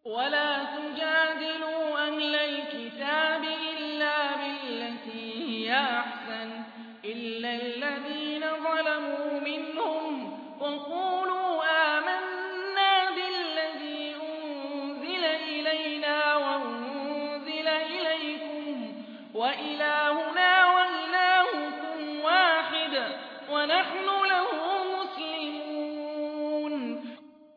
ولا تجادلوا أهل الكتاب إلا بالتي هي أحسن إلا الذين ظلموا منهم وقولوا آمنا بالذي أنزل إلينا وأنزل إليكم وإلهنا وإلهكم واحد ونحن له مسلمون.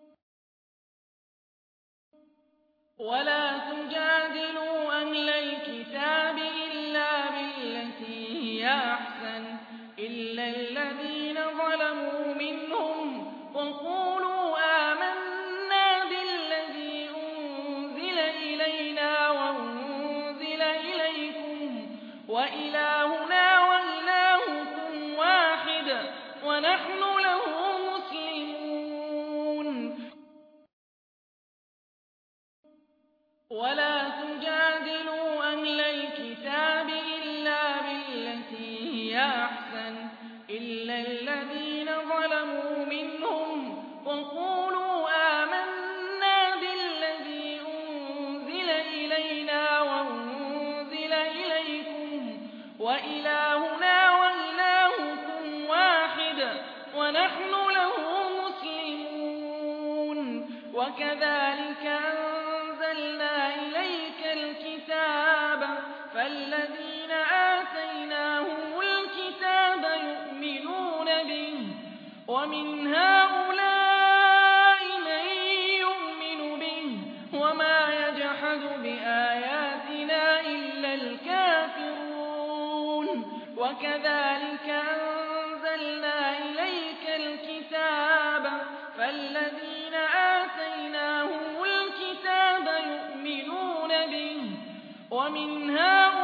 ولا تجادلوا أهل الكتاب إلا بالتي هي أحسن إلا الذين ظلموا منهم وقولوا آمنا بالذي أنزل إلينا وأنزل إليكم وإلهنا وإلهكم واحد ونحن له مسلمون. ولا تجادلوا أهل الكتاب إلا بالتي هي أحسن إلا الذين ظلموا منهم وقولوا آمنا بالذي أنزل إلينا وأنزل إليكم وإلهنا وإلهكم واحد ونحن له مسلمون. وكذلك أنزلنا إليك الكتاب فالذين آتيناهم الكتاب يؤمنون به ومن هؤلاء من يؤمن به وما يجحد بآياتنا إلا الكافرون. وكذلك أنزلنا إليك الكتاب فالذين آتيناهم الكتاب يؤمنون به ومن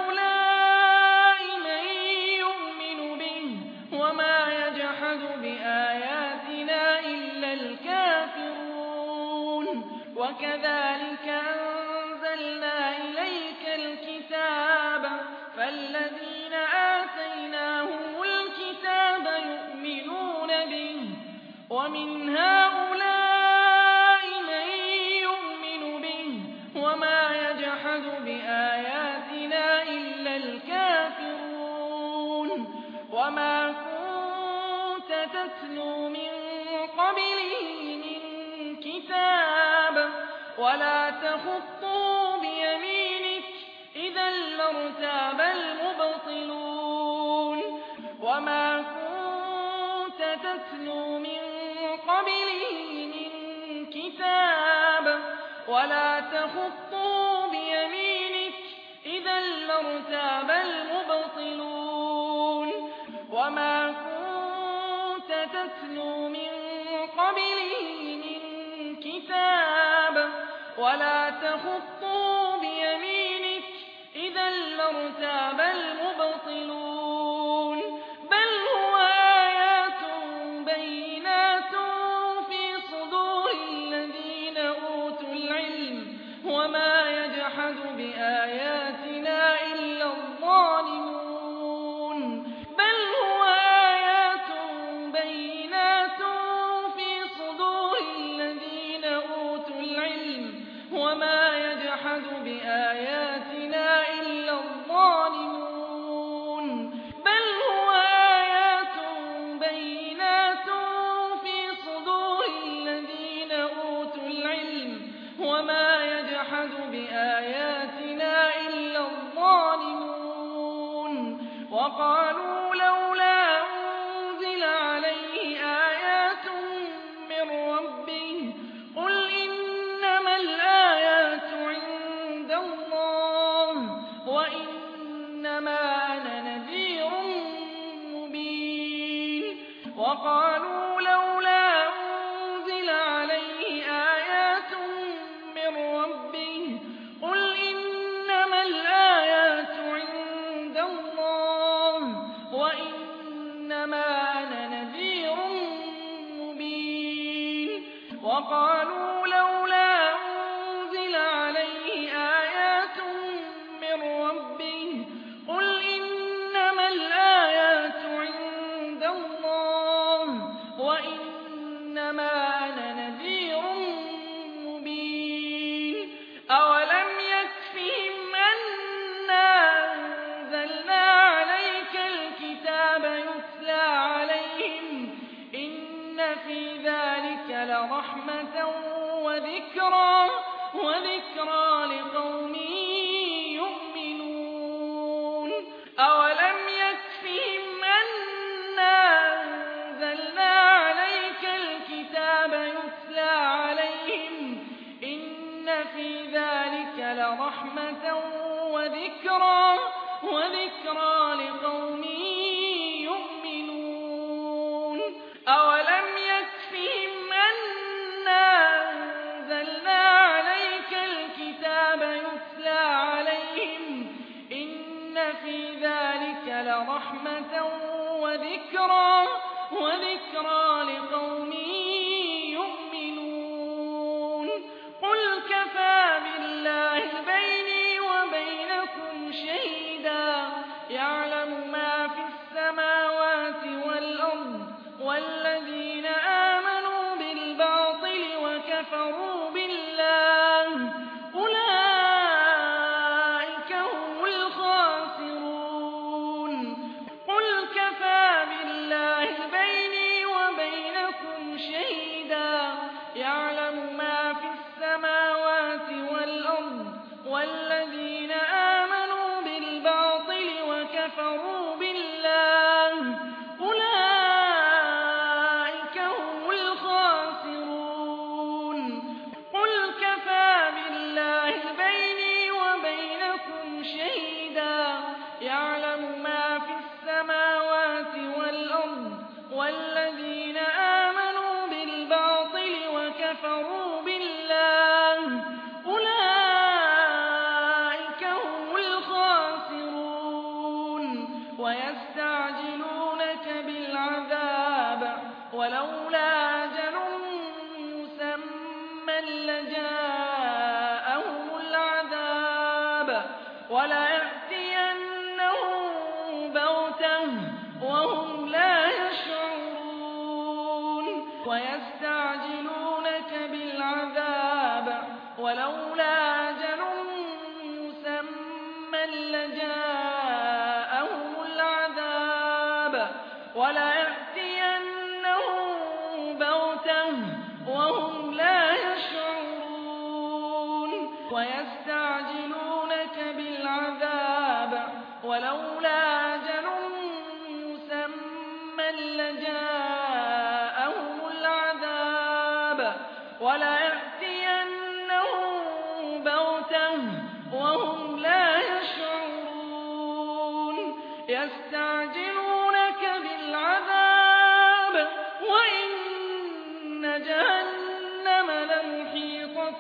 هؤلاء من يؤمن به وما يجحد بآياتنا إلا الكافرون. وكذلك أنزلنا إليك الكتاب فالذين آتيناهم الكتاب يؤمنون به ومن هؤلاء من يؤمن به وما يجحد بآياتنا إلا الكافرون. وما كنت تتلو من قبله من كتاب ولا تخطه بيمينك إذا لارتاب المبطلون. وما كنت تتلو من قبله من كتاب ولا تخطه بيمينك إذا لارتاب المبطلون. وما كنت تتلو من قبله من كتاب ولا تخطه بيمينك إذا لارتاب المبطلون. بل هو آيات بينات في صدور الذين أوتوا العلم وما يجحد بآياتنا إلا الظالمون. بل هو آيات بينات في صدور الذين أوتوا العلم وما يجحد بآياتنا إلا الظالمون. بل هو آيات بينات في صدور الذين أوتوا العلم وما يجحد بآياتنا إلا الظالمون. وقالوا لولا أنزل عليه آيات من ربه قل إنما الآيات عند الله وإنما أنا نذير مبين. وقالوا لولا أنزل عليه آيات من ربه قل إنما الآيات عند الله وإنما أنا نذير مبين. وقالوا لولا أنزل عليه آيات من ربه قل إنما الآيات عند الله وإنما أنا نذير مبين. ذلك لرحمة وذكرى لقوم يؤمنون أولم يكفهم أنا أنزلنا عليك الكتاب يتلى عليهم إن في ذلك لرحمة وذكرى لقوم يؤمنون أولم يكفهم أنا أنزلنا عليك الكتاب يتلى عليهم إن في ذلك لرحمة وذكرى لقوم يؤمنون قل كفى بالله بيني وبينكم شهيدا يعلم ما في السماوات والأرض والذين آمنوا بالباطل وكفروا بالله أولئك هم الخاسرون قل كفى بالله بيني وبينكم شهيدا يعلم ما في السماوات والأرض والذين آمنوا بالباطل وكفروا بالله أولئك هم الخاسرون قل كفى بالله بيني وبينكم شهيدا يعلم ما في السماوات والأرض والذين آمنوا بالباطل وكفروا بالله أولئك هم الخاسرون ويستعجلونك بالعذاب ولولا أجل مسمى لجاءهم العذاب وليأتينهم بغتة وهم لا يشعرون ويستعجلونك بالعذاب ولولا أجل مسمى لجاءهم العذاب وليأتينهم بغتة وهم لا يشعرون ويستعجلونك بالعذاب ولولا أجل مسمى لجاءهم العذاب وليأتينهم بغتة وهم لا يشعرون يستعجلونك بالعذاب وإن جهنم لمحيطة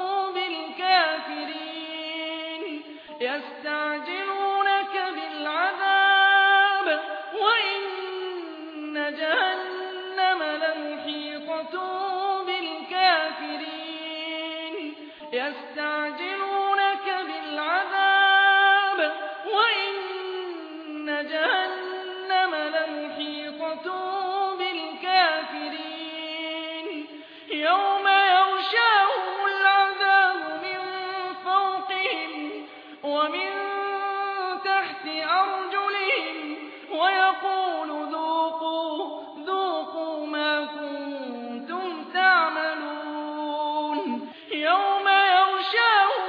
بالكافرين يستعجلونك بالعذاب وإن جهنم لمحيطة بالكافرين يستعجلونك بالعذاب وإن جهنم لمحيطة بالكافرين يوم يغشاهم العذاب من فوقهم ومن تحت أرجلهم ويقول ذوقوا ما كنتم تعملون يوم يغشاهم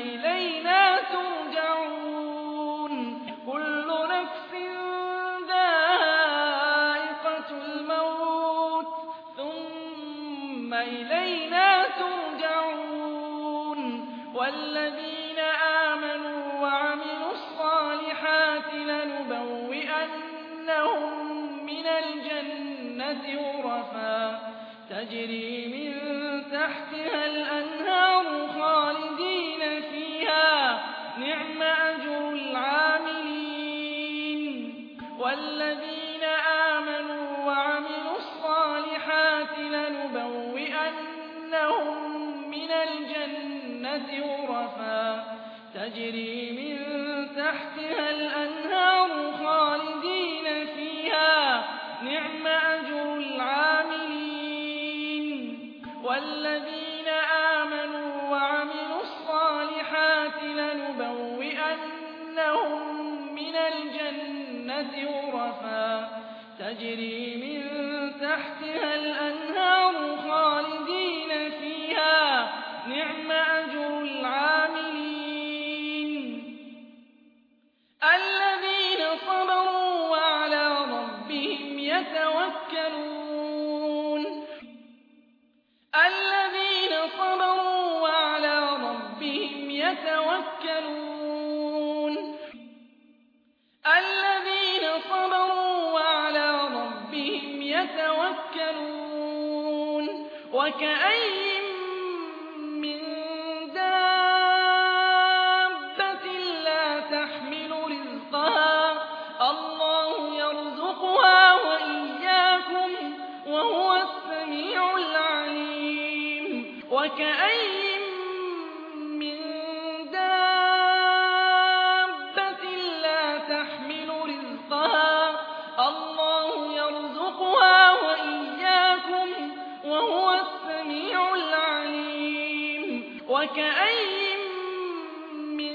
إِلَيْنَا تُرْجَعُونَ كُلُّ نَفْسٍ ذَائِقَةُ الْمَوْتِ ثُمَّ إِلَيْنَا تُرْجَعُونَ وَالَّذِينَ آمَنُوا وَعَمِلُوا الصَّالِحَاتِ لَنُبَوِّئَنَّهُم مِّنَ الْجَنَّةِ غُرَفًا تَجْرِي مِن تَحْتِهَا الْأَنْهَارُ خَالِدِينَ فِيهَا ۚ نِعْمَ أَجْرُ الْعَامِلِينَ وَالَّذِينَ آمَنُوا وَعَمِلُوا الصَّالِحَاتِ لَنُبَوِّئَنَّهُم مِّنَ الْجَنَّةِ غُرَفًا تَجْرِي مِن تَحْتِهَا الْأَنْهَارُ خَالِدِينَ فِيهَا ۚ نِعْمَ أَجْرُ الْعَامِلِينَ وَالَّذِينَ آمَنُوا وَعَمِلُوا الصَّالِحَاتِ لَنُبَوِّئَنَّهُم مِّنَ الْجَنَّةِ غُرَفًا تَجْرِي مِن تَحْتِهَا الْأَنْهَارُ خَالِدِينَ فِيهَا ۚ نِعْمَ أَجْرُ الْعَامِلِينَ الَّذِينَ صَبَرُوا وَعَلَىٰ رَبِّهِمْ يَتَوَكَّلُونَ الَّذِينَ صَبَرُوا وَعَلَىٰ رَبِّهِمْ يَتَوَكَّلُونَ الَّذِينَ صَبَرُوا وَعَلَىٰ رَبِّهِمْ يَتَوَكَّلُونَ وَكَأَيِّن مِّن دَابَّةٍ لَّا تَحْمِلُ رِزْقَهَا اللَّهُ يَرْزُقُهَا وَإِيَّاكُمْ ۚ وَهُوَ السَّمِيعُ الْعَلِيمُ وَكَأَيِّن مِّن دَابَّةٍ لَّا تَحْمِلُ رِزْقَهَا اللَّهُ يَرْزُقُهَا وَإِيَّاكُمْ ۚ وَهُوَ السَّمِيعُ الْعَلِيمُ وَكَأَيِّن مِّن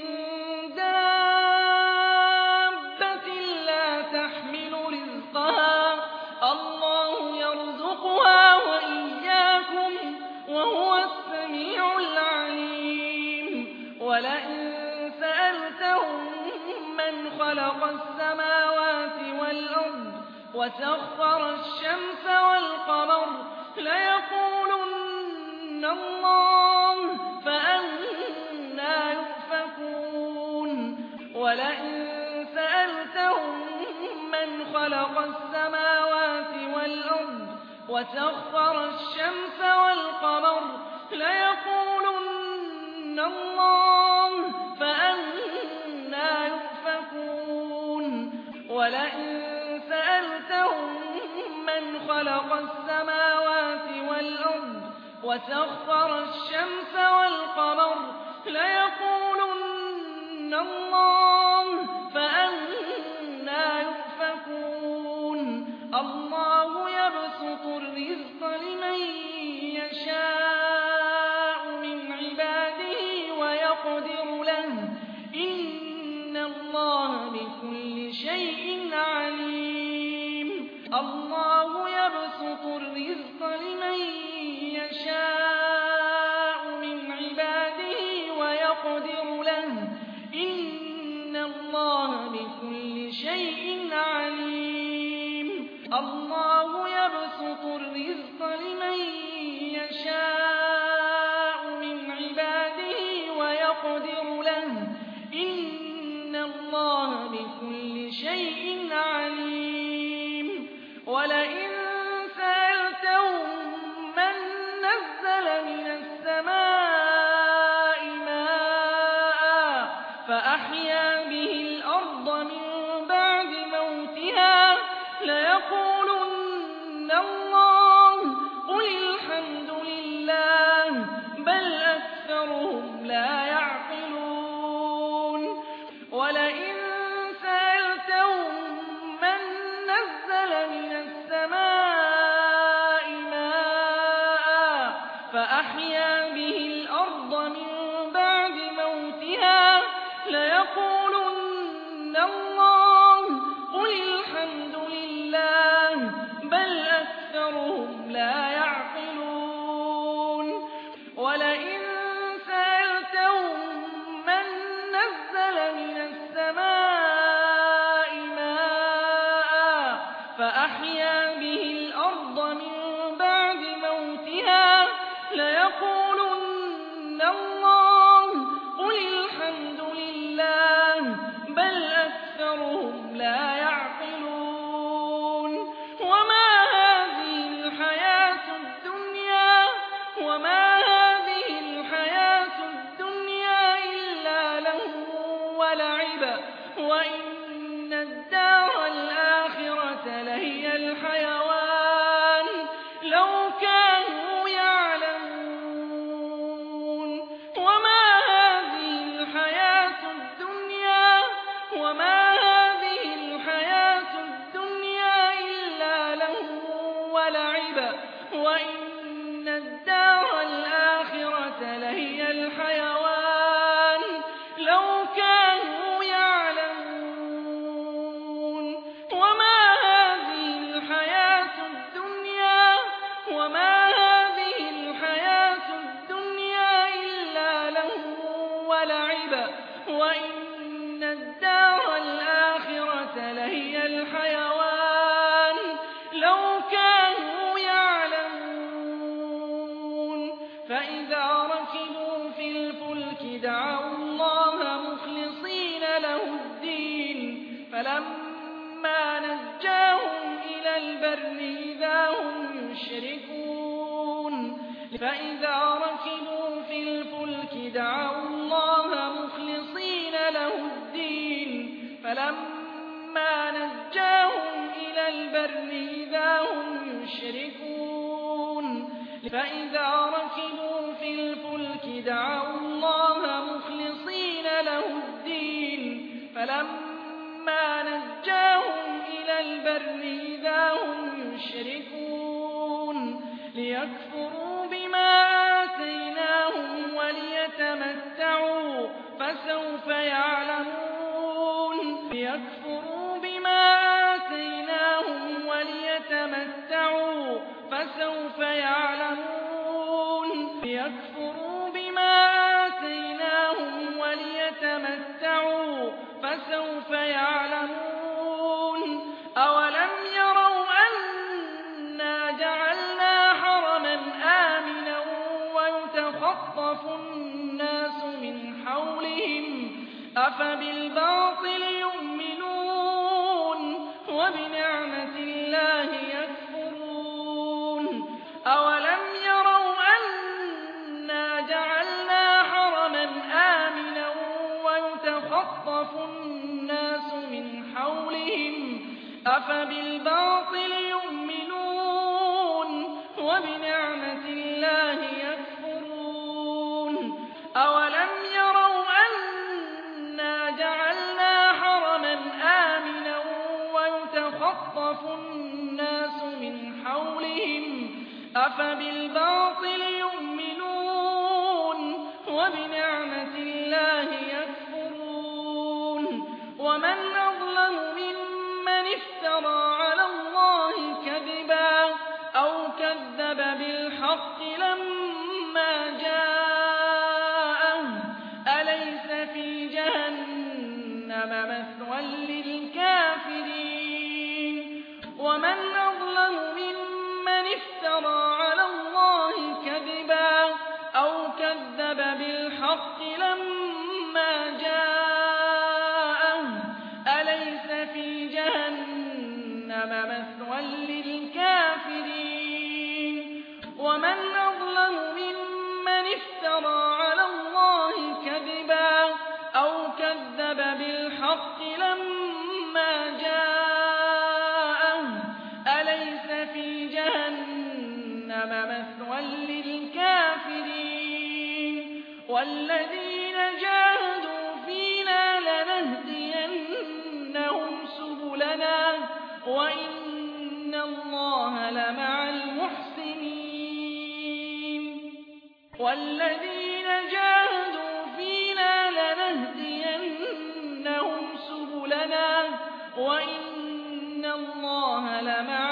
دَابَّةٍ لَّا تَحْمِلُ رِزْقَهَا اللَّهُ يَرْزُقُهَا وَإِيَّاكُمْ ۚ وَهُوَ السَّمِيعُ الْعَلِيمُ وَلَئِن سَأَلْتَهُم مَّنْ خَلَقَ السَّمَاوَاتِ وَالْأَرْضَ وَسَخَّرَ الشَّمْسَ وَالْقَمَرَ لَيَقُولُنَّ اللَّهُ ۖ فَأَنَّىٰ يُؤْفَكُونَ وَلَئِن سَأَلْتَهُم مَّنْ خَلَقَ السَّمَاوَاتِ وَالْأَرْضَ وَسَخَّرَ الشَّمْسَ وَالْقَمَرَ لَيَقُولُنَّ اللَّهُ ۖ فَأَنَّىٰ يُؤْفَكُونَ وَلَئِن سَأَلْتَهُم مَّنْ خَلَقَ السَّمَاوَاتِ وَالْأَرْضَ وَسَخَّرَ الشَّمْسَ وَالْقَمَرَ لَيَقُولُنَّ اللَّهُ ۖ فَأَنَّىٰ يُؤْفَكُونَ اللَّهُ يَبْسُطُ الرِّزْقَ لِمَن يَشَاءُ مِنْ عِبَادِهِ وَيَقْدِرُ لَهُ ۚ إِنَّ اللَّهَ بِكُلِّ شَيْءٍ عَلِيمٌ اللَّهُ يَبْسُطُ الرِّزْقَ لِمَن يَشَاءُ مِنْ عِبَادِهِ وَيَقْدِرُ لَهُ ۚ إِنَّ اللَّهَ بِكُلِّ شَيْءٍ عَلِيمٌ اللَّهُ يَبْسُطُ الرِّزْقَ لِمَن يَشَاءُ مِنْ عِبَادِهِ وَيَقْدِرُ لَهُ ۚ إِنَّ اللَّهَ بِكُلِّ شَيْءٍ عَلِيمٌ وَلَئِن سَأَلْتَهُم مَّن نَّزَّلَ مِنَ السَّمَاءِ مَاءً فَأَحْيَا بِهِ الْأَرْضَ مِن بَعْدِ مَوْتِهَا لَيَقُولُنَّ اللَّهُ ۖ قُلِ الْحَمْدُ لِلَّهِ ۚ بَلْ أَكْثَرُهُمْ لَا يَعْقِلُونَ وَلَئِن سَأَلْتَهُم مَّن نَّزَّلَ مِنَ السَّمَاءِ مَاءً فَأَحْيَا بِهِ الْأَرْضَ مِن بَعْدِ مَوْتِهَا لَيَقُولُنَّ اللَّهُ وَلَعِبٍ وَإِنَّ الدَّارَ الْآخِرَةَ لَهِيَ الْحَيَوَانُ لَوْ كَانُوا يَعْلَمُونَ وَمَا هَٰذِهِ الْحَيَاةُ الدُّنْيَا إِلَّا لَهْوٌ وَلَعِبٌ وَإِنَّ الدَّارَ الْآخِرَةَ لَهِيَ الْحَيَوَانُ لَوْ كَانُوا يَعْلَمُونَ وَمَا هَٰذِهِ الْحَيَاةُ الدُّنْيَا إِلَّا لَهْوٌ وَلَعِبٌ وَإِنَّ الدَّارَ الْآخِرَةَ لَهِيَ الْحَيَوَانُ لَوْ كَانُوا يَعْلَمُونَ فَإِذَا رَكِبُوا فِي الْفُلْكِ دَعَوُا اللَّهَ مُخْلِصِينَ لَهُ الدِّينَ فَلَمَّا نَجَّاهُمْ إِلَى الْبَرِّ إِذَا هُمْ يُشْرِكُونَ فَإِذَا رَكِبُوا فِي الْفُلْكِ دَعَوُا اللَّهَ مُخْلِصِينَ لَهُ الدِّينَ فَلَمَّا نَجَّاهُمْ إِلَى الْبَرِّ إِذَا هُمْ يُشْرِكُونَ فَإِذَا رَكِبُوا فِي الْفُلْكِ دَعَوُا اللَّهَ مُخْلِصِينَ لَهُ الدِّينَ فَلَمَّا نَجَّاهُمْ إِلَى الْبَرِّ إِذَا هُمْ يُشْرِكُونَ لِيَكْفُرُوا بِمَا آتَيْنَاهُمْ وَلِيَتَمَتَّعُوا فَسَوْفَ يَعْلَمُونَ لِيَكْفُرُوا بِمَا آتَيْنَاهُمْ وَلِيَتَمَتَّعُوا فَسَوْفَ يَعْلَمُونَ لِيَكْفُرُوا بِمَا آتَيْنَاهُمْ وَلِيَتَمَتَّعُوا فَسَوْفَ يَعْلَمُونَ أَوَلَمْ يَرَوْا أَنَّا جَعَلْنَا حَرَمًا آمِنًا وَيُتَخَطَّفُ النَّاسُ مِنْ حَوْلِهِمْ أَفَبِالْبَاطِلِ يُؤْمِنُونَ وَبِنِعْمَةِ اللَّهِ يَكْفُرُونَ أَوَلَمْ يَرَوْا أَنَّا جَعَلْنَا حَرَمًا آمِنًا وَيُتَخَطَّفُ النَّاسُ مِنْ حَوْلِهِمْ أَفَبِالْبَاطِلِ يُؤْمِنُونَ وَبِنِعْمَةِ اللَّهِ يَكْفُرُونَ أَوَلَمْ يَرَوْا أَنَّا جَعَلْنَا حَرَمًا آمِنًا وَيُتَخَطَّفُ النَّاسُ مِنْ حَوْلِهِمْ أَفَبِالْبَاطِلِ يُؤْمِنُونَ وَبِنِعْمَةِ اللَّهِ يَكْفُرُونَ وَمَنْ أَظْلَمُ مِمَّنِ افْتَرَىٰ عَلَى اللَّهِ كَذِبًا أَوْ كَذَّبَ بِالْحَقِّ لَمَّا جَاءَهُ أَلَيْسَ فِي جَهَنَّمَ مَثْوًى لِّلْكَافِرِينَ وَمَنْ أَظْلَمُ مِمَّنِ افْتَرَىٰ عَلَى اللَّهِ كَذِبًا أَوْ كَذَّبَ بِالْحَقِّ لَمَّا جَاءَهُ أَلَيْسَ فِي جَهَنَّمَ مَثْوًى لِّلْكَافِرِينَ وَمَنْ أَظْلَمُ مِمَّنِ افْتَرَىٰ عَلَى اللَّهِ كَذِبًا أَوْ كَذَّبَ بِالْحَقِّ لَمَّا جَاءَهُ أَلَيْسَ فِي جَهَنَّمَ مَثْوًى لِّلْكَافِرِينَ وَالَّذِينَ جَاهَدُوا فِينَا لَنَهْدِيَنَّهُمْ سُبُلَنَا وَإِنَّ اللَّهَ لَمَعَ الْمُحْسِنِينَ وَالَّذِينَ جَاهَدُوا فِينَا لَنَهْدِيَنَّهُمْ سُبُلَنَا وَإِنَّ اللَّهَ لَمَعَ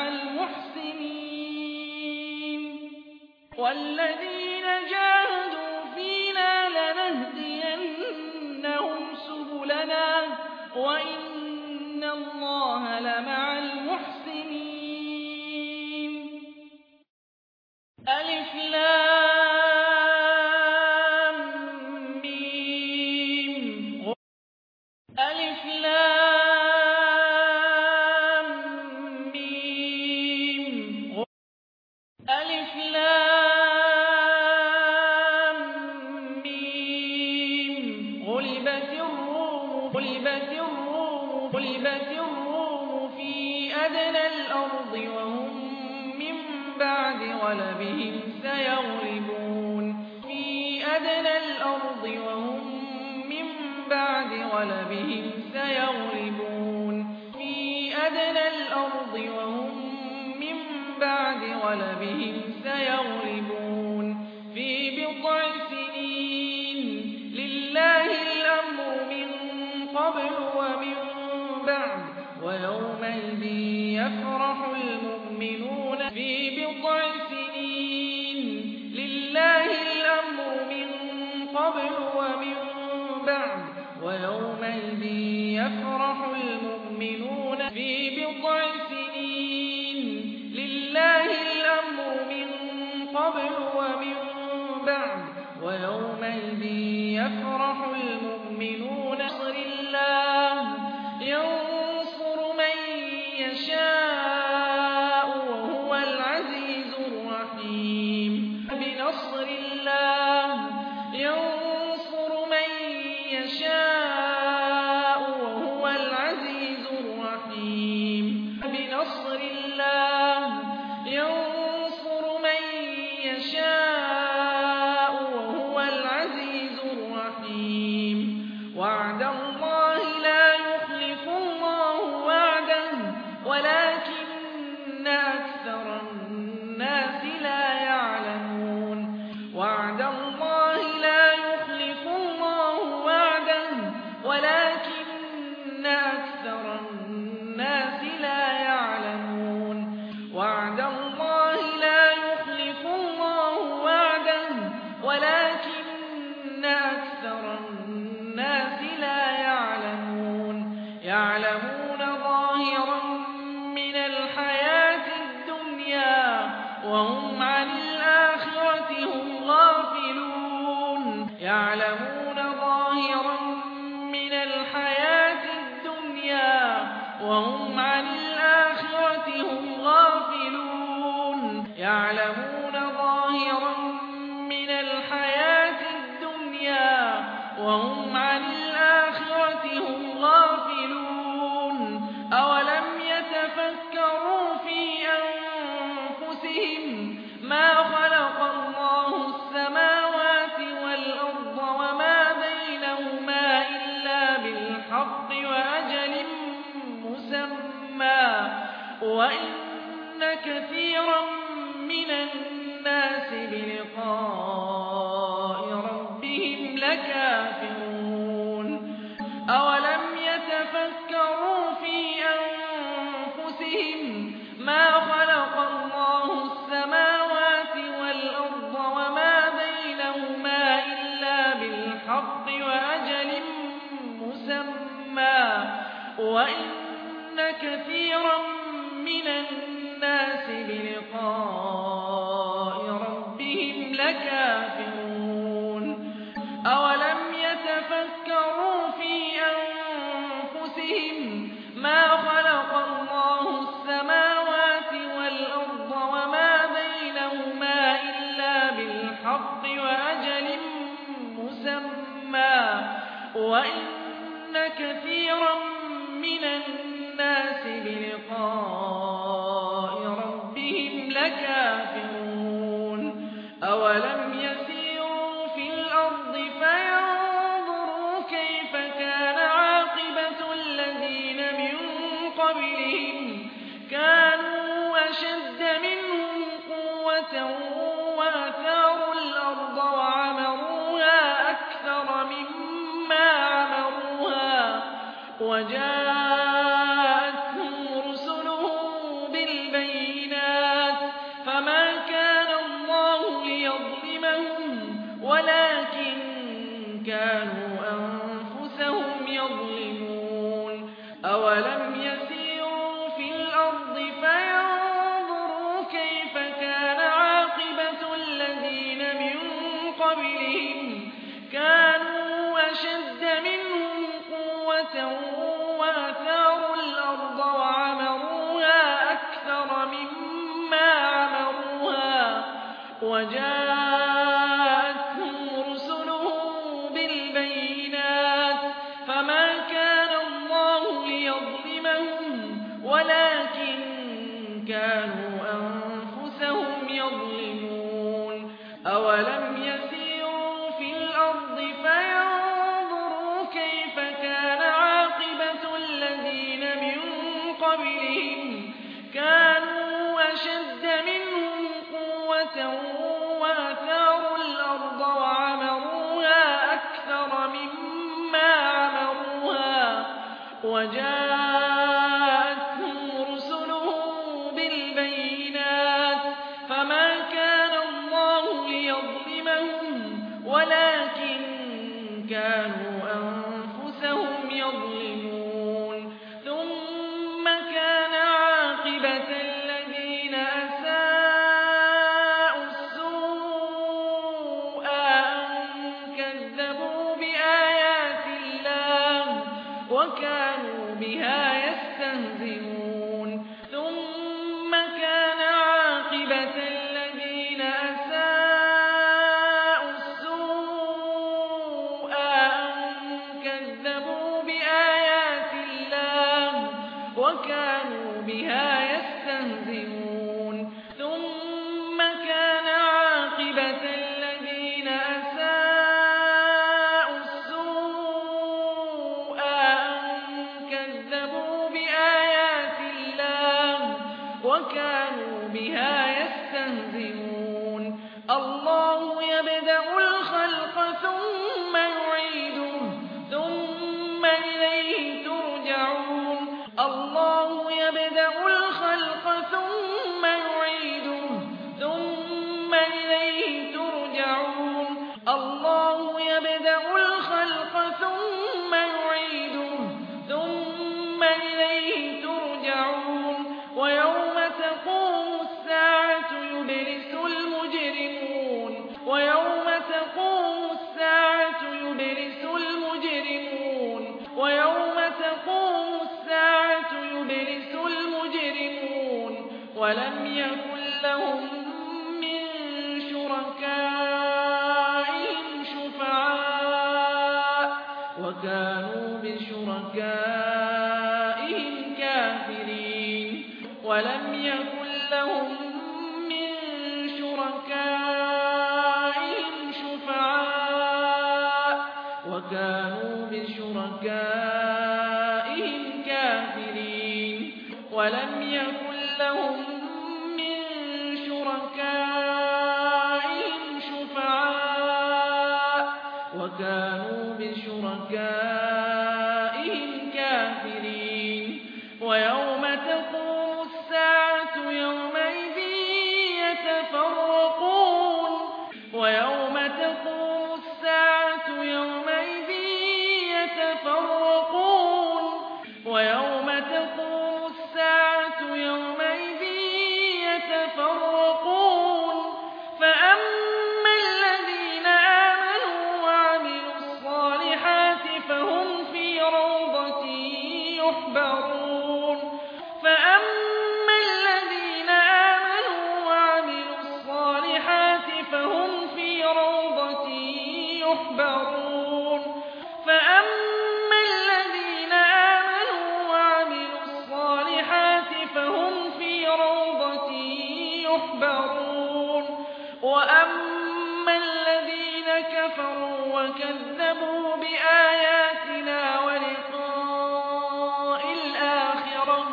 الْمُحْسِنِينَ وَالَّذِينَ جَاهَدُوا فِينَا لَنَهْدِيَنَّهُمْ سُبُلَنَا وَإِنَّ اللَّهَ لَمَعَ الْمُحْسِنِينَ أَلِفْ لَامْ مِيم أَلِفْ لَامْ مِيم أَلِفْ لَامْ مِيم غُلِبَتِ الرُّومُ غلبت الروم في أدنى الأرض وهم من بعد غلبهم سيغلبون في أدنى الأرض وهم من بعد غلبهم سيغلبون في أدنى الأرض وهم من بعد غلبهم سيغلبون في بضع سنين لله الأمر من قبل ومن بعد ويومئذ يفرح المؤمنون في بضع سنين لله الأمر من قبل ومن بعد ويومئذ يفرح المؤمنون في بضع سنين لله الأمر من قبل ومن بعد ويومئذ يفرح المؤمنون بنصر الله ينصر من يشاء وهو العزيز الرحيم بنصر الله ينصر من يشاء وهو العزيز الرحيم بنصر الله ينصر من يشاء وهو العزيز الرحيم وعد الله لا يخلف الله وعده ولكن أكثر الناس لا يعلمون وعد الله لا يخلف الله وعده ولكن أكثر الناس لا يعلمون وعد الله لا يخلف الله وعده ولكن أكثر الناس لا يعلمون يعلمون ظاهرا من الحياة الدنيا وهم عن الآخرة هم غافلون يعلمون ظاهرا من الحياة الدنيا وهم عن الآخرة هم غافلون يعلمون ظاهرا من الحياة الدنيا وهم عن الآخرة هم غافلون أولم يتفكروا في أنفسهم ما خلق الله السماوات والأرض وما بينهما إلا بالحق وأجل مسمى وإن كثيرا من الناس بلقاء ربهم لكافرون أولم يتفكروا في أنفسهم ما خلق الله السماوات والأرض وما بينهما إلا بالحق وأجل مسمى وإن كثيرا من الناس بلقاء ربهم لكافرون أولم يتفكروا في أنفسهم ما خلق الله السماوات والأرض وما بينهما إلا بالحق وأجل مسمى وإن كثيرا من الناس بلقاء ربهم لكافرون أولم يسيروا في الأرض فينظروا كيف كان عاقبة الذين من قبلهم كانوا أشد منهم قوة وأثاروا الأرض وعمروها أكثر مما عمروها وجاءتهم رسلهم بالبينات فما كان الله ليظلمهم ولكن كانوا أنفسهم يظلمون أولم يسيروا في الأرض فينظروا كيف كان عاقبة الذين من قبلهم كانوا أشد منهم قوة وأثاروا الأرض وعمروها أكثر مما عمروها وجاءتهم رسلهم بالبينات فما كان وجاءتهم رسلهم بالبينات فما كان الله ليظلمهم ولكن كانوا أنفسهم يظلمون ثم كان عاقبة الذين أساءوا السوء أن كذبوا بآيات الله وكانوا بها يستهزئون ثم كان عاقبة الذين أساءوا السوء أن كذبوا بآيات الله وكانوا بها يستهزئون ثم كان عاقبة الذين أساءوا السوء أن كذبوا بآيات الله وكانوا بها يستهزئون الله يبدأ الخلق ثم يعيده ثم إليه ترجعون الله يبدأ الخلق ثم يعيده ثم إليه ترجعون الله يبدأ الخلق ثم يعيده ثم إليه ترجعون ويوم تقوم الساعة يبلس المجرمون ويوم تقوم الساعة يبلس المجرمون ويوم تقوم الساعة يبلس المجرمون ولم يكن لهم من شركائهم شفعاء وكانوا بشركائهم كافرين ولم يكن لهم من شركائهم شفعاء وكانوا بشركائهم كافرين ولم يكن لهم من شركائهم شفعاء وكانوا بشركائهم كافرين ويوم تقوم الساعة يومئذ يتفرقون ويوم تقوم الساعة يومئذ يتفرقون ويوم تقوم الساعة يومئذ يتفرقون فأما الذين آمنوا وعملوا الصالحات فهم في روضة يحبرون فأما الذين آمنوا وعملوا الصالحات فهم في روضة يحبرون فأما الذين آمنوا وعملوا الصالحات فهم في روضة يحبرون وأما الذين كفروا وكذبوا بآياتنا ولقاء الآخرة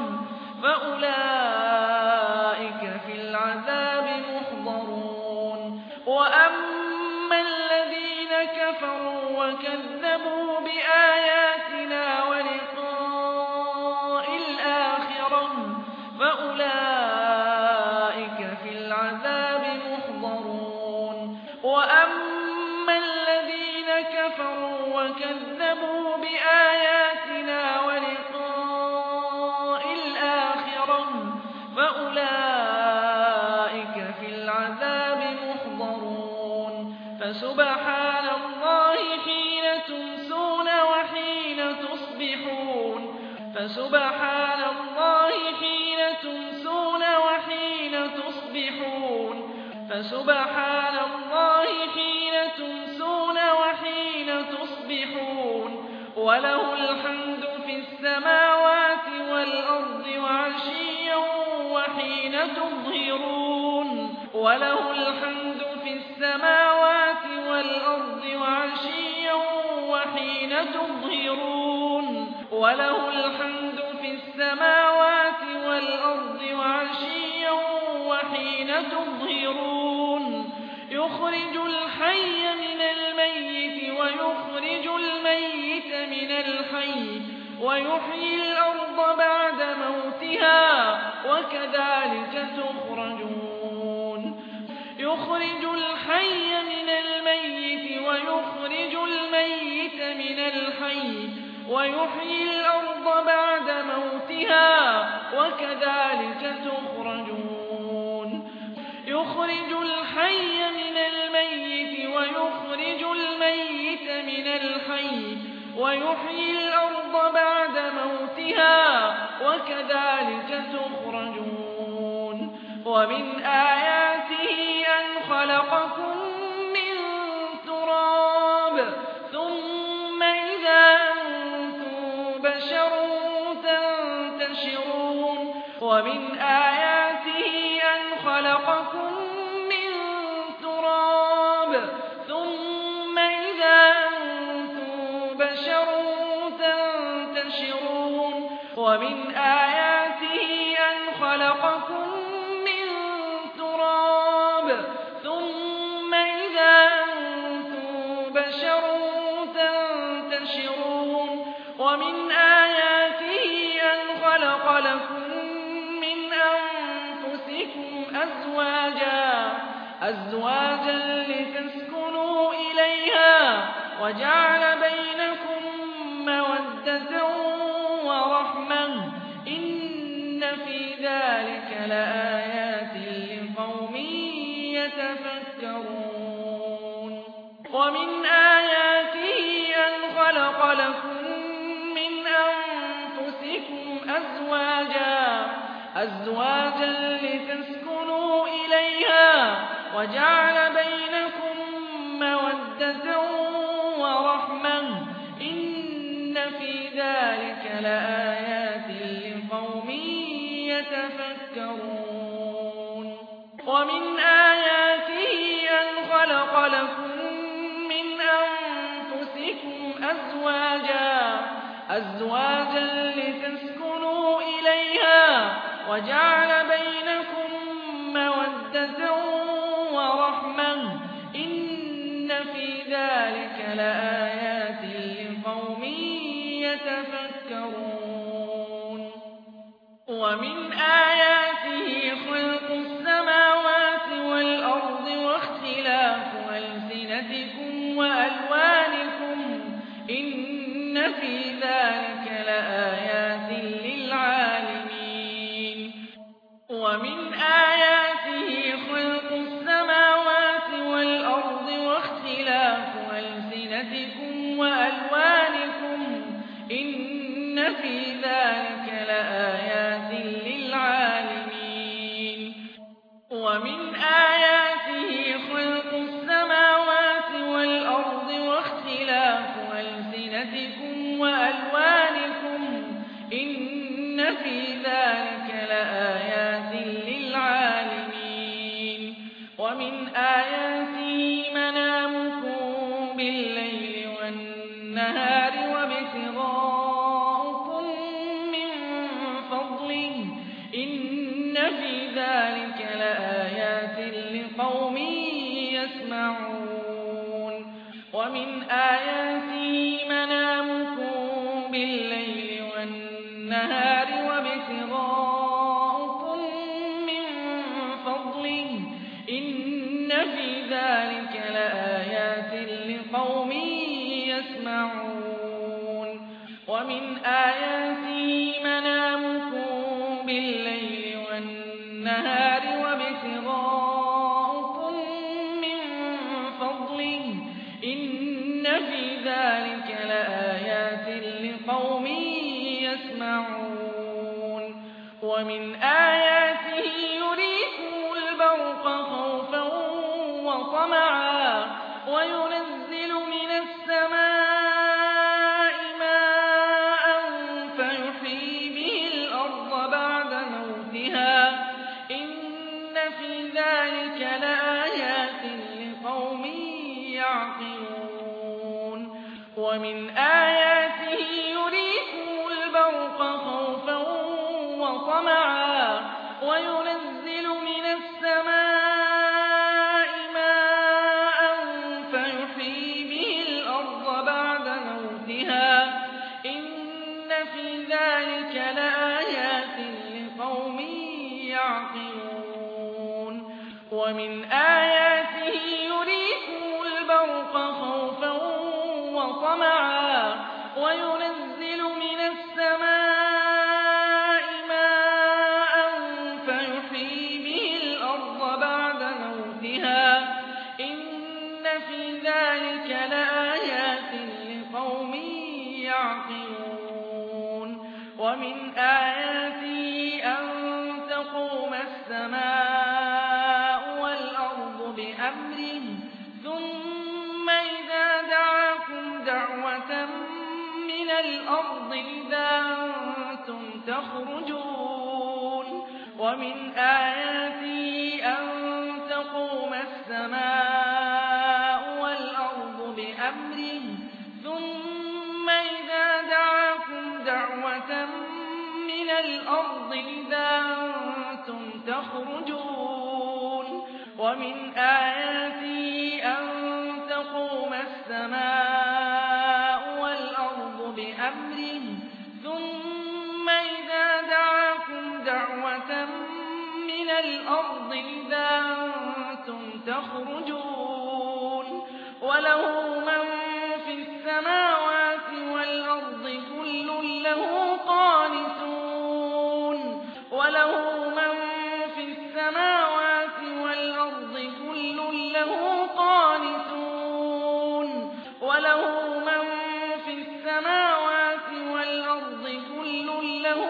فأولئك في العذاب محضرون وأما الذين كفروا وكذبوا بآياتنا ولقاء الآخرة فأولئك في العذاب محضرون وأما الذين كفروا وكذبوا بآياتنا ولقاء الآخرة فأولئك في العذاب محضرون فسبحان الله حين تمسون وحين تصبحون فسبحان الله حين تمسون وحين تصبحون فسبحان الله حين تمسون وحين تصبحون وله الحمد في السماوات والأرض وعشيا وحين تظهرون وله الحمد في السماوات والأرض وعشيا وحين تظهرون وله الحمد في السماوات والأرض وعشيا وحين تظهرون يخرج الحي من الميت ويخرج الميت من الحي ويحيي الأرض بعد موتها وكذلك تخرجون يخرج الحي من الميت ويخرج الميت من الحي ويحيي الأرض بعد موتها وكذلك تخرجون يخرج الحي من الميت ويخرج الميت من الحي ويحيي الأرض بعد موتها وكذلك تخرجون ومن آياته أن خلقكم من تراب ثم إذا أنتم بشر تنتشرون ومن آياته أن خلقكم من تراب ثم إذا أنتم بشر تنتشرون ومن آياته أن خلقكم من تراب ثم إذا أنتم بشر تنتشرون ومن آياته أن خلق لكم من أنفسكم أزواجا لتسكنوا إليها وجعل بينكم مودة ورحمة إن في ذلك لآيات لقوم يتفكرون ومن آياته أن خلق لكم من أنفسكم أزواجا لتسكنوا إليها وجعل بينكم مودة ورحمة إن في ذلك لآيات لقوم يتفكرون ومن آياته أن خلق لكم من أنفسكم أزواجا لتسكنوا إليها وجعل بينكم مودة ورحمة إن في ذلك لآيات لقوم يتفكرون ومن آياته خلق السماوات والأرض واختلاف ألسنتكم وألوانكم إن في ذلك لآيات للعالمين ومن آياته خلق السماوات والأرض واختلاف ألسنتكم وألوانكم إن في ذلك لآيات للعالمين ومن آياته خلق السماوات والأرض واختلاف ألسنتكم وألوانكم إن في ذلك لآيات للعالمين ومن آياته منامكم بالليل والنهار وابتغاؤكم من فضله إن في ذلك لآيات لقوم يسمعون ومن آياته منامكم بالليل والنهار وابتغاؤكم من فضله إن في ذلك لآيات لقوم يسمعون ومن آياته منامكم بالليل والنهار وابتغاؤكم من فضله إن في ذلك لآيات لقوم يسمعون ومن آياته يريكم البرق خوفا وطمعا وينزل من السماء ماء فيحيي به الأرض بعد موتها إن في ذلك لآيات لقوم يعقلون ومن آياته يريكم البرق خوفا وطمعا وينزل من السماء ماء فيحيي به الأرض بعد موتها إن ومن آياته يريكم البرق خوفا وطمعا وينزل من السماء ماء فيحيي به الأرض بعد موتها إن في ذلك لآيات لقوم يعقلون ومن آياته أن تقوم السماء والأرض بأمره ثم إذا دعاكم دعوة من الأرض إذا أنتم تخرجون ومن آياته أن تقوم السماء والأرض بأمره ثم إذا دعاكم دعوة من الأرض إذا أنتم تخرجون ومن آياته أن تقوم السماء والأرض بأمره ثم إذا دعاكم دعوة من الأرض إذا أنتم تخرجون وله من في السماوات والأرض كل له قانتون وله من في السماوات والأرض كل له قانتون وله من في السماوات والأرض كل له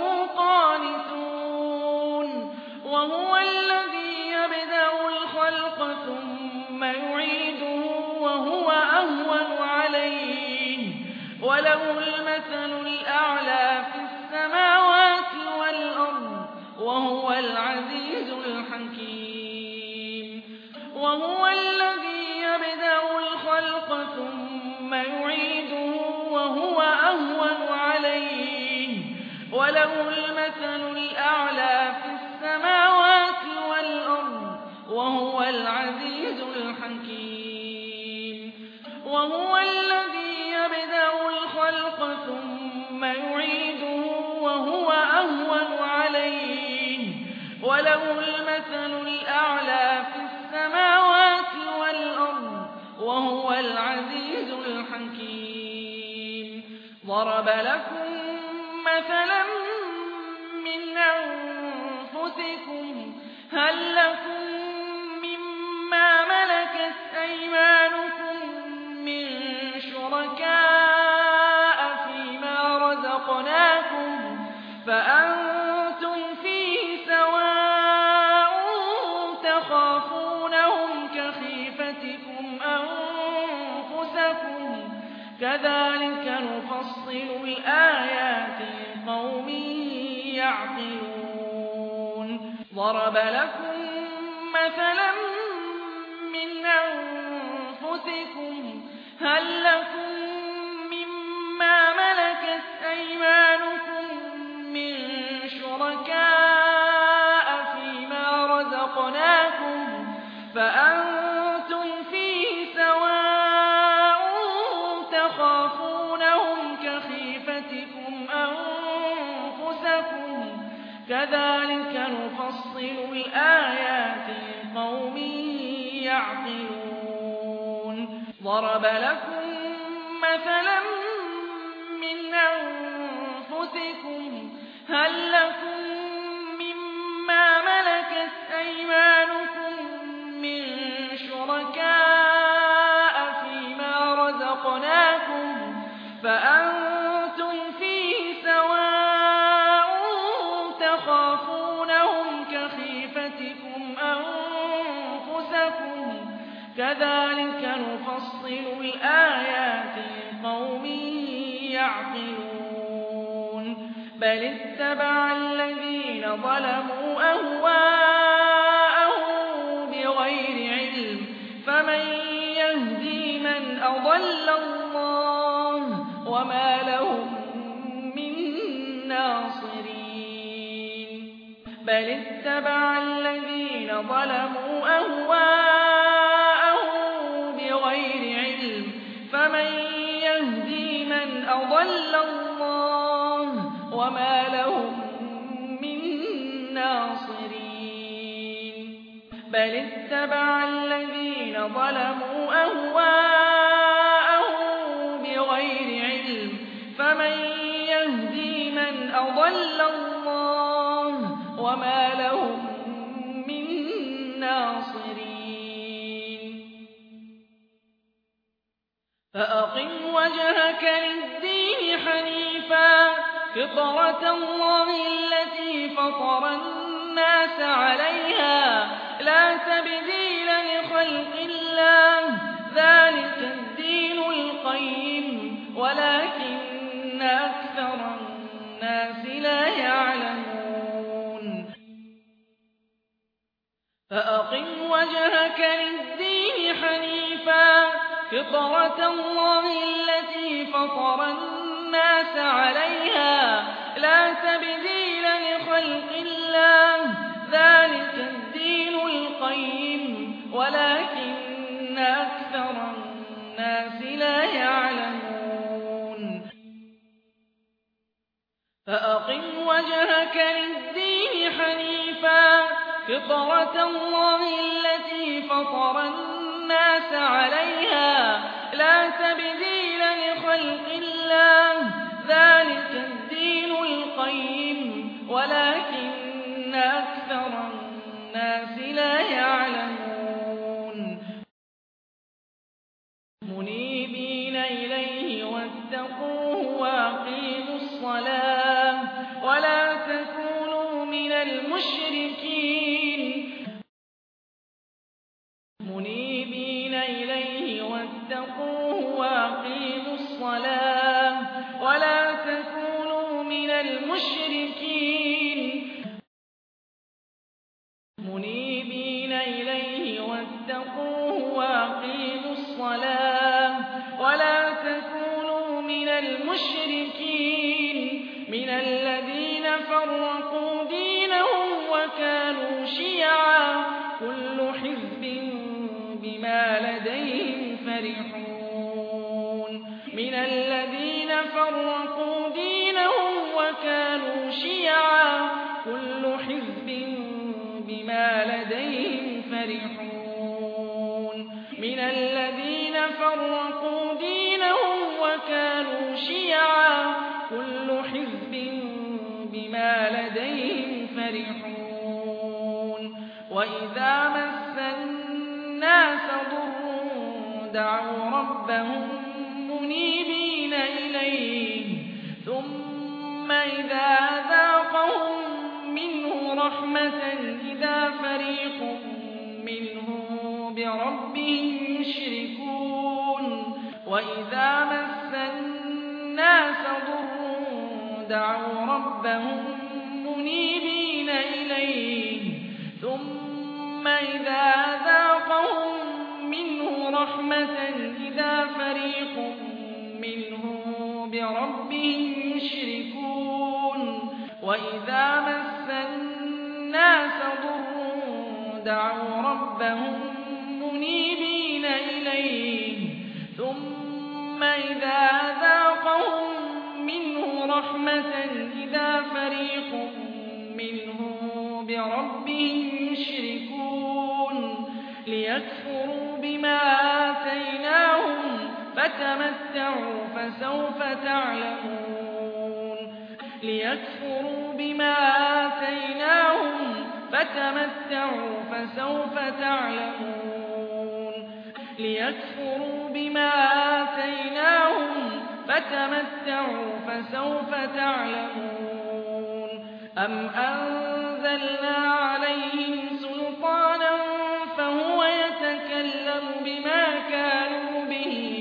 قانتون وهو الذي يبدأ الخلق ثم يعيده وهو أهون عليه وله المثل الأعلى في السماوات والأرض وهو العزيز الحكيم وهو الذي يبدأ الخلق ثم يعيده وهو أهون عليه وله المثل الأعلى في السماوات والأرض وهو العزيز الحكيم وهو الذي يبدأ الخلق ثم يعيده وهو أهون عليه وله المثل الأعلى في السماوات والأرض وهو العزيز الحكيم ضرب لكم مثلا من أنفسكم هل لكم مما ملكت أيمانكم من شركاء فيما رزقناكم فأنتم فيه سواء تخافونهم كخيفتكم أنفسكم كذلك نفصل الآيات لقوم يعقلون ضرب لكم مثلا من أنفسكم هل لكم مما ملكت أيمانكم من شركاء فيما رزقناكم فأنتم فيه سواء تخافونهم كخيفتكم أنفسكم كذلك نفصل الآيات لقوم يعقلون ضرب لكم مثلا من أنفسكم هل لكم مما ملكت أيمانكم من شركاء فيما رزقناكم فأنتم فيه سواء تخافونهم كخيفتكم أنفسكم كذلك نفصل الآيات لقوم يعقلون بل اتبع الذين ظلموا أهواءهم بغير علم فمن يهدي من أضل الله وما لهم من ناصرين بل اتبع الذين ظلموا أهواءهم بغير علم فمن يهدي من أضل الله وما لهم من ناصرين بل اتبع الذين ظلموا أهواءهم بغير علم فمن يهدي من أضل الله وما لهم من ناصرين فأقم وجهك للدين حنيفا فطرة الله التي فطر الناس عليها لا تبديل لخلق الله ذلك الدين القيم ولكن أكثر الناس لا يعلمون فأقم وجهك للدين حنيفا فطرة الله التي فطر الناس عليها لا تبديل لخلق الله ذلك الدين القيم ولكن أكثر الناس لا يعلمون فأقم وجهك للدين حنيفا فطرة الله التي فطر الناس عليها لا تبديل لخلق الله ذلك الدين القيم ولكن أكثر الناس لا يعلمون منيبين إليه واتقوه وأقيموا الصلاة ولا تكونوا من المشركين منيبين إليه واتقوه وأقيموا الصلاة ولا تكونوا من المشركين منيبين إليه واتقوه وأقيموا الصلاة ولا تكونوا من المشركين من الذين فرقوا دينهم وكانوا شيعا كل حزب بما لديهم فرحون من الذين فرقوا دينهم وكانوا شيعا كل حزب بما لديهم فرحون من الذين فرقوا دينهم وكانوا شيعا كل حزب بما لديهم فرحون وإذا مس الناس ضر دعوا ربهم منيبين إليه ثم إذا ذاقهم منه رحمة إذا فريق منهم بربهم يشركون وإذا مس الناس ضر دعوا ربهم منيبين إليه ثم إذا ذاقهم منه رحمة إذا فريق منهم بربهم يشركون وإذا مس الناس ضر دعوا ربهم منيبين إليه ثم إذا ذاقهم منه رحمة إذا فريق منهم بربهم يشركون ليكفروا بما آتيناهم فتمتعوا فسوف تعلمون ليكفروا بما آتيناهم فتمتعوا فسوف تعلمون ليكفروا بما آتيناهم فتمتعوا فسوف تعلمون أم أنزلنا عليهم سلطانا فهو يتكلم بما كانوا به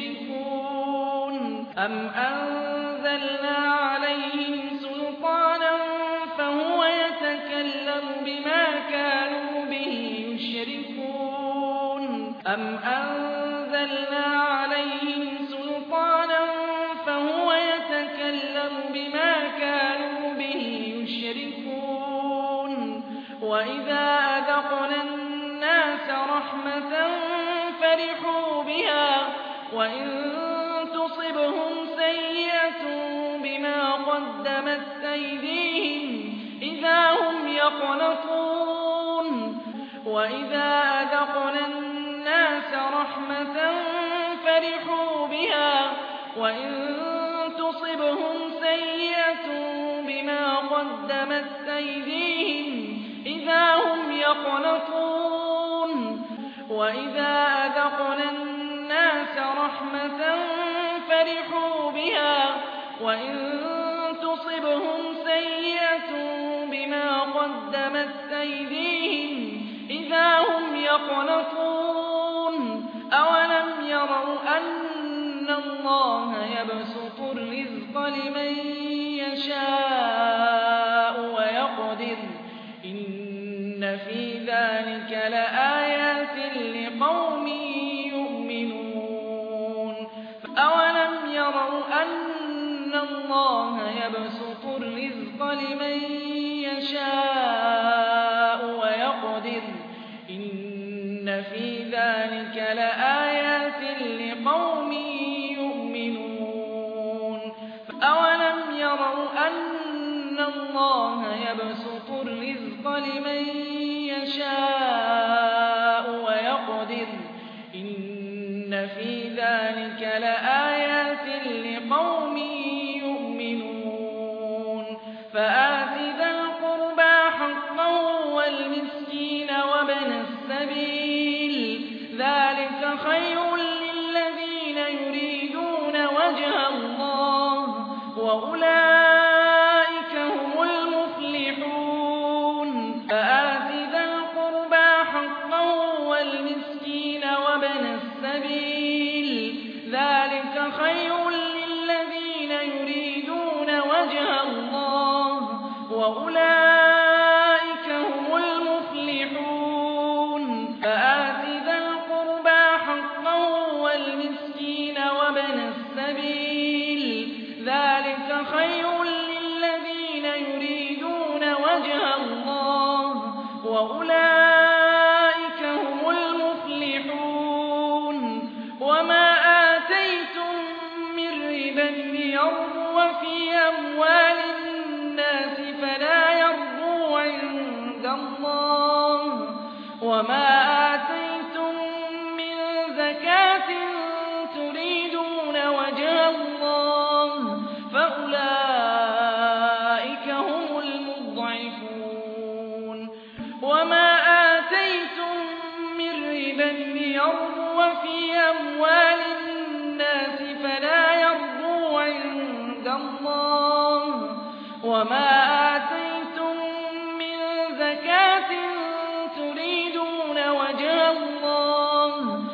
يشركون أم أنزلنا عليهم سلطانا فهو يتكلم بما كانوا به يشركون أم أنزلنا عليهم سلطانا فهو يتكلم بما كانوا به يشركون وإذا أذقنا الناس رحمة فرحوا بها وإن تصبهم سيئة بما قدمت أيديهم إذا هم يقنطون وَإِذَا أَذَقْنَا النَّاسَ رَحْمَةً فَرِحُوا بِهَا وَإِن تُصِبْهُمْ سَيِّئَةٌ بِمَا قَدَّمَتْ أَيْدِيهِمْ إِذَا هُمْ يَقْنَطُونَ وَإِذَا أَذَقْنَا النَّاسَ رَحْمَةً فَرِحُوا بِهَا وَإِن تُصِبْهُمْ سَيِّئَةٌ بِمَا قَدَّمَتْ أَيْدِيهِمْ إِذَا هُمْ يَقْنَطُونَ أَوَلَمْ يَرَوْا أَنَّ اللَّهَ يَبْسُطُ الرِّزْقَ لِمَن يَشَاءُ وَيَقْدِرُ إِنَّ فِي ذَلِكَ لَآيَاتٍ لِقَوْمٍ يُؤْمِنُونَ أَوَلَمْ يَرَوْا أَنَّ اللَّهَ يَبْسُطُ الرِّزْقَ لِمَن يَشَاءُ وَيَقْدِرُ إِنَّ فِي ذَلِكَ لَآيَاتٍ لِقَوْمٍ يُؤْمِنُونَ أَوَلَمْ يَرَوْا أَنَّ اللَّهَ يَبْسُطُ الرِّزْقَ لِمَن يَشَاءُ وَيَقْدِرُ إِنَّ فِي ذَلِكَ لَآيَاتٍ لِقَوْمٍ يُؤْمِنُونَ فَآتِ ذَا الْقُرْبَىٰ حَقَّهُ وَالْمِسْكِينَ وَابْنَ السَّبِيلِ ذَٰلِكَ خَيْرٌ لِّلَّذِينَ يُرِيدُونَ وَجْهَ اللَّهِ وَأُولَٰئِكَ هُمُ الْمُفْلِحُونَ فَآتِ ذَا الْقُرْبَىٰ حَقَّهُ وَالْمِسْكِينَ وَابْنَ السَّبِيلِ ذَٰلِكَ خَيْرٌ لِّلَّذِينَ يُرِيدُونَ وَجْهَ اللَّهِ وَأُولَٰئِكَ هُمُ الْمُفْلِحُونَ فَآتِ ذَا الْقُرْبَىٰ حَقَّهُ وَالْمِسْكِينَ وَابْنَ السَّبِيلِ ذَٰلِكَ خَيْرٌ لِّلَّذِينَ يُرِيدُونَ وَجْهَ اللَّهِ وَأُولَٰئِكَ هُمُ الْمُفْلِحُونَ وَمَا آتَيْتُم مِّن رِّبًا لِّيَرْبُوَ فِي أَمْوَالِ النَّاسِ فَلَا يَرْبُو عِندَ اللَّهِ وَمَا آتَيْتُم مِّن زَكَاةٍ تُرِيدُونَ وَجْهَ اللَّهِ فَأُولَٰئِكَ هُمُ الْمُضْعِفُونَ وَمَا آتَيْتُم مِّن رِّبًا لِّيَرْبُوَ فِي أَمْوَالِ النَّاسِ فَلَا يَرْبُو عِندَ اللَّهِ وَمَا آتَيْتُم مِّن زَكَاةٍ تُرِيدُونَ وَجْهَ اللَّهِ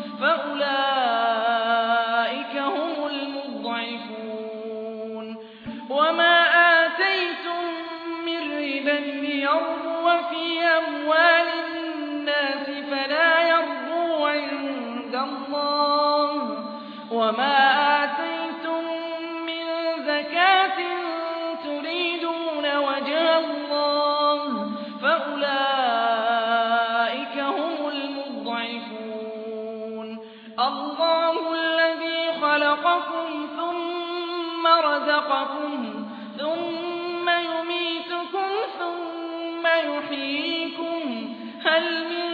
فَأُولَٰئِكَ هُمُ الْمُضْعِفُونَ وَمَا آتَيْتُم مِّن رِّبًا لِّيَرْبُوَ فِي أَمْوَالِ النَّاسِ فَلَا يَرْبُو عِندَ اللَّهِ وَمَا آتَيْتُم مِّن زَكَاةٍ تُرِيدُونَ وَجْهَ اللَّهِ فَأُولَٰئِكَ هُمُ الْمُضْعِفُونَ اللَّهُ الَّذِي خَلَقَكُمْ ثُمَّ رَزَقَكُمْ ثُمَّ يُمِيتُكُمْ ثُمَّ يُحْيِيكُمْ هَلْ مِن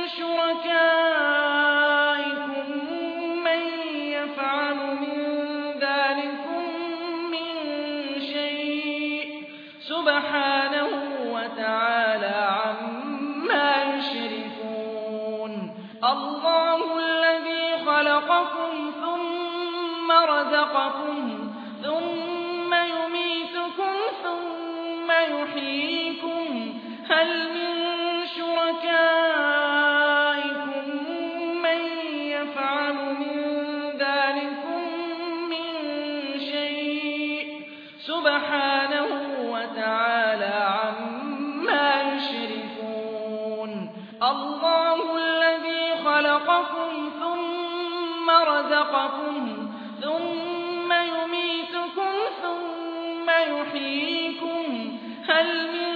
شُرَكَائِكُم مَّن يَفْعَلُ مِن ذَٰلِكُم مِّن شَيْءٍ سُبْحَانَهُ وَتَعَالَىٰ عَمَّا يُشْرِكُونَ اللَّهُ الَّذِي خَلَقَكُمْ ثُمَّ رَزَقَكُمْ ثُمَّ يُمِيتُكُمْ ثُمَّ يُحْيِيكُمْ هَلْ مِن شُرَكَائِكُم مَّن يَفْعَلُ مِن ذَٰلِكُم مِّن شَيْءٍ سُبْحَانَهُ وَتَعَالَىٰ عَمَّا يُشْرِكُونَ اللَّهُ الَّذِي خَلَقَكُمْ ثُمَّ رَزَقَكُمْ ثُمَّ يُمِيتُكُمْ ثُمَّ يُحْيِيكُمْ هَلْ مِن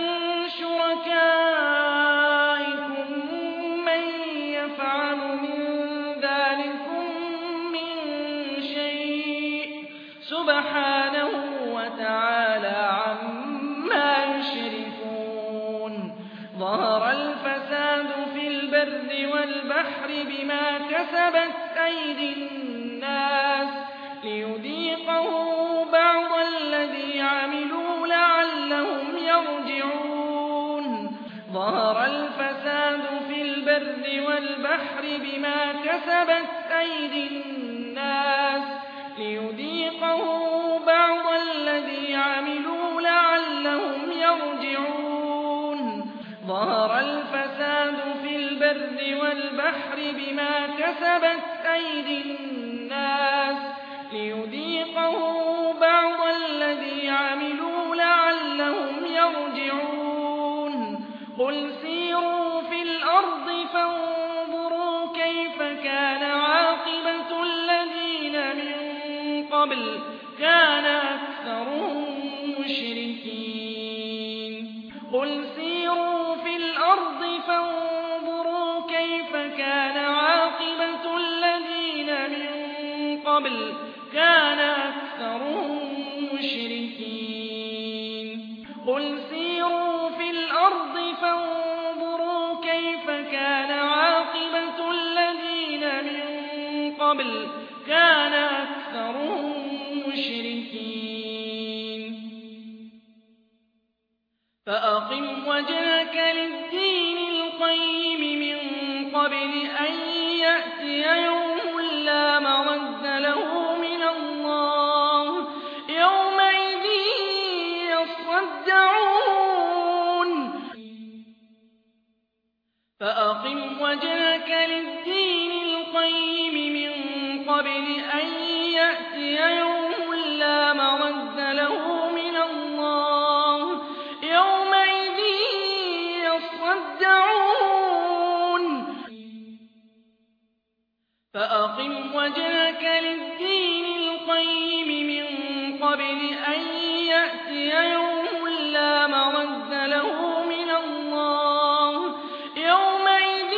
شُرَكَائِكُم مَّن يَفْعَلُ مِن ذَٰلِكُم مِّن شَيْءٍ سُبْحَانَهُ وَتَعَالَىٰ عَمَّا يُشْرِكُونَ ظَهَرَ الْفَسَادُ فِي الْبَرِّ والبحر بما كسبت أيدي الناس ليذيقهم بعض الذي عملوا لعلهم يرجعون ظهر الفساد في البر والبحر بما كسبت أيدي الناس ليذيقهم بعض الذي عملوا لعلهم يرجعون ظهر الفساد في البر والبحر بما كسبت أيدي الناس ليذيقهم بعض الذي عملوا لعلهم يرجعون قل سيروا في الأرض فانظروا كيف كان عاقبة الذين من قبل كان أكثرهم مشركين قل سيروا في الأرض فانظروا كيف كان عاقبة الذين من قبل كان أكثرهم مشركين قل سيروا في الأرض فانظروا كيف كان عاقبة الذين من قبل كان أكثرهم مشركين فأقم وجهك للدين القيم من قبل أن يأتي يوم لا مرد له من الله يومئذ يصدعون فأقم وجهك للدين القيم من قبل أن يأتي يوم لا مرد له من الله يومئذ يصدعون فأقم وجهك للدين القيم من قبل أن يأتي يوم لا مرد له من الله يومئذ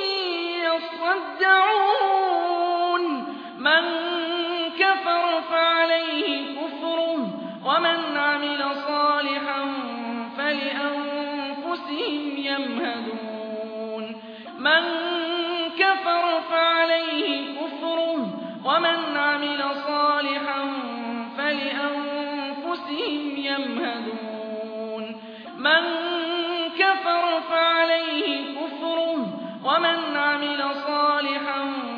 يصدعون من كفر فعليه كفره ومن عمل صالحا فلأنفسهم يمهدون من كفر فعليه كفره ومن عمل صالحا فلأنفسهم يمهدون من كفر فعليه كفره ومن عمل صالحا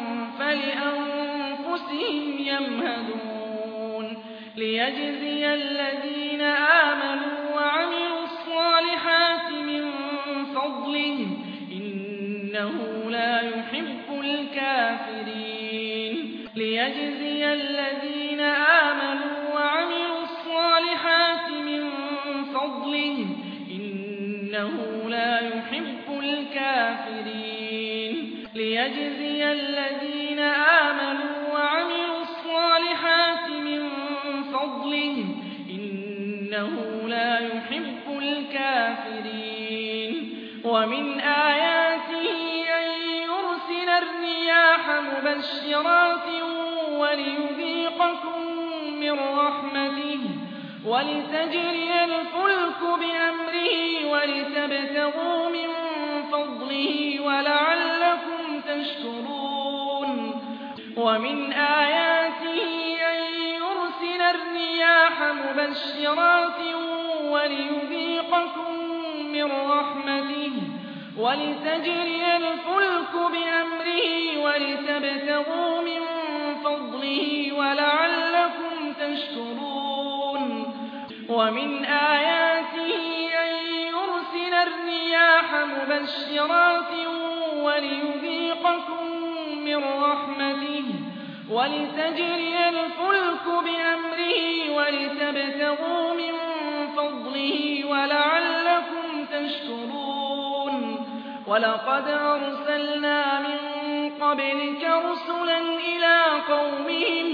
فلأنفسهم يمهدون ليجزي الذين آمنوا وعملوا الصالحات من فضله إنه لا يحب الكافرين ليجزي الذين آمنوا وعملوا الصالحات من فضله إنه لا يحب الكافرين ليجزي الذين آمنوا وعملوا الصالحات من فضله إنه لا يحب الكافرين ومن آياته أن يرسل الرياح مبشرات وليذيقكم من رحمته ولتجري الفلك بأمره ولتبتغوا من فضله ولعلكم تشكرون ومن آياته أن يرسل الرياح مبشرات وليذيقكم من رحمته ولتجري الفلك بأمره ولتبتغوا من فضله ولعلكم تشكرون ومن آياته أن يرسل الرياح مبشرات وليذيقكم من رحمته ولتجري الفلك بأمره ولتبتغوا من فضله ولعلكم تشكرون ولقد أرسلنا من قبلك رسلا إلى قومهم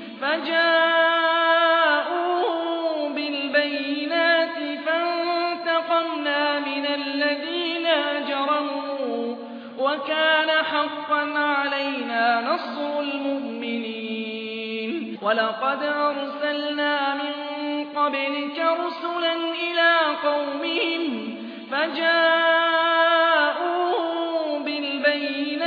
فجاءوهم بالبينات فانتقمنا من الذين أجرموا وكان حقا علينا نصر المؤمنين ولقد أرسلنا من قبلك رسلا إلى قومهم فجاءوهم بالبينات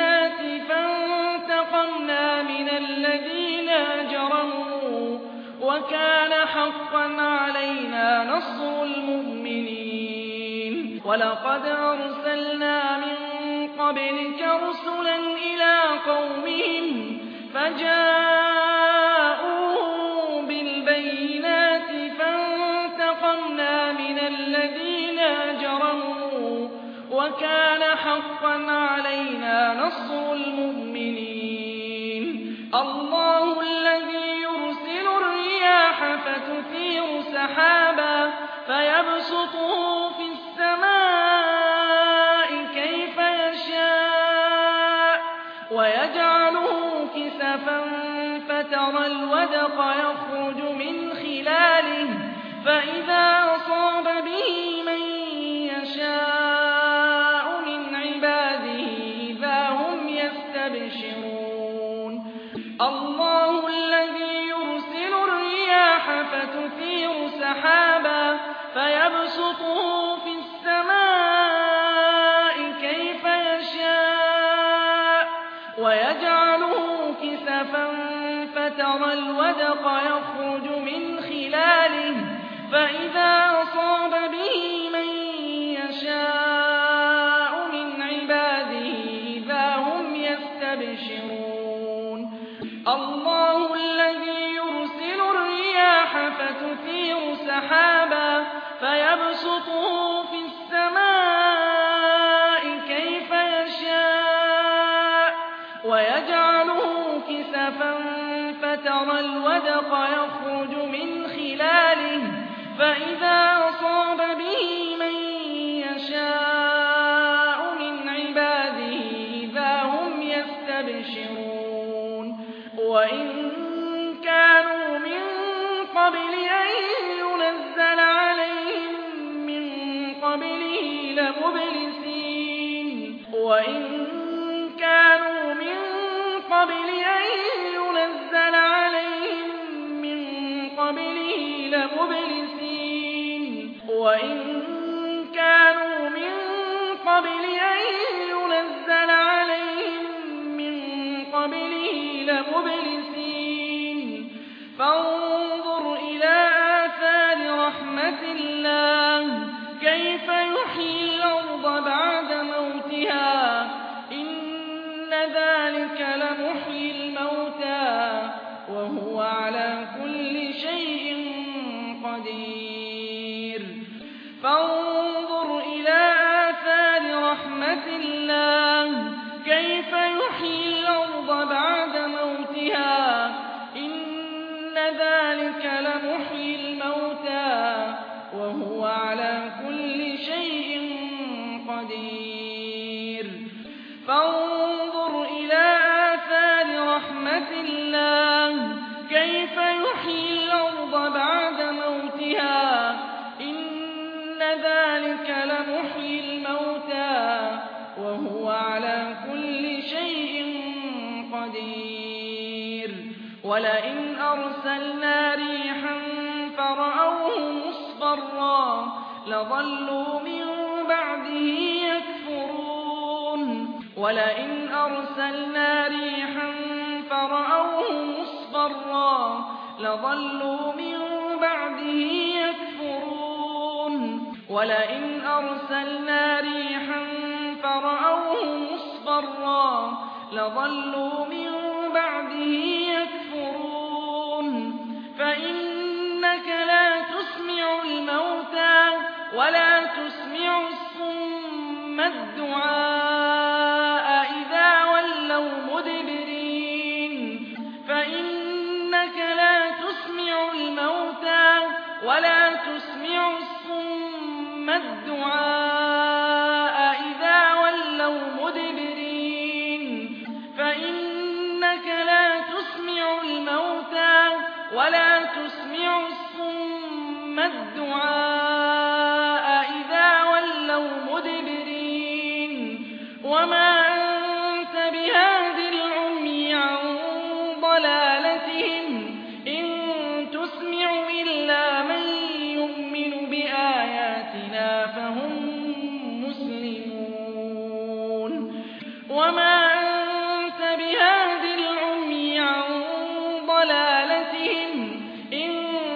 وكان حقا علينا نصر المؤمنين ولقد أرسلنا من قبلك رسلا إلى قومهم فجاءوهم بالبينات فانتقمنا من الذين أجرموا وكان حقا علينا نصر المؤمنين الله الذي يرسل الرياح فتثير سحابا فيبسطه في السماء كيف يشاء ويجعله كسفا فترى الودق يخرج من خلاله فإذا أصاب به من يشاء من عباده إذا هم يستبشرون الله الذي يرسل الرياح فتثير سحابا فيبسطه في السماء كيف يشاء ويجعله كسفا فترى الودق يخرج من خلاله فإذا أصاب به من يشاء من عباده إذا هم يستبشرون الله الذي يرسل الرياح فتثير سحابا فيبسطه في السماء كيف يشاء ويجعله كسفا فترى الودق يخرج من خلاله فإذا أصاب به من يشاء من عباده إذا هم يستبشرون وإن كانوا من قبل أن ينزل عليهم من قبله لمبلسين وإن كانوا من قبل أن ينزل عليهم من قبله لمبلسين وإن كانوا من قبل أن ينزل عليهم من قبله لمبلسين فانظر إلى آثار رحمة الله كيف يحيي الأرض بعد موتها إن ذلك لمحيي الموتى وهو على كل شيء قدير فانظر إلى آثار رحمة الله كيف يحيي الأرض بعد موتها إن ذلك لمحيي الموتى وهو على كل شيء قدير فانظر إلى آثار رحمة الله كيف يحيي الأرض بعد موتها إن ذلك لمحيي الموتى وهو على كل شيء قدير ولئن أرسلنا ريحا فرأوه مصفرا لظلوا من بعده يكفرون ولئن أرسلنا ريحا فرأوه مصفرا لظلوا من بعده يكفرون ولئن أرسلنا ريحا فرأوه مصفرا لظلوا من بعده يكفرون فإنك لا تسمع الموتى ولا تسمع الصم الدعاء إذا ولوا مدبرين فإنك لا تسمع الموتى ولا تسمع الصم الدعاء إذا ولوا مدبرين فإنك لا تسمع الموتى ولا تسمع الصم الدعاء إذا ولوا مدبرين وما أنت بهاد العمي عن ضلالتهم إن تسمع إلا من يؤمن بآياتنا فهم مسلمون وما أنت بهاد العمي عن ضلالتهم إن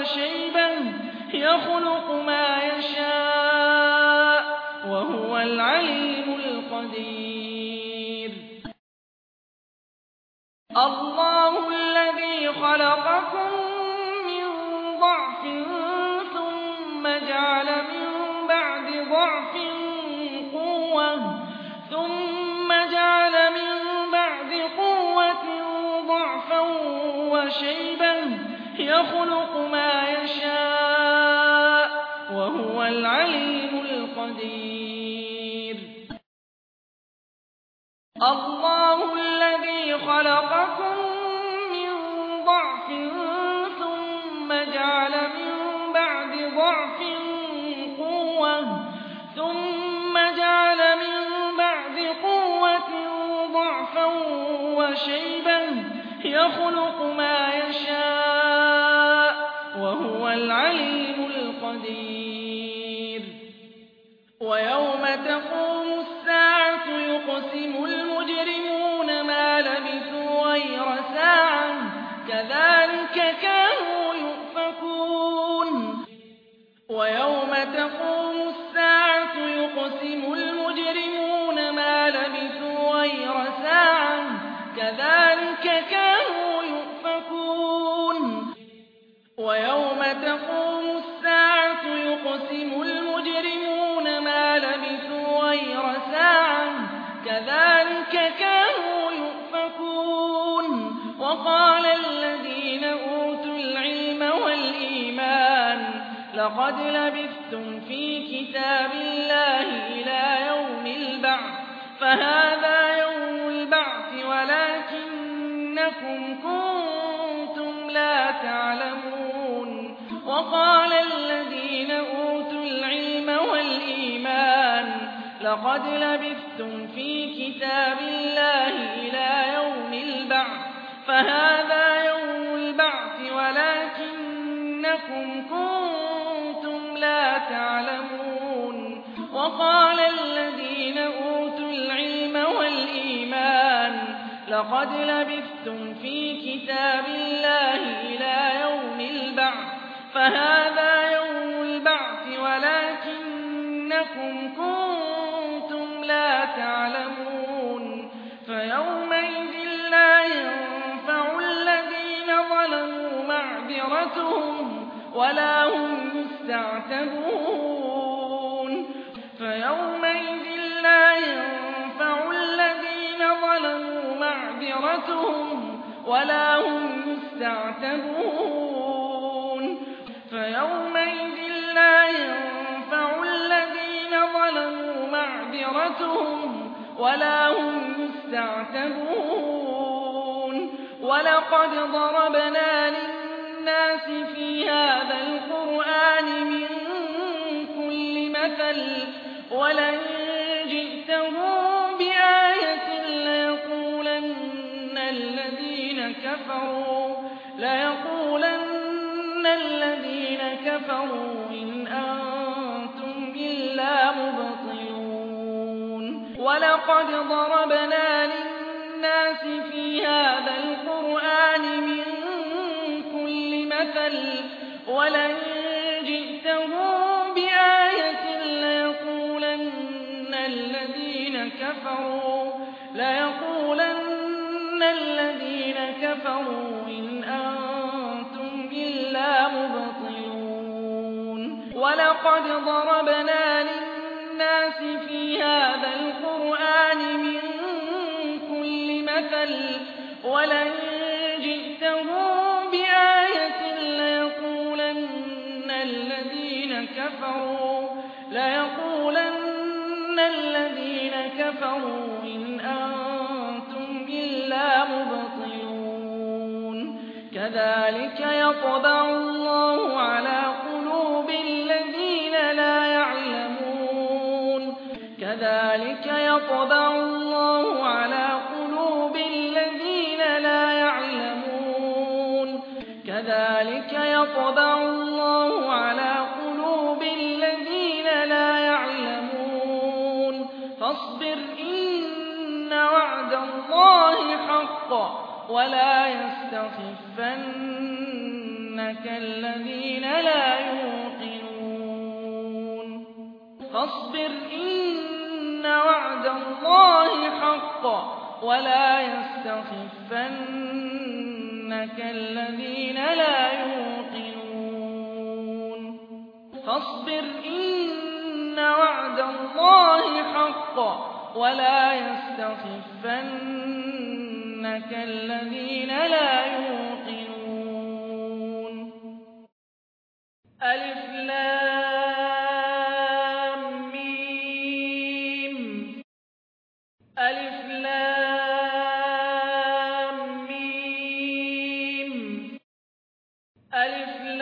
وشيبة يخلق ما يشاء وهو العليم القدير. الله الذي خلقكم من ضعف ثم جعل من بعد ضعف قوة ثم جعل من بعد قوة ضعفا وشيبا يخلق ما يشاء وهو العليم القدير. الله الذي خلقكم من ضعف ثم جعل من بعد ضعف قوة ثم جعل من بعد قوة ضعفا وشيبا يخلق ما يشاء وهو العليم القدير. ويوم تقوم الساعة يقسم المجرمون ما لبثوا غير ساعة كذلك كانوا يؤفكون. ويوم تقوم الساعة يقسم المجرمون ما لبثوا غير ساعة كذلك كانوا يؤفكون. ويوم تقوم الساعة يقسم المجرمون ما لبثوا غير ساعة كذلك كانوا يؤفكون. وقال الذين أوتوا العلم والإيمان لقد لبثتم في كتاب الله إلى يوم البعث فهذا يوم البعث ولكنكم كنتم لا تعلمون. وقال الذين أوتوا العلم والإيمان لقد لبثتم في كتاب الله إلى يوم البعث فهذا يوم البعث ولكنكم كنتم لا تعلمون. وقال الذين أوتوا العلم والإيمان لقد لبثتم في كتاب الله إلى يوم البعث فهذا يوم البعث ولكنكم كنتم لا تعلمون. فيومئذ لا ينفع الذين ظلموا معذرتهم ولا هم يستعتبون. فيومئذ لا ينفع الذين ظلموا معذرتهم ولا هم يستعتبون. فيومئذ لا ينفع الذين ظلموا معذرتهم ولا هم يستعتبون. ولقد ضربنا للناس في هذا القرآن من كل مثل ولئن جئتهم بآية ليقولن الذين كفروا إن أنتم إلا مبطلون. ولقد ضربنا للناس في هذا القرآن من كل مثل ولئن جئتهم بآية ليقولن الذين كفروا إن أنتم إلا مبطلون. ولقد ضربنا للناس في هذا القرآن من كل مثل ولئن جئتهم بآية ليقولن الذين كفروا إن أنتم إلا مبطلون. كذلك يطبع الله على قلوب الذين لا يعلمون. كذلك يطبع الله على قلوب الذين لا يعلمون. كذلك يطبع الله على قلوب الذين لا يعلمون. فاصبر إن وعد الله حق ولا يستخفنك كالذين لا يوقنون فاصبر إن وعد الله حق ولا يستخفنك الذين لا يوقنون فاصبر إن وعد الله حق ولا يستخفنك الذين لا يوقنون ألف لام ميم ألف لام ميم ألف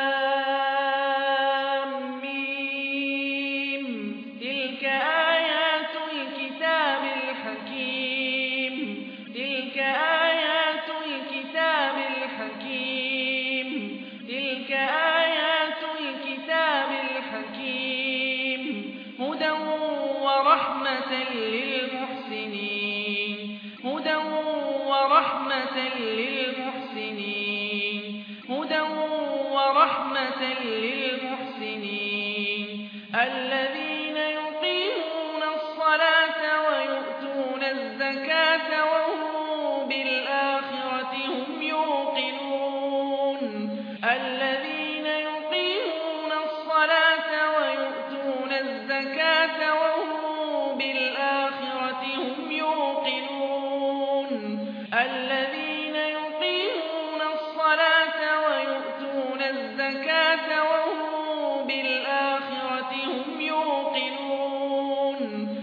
لام ميم تلك آيات الكتاب الحكيم تلك آيات الكتاب الحكيم تلك آيات الكتاب الحكيم هدى ورحمة للمحسنين هدى ورحمة للمحسنين هدى ورحمة للمحسنين الذين يقيمون الصلاة ويؤتون الزكاة وهم بالآخرة هم يوقنون الذين يقيمون الصلاة ويؤتون الزكاة وهم بالآخرة هم يوقنون الذين يقيمون الصلاة ويؤتون الزكاة وهم بالآخرة هم يوقنون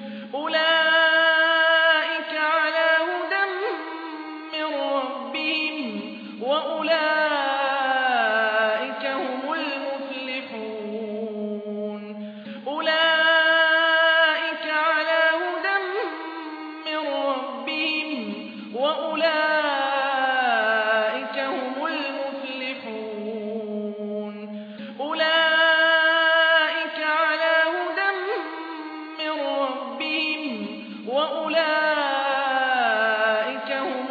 أولئك على هدى من ربهم وأولئك هم المفلحون أولئك على هدى من ربهم وأولئك هم المفلحون أولئك على هدى من ربهم وأولئك هم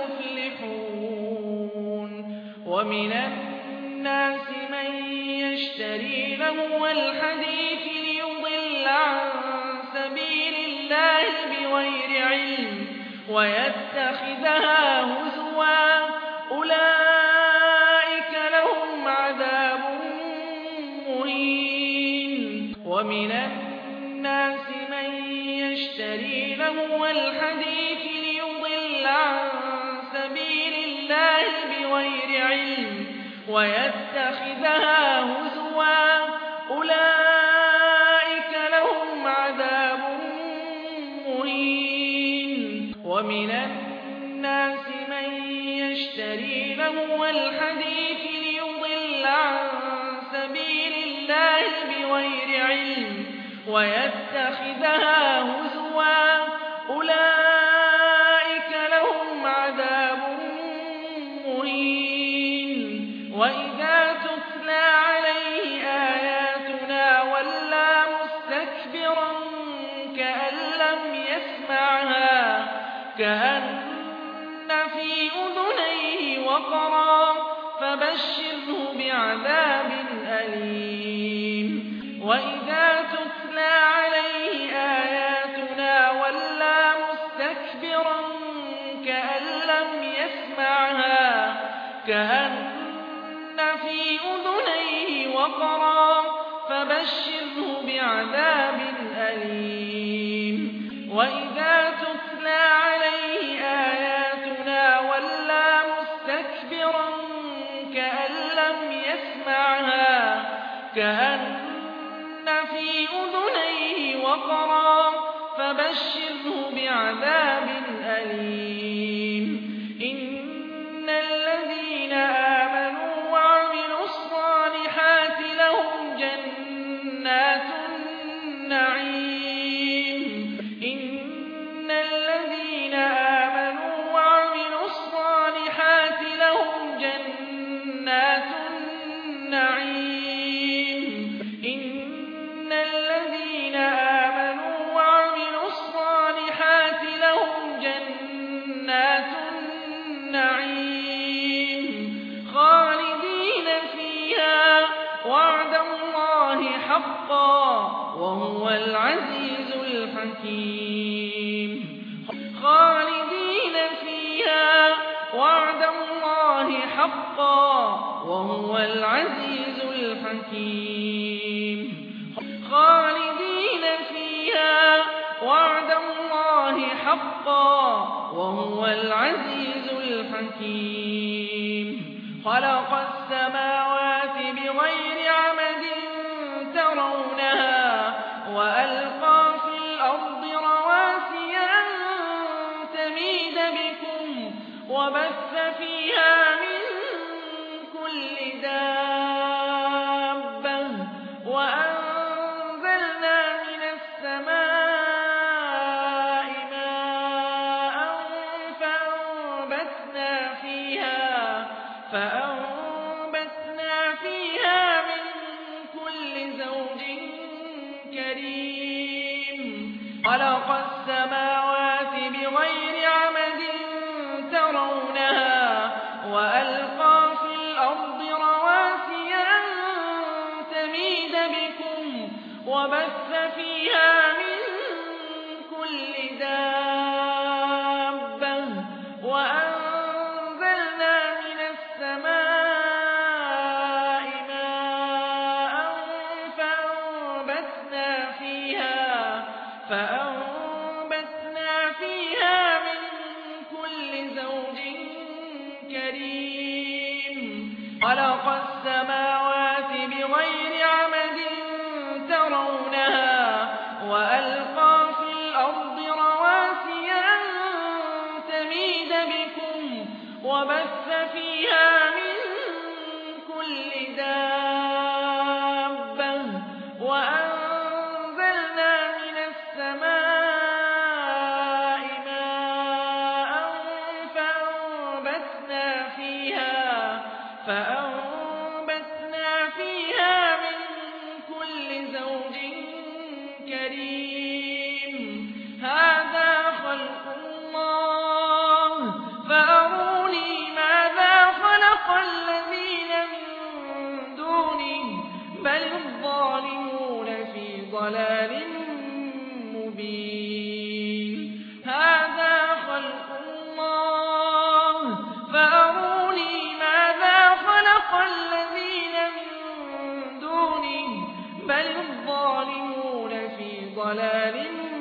المفلحون ومن الناس من يشتري لهو الحديث ليضل عن سبيل الله بغير علم ويتخذها هزوا أولئك لهم عذاب مهين ومن الناس من يشتري لهو الحديث ليضل عن سبيل الله بغير علم ويتخذها هزوا أولئك لهم عذاب مهين ومن الناس من يشتري لهو الحديث ليضل عن سبيل الله بغير علم ويتخذها هزوا أولئك لهم عذاب مهين وإذا تتلى عليه آياتنا ولى مستكبرا كأن لم يسمعها كأن في أذنيه وقرا فبشره بعذاب أليم وإذا تتلى عليه آياتنا ولى مستكبرا كأن لم يسمعها كأن في أذنيه وقرا فبشره بعذاب أليم وإذا تتلى عليه آياتنا ولى مستكبرا كأن لم يسمعها كأن في أذنيه وقرا فبشره بعذاب أليم إن الذين آمنوا وعملوا الصالحات لهم جنات النعيم إن الذين آمنوا وعملوا الصالحات لهم جنات النعيم إن الذين آمنوا وعملوا الصالحات لهم جنات حقا وهو العزيز الحكيم خالدين فيها وعد الله حقا وهو العزيز الحكيم خالدين فيها وعد الله حقا وهو العزيز الحكيم خلق السماوات بغير عمد ترونها وألقى في الأرض رواسي أن تميد بكم وبث فيها من كل دابة وأنزلنا من السماء ماء فأنبتنا فيها من كل زوج كريم خلق السماوات بغير عمد ترونها وألقى في الأرض رواسي أن تميد بكم وبث فيها من كل دابة وأنزلنا من السماء ماء فأنبتنا فيها من كل زوج كريم خلق السماوات بغير عمد ترونها وألقى في الأرض رواسي أن تميد بكم وبث فيها من كل دابة وأنزلنا من السماء ماء فأنبتنا فيها من كل زوج كريم هذا خلق الله فأروني ماذا خلق الذين من دونه بل الظالمون في ضلال مبين هذا خلق الله فأروني ماذا خلق الذين من دونه بل الظالمون في ضلال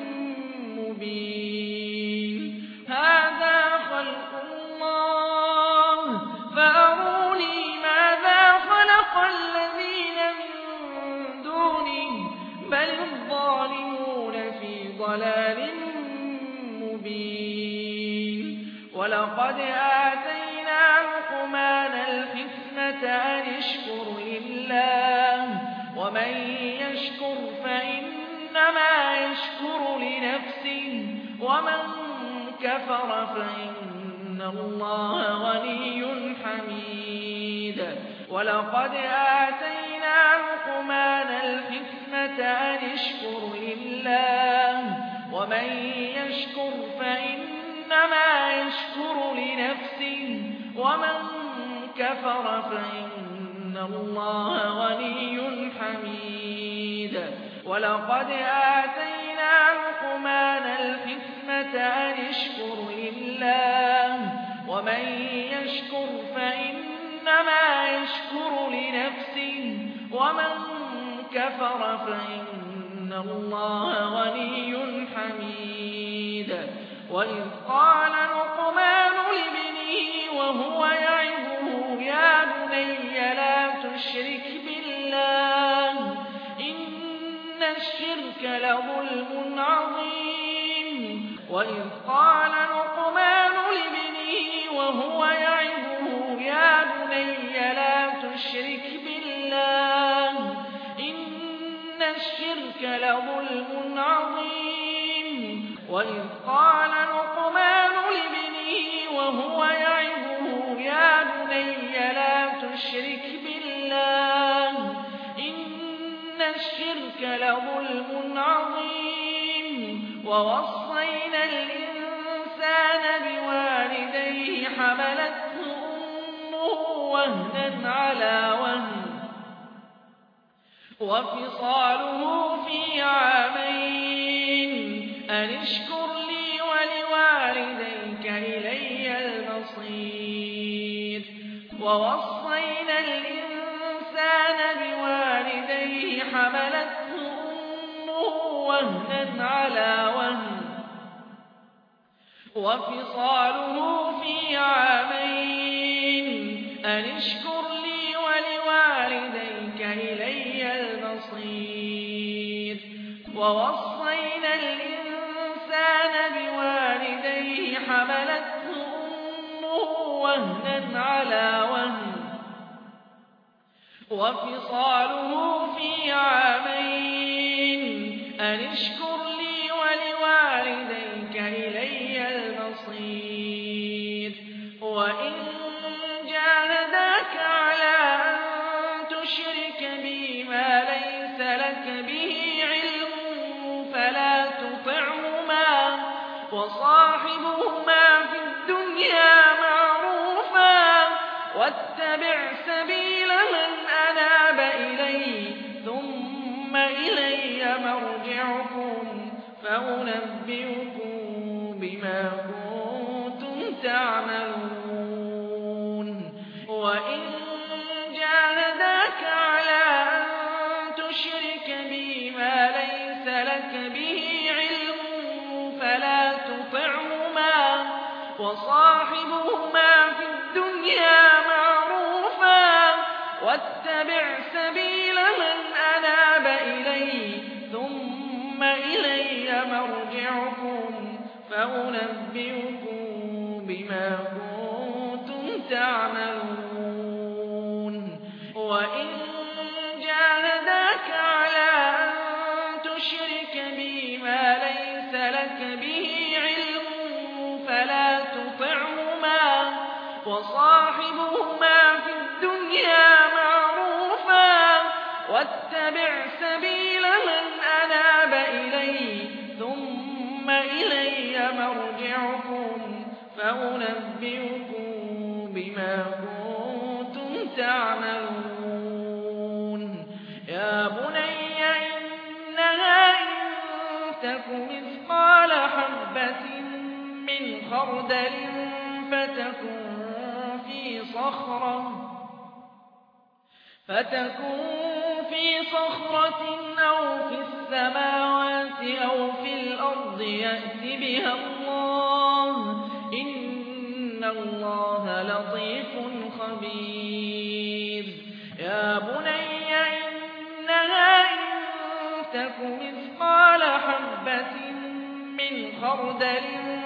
مبين هذا خلق الله فأروني ماذا خلق الذين من دونه بل الظالمون في ضلال مبين ولقد آتينا لقمان الحكمة أن اشكر لله ومن يشكر فإنما يشكر لنفسه ومن كفر فإن الله غني حميد ولقد آتينا لقمان الحكمة أن اشكر لله ومن يشكر فإنما يشكر لنفسه ومن كفر فإن الله غني حميد ولقد آتينا لقمان الحكمة أن اشكر لله ومن يشكر فإنما يشكر لنفسه ومن كفر فإن الله غني حميد وإذ قال لقمان لابنه وهو يعظه يا بني لا تشرك بالله إن الشرك لظلم عظيم وإذ قال لقمان لابنه وهو يعظه يا بني لا تشرك بالله إن الشرك لظلم عظيم وإذ قال لقمان لابنه وهو يعظه يا بني لا تشرك بالله إن الشرك لظلم عظيم ووصينا الإنسان بوالديه حملته أمه وهنا على وهن وفصاله في عامين أن اشكر لي ولوالديك إلي المصير ووصينا الإنسان بوالديه حملته أمه وهنا على وهن وفصاله في عامين أن اشكر لي ولوالديك إلي المصير ووصينا الإنسان بوالديه حملته أمه وهنا على وهن وفصاله في عامين أن اشكر لي ولوالديك إلي المصير وإن جاهداك على أن تشرك بي ما ليس لك به علم فلا تطعهما وصاحبهما في الدنيا معروفا واتبع سبيل من أناب إلي ثم إلي مرجعكم فأنبئكم بما كنتم تعملون وإن جاهداك على أن تشرك بي ما ليس لك به علم فلا تطعهما وصاحبهما في الدنيا معروفا واتبع سبيل من أناب إلي ثم إلي مرجعكم فأنبئكم بما كنتم تعملون وإن جاهداك على أن تشرك بي ما ليس لك به علم فلا تطعهما وصاحبهما في الدنيا معروفا واتبع سبيل من أناب إلي ثم إلي مرجعكم فأنبئكم بما كنتم تعملون يا بني إنها إن تك مثقال حبة من خردل فتكن في صخرة أو في السماوات أو في الأرض يأت بها الله إن الله لطيف خبير يا بني إنها إن تك مثقال حبة من خردل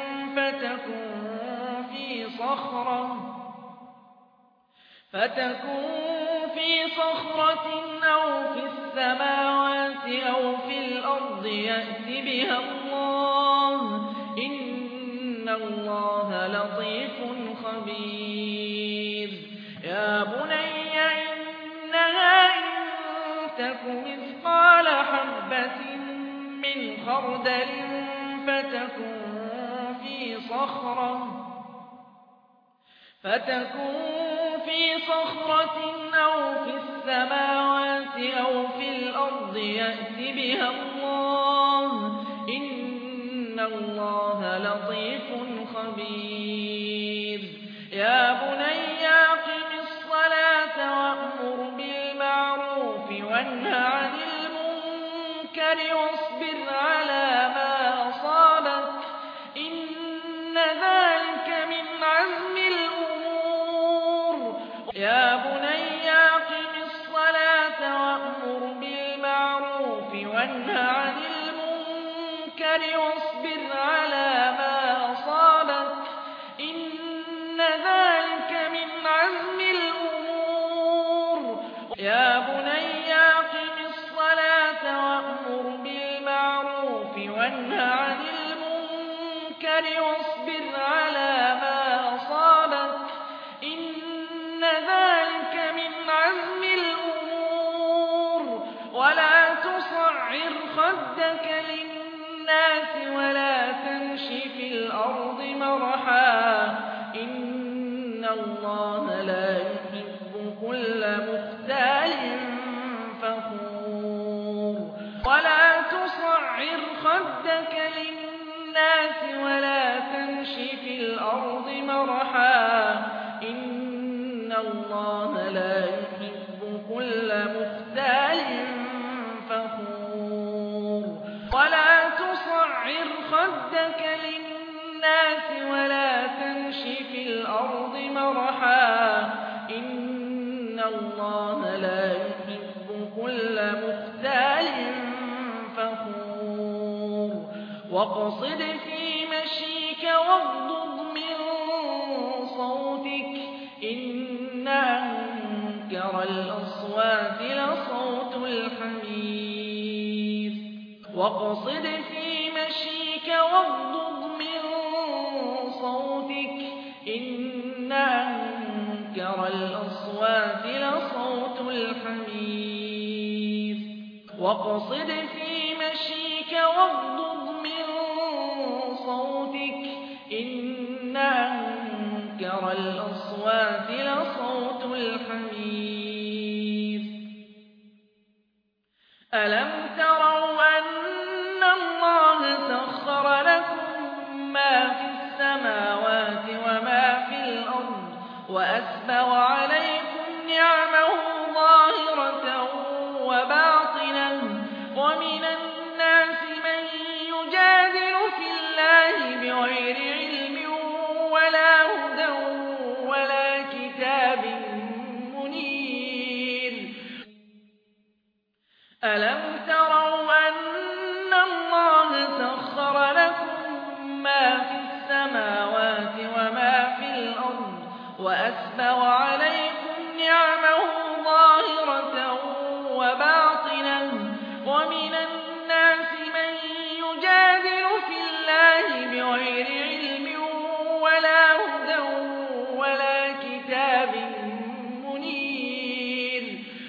فتكن في صخرة أو في السماوات أو في الأرض يأت بها الله إن الله لطيف خبير يا بني إنها إن تك مثقال حبة من خردل فتكن في صخرة أو في السماوات أو في الأرض يأت بها الله إن الله لطيف خبير يا بني أقم الصلاة وأمر بالمعروف وانه عن المنكر واصبر على ما أصابك إن ذلك من عزم الأمور يا بني أقم الصلاة وأمر بالمعروف وانه عن المنكر واصبر على ما أصابك إن ذلك من عزم الأمور يا بني أقم الصلاة وأمر بالمعروف وانه عن المنكر واصبر على ما أصابك إن ذلك من عزم الأمور ولا تصعر خدك للناس ولا تمش في الأرض مرحا إن الله لا يحب كل مختال فخور خدك للناس ولا تمش في الأرض مرحا إن الله لا يحب كل مختال فخور ولا تصعر خدك للناس ولا تمش في الأرض مرحا إن الله لا يحب كل مختال فخور واقصد في مشيك واغضض من صوتك إن أنكر الأصوات لصوت الحمير واقصد في مشيك واغضض من صوتك إن أنكر الأصوات لصوت الحمير واقصد في مشيك واغضض من صوتك إن أنكر الأصوات لصوت الحمير ألم تروا أن الله سخر لكم ما في السماوات وما في الأرض وأسبغ عليكم نعمه ظاهرة وباطنة ومن الناس من يجادل في الله بغير علم ولا هدى ولا كتاب منير ألم تروا أن الله سخر لكم ما في السماوات وما في الأرض وأسبغ عليكم نعمه ظاهرة وباطنة ومن الناس من يجادل في الله بغير علم ولا هدى ولا كتاب منير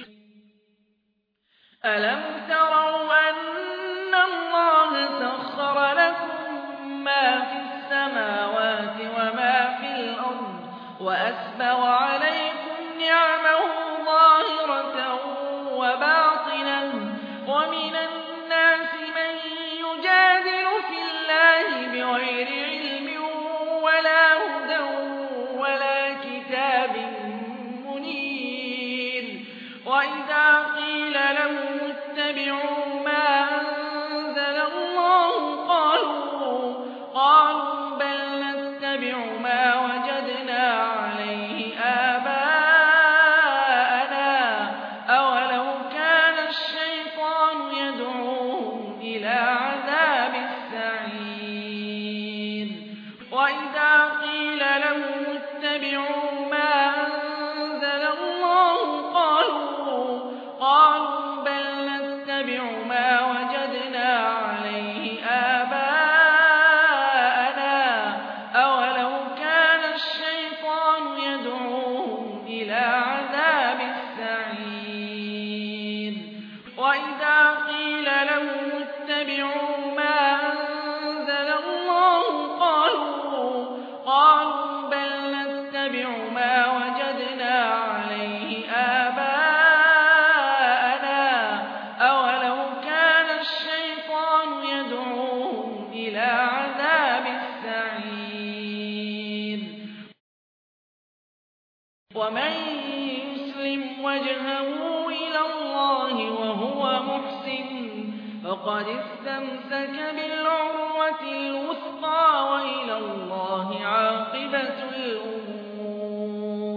ألم تروا أن الله سخر لكم ما في السماوات وما في الأرض وأسبغ عليكم نعمه ظاهرة وباطنة ومن الناس من يجادل في الله بغير علم ولا هدى ولا كتاب منير وإذا قيل لهم اتبعوا ما أنزل الله قالوا بل نتبع ما وجدنا عليه آباءنا أولو كان الشيطان يدعوهم إلى عذاب السعير وإذا قيل لهم اتبعوا ما أنزل الله قالوا بل نتبع ما وجدنا عليه آباءنا أولو كان الشيطان يدعوهم إلى عذاب السعير وإذا قيل لهم اتبعوا ما أنزل الله قالوا بل نتبع ما وجدنا عليه آباءنا أولو كان الشيطان يدعوهم إلى عذاب السعير ومن يسلم وجهه إلى الله وهو محسن فقد استمسك بالعروة الوثقى وإلى الله عاقبة الأمور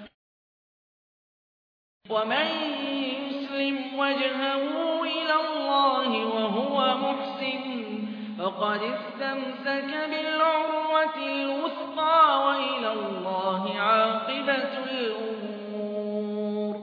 ومن يسلم وجهه إلى الله وهو محسن فقد استمسك بالعروة الوثقى وإلى الله عاقبة الأمور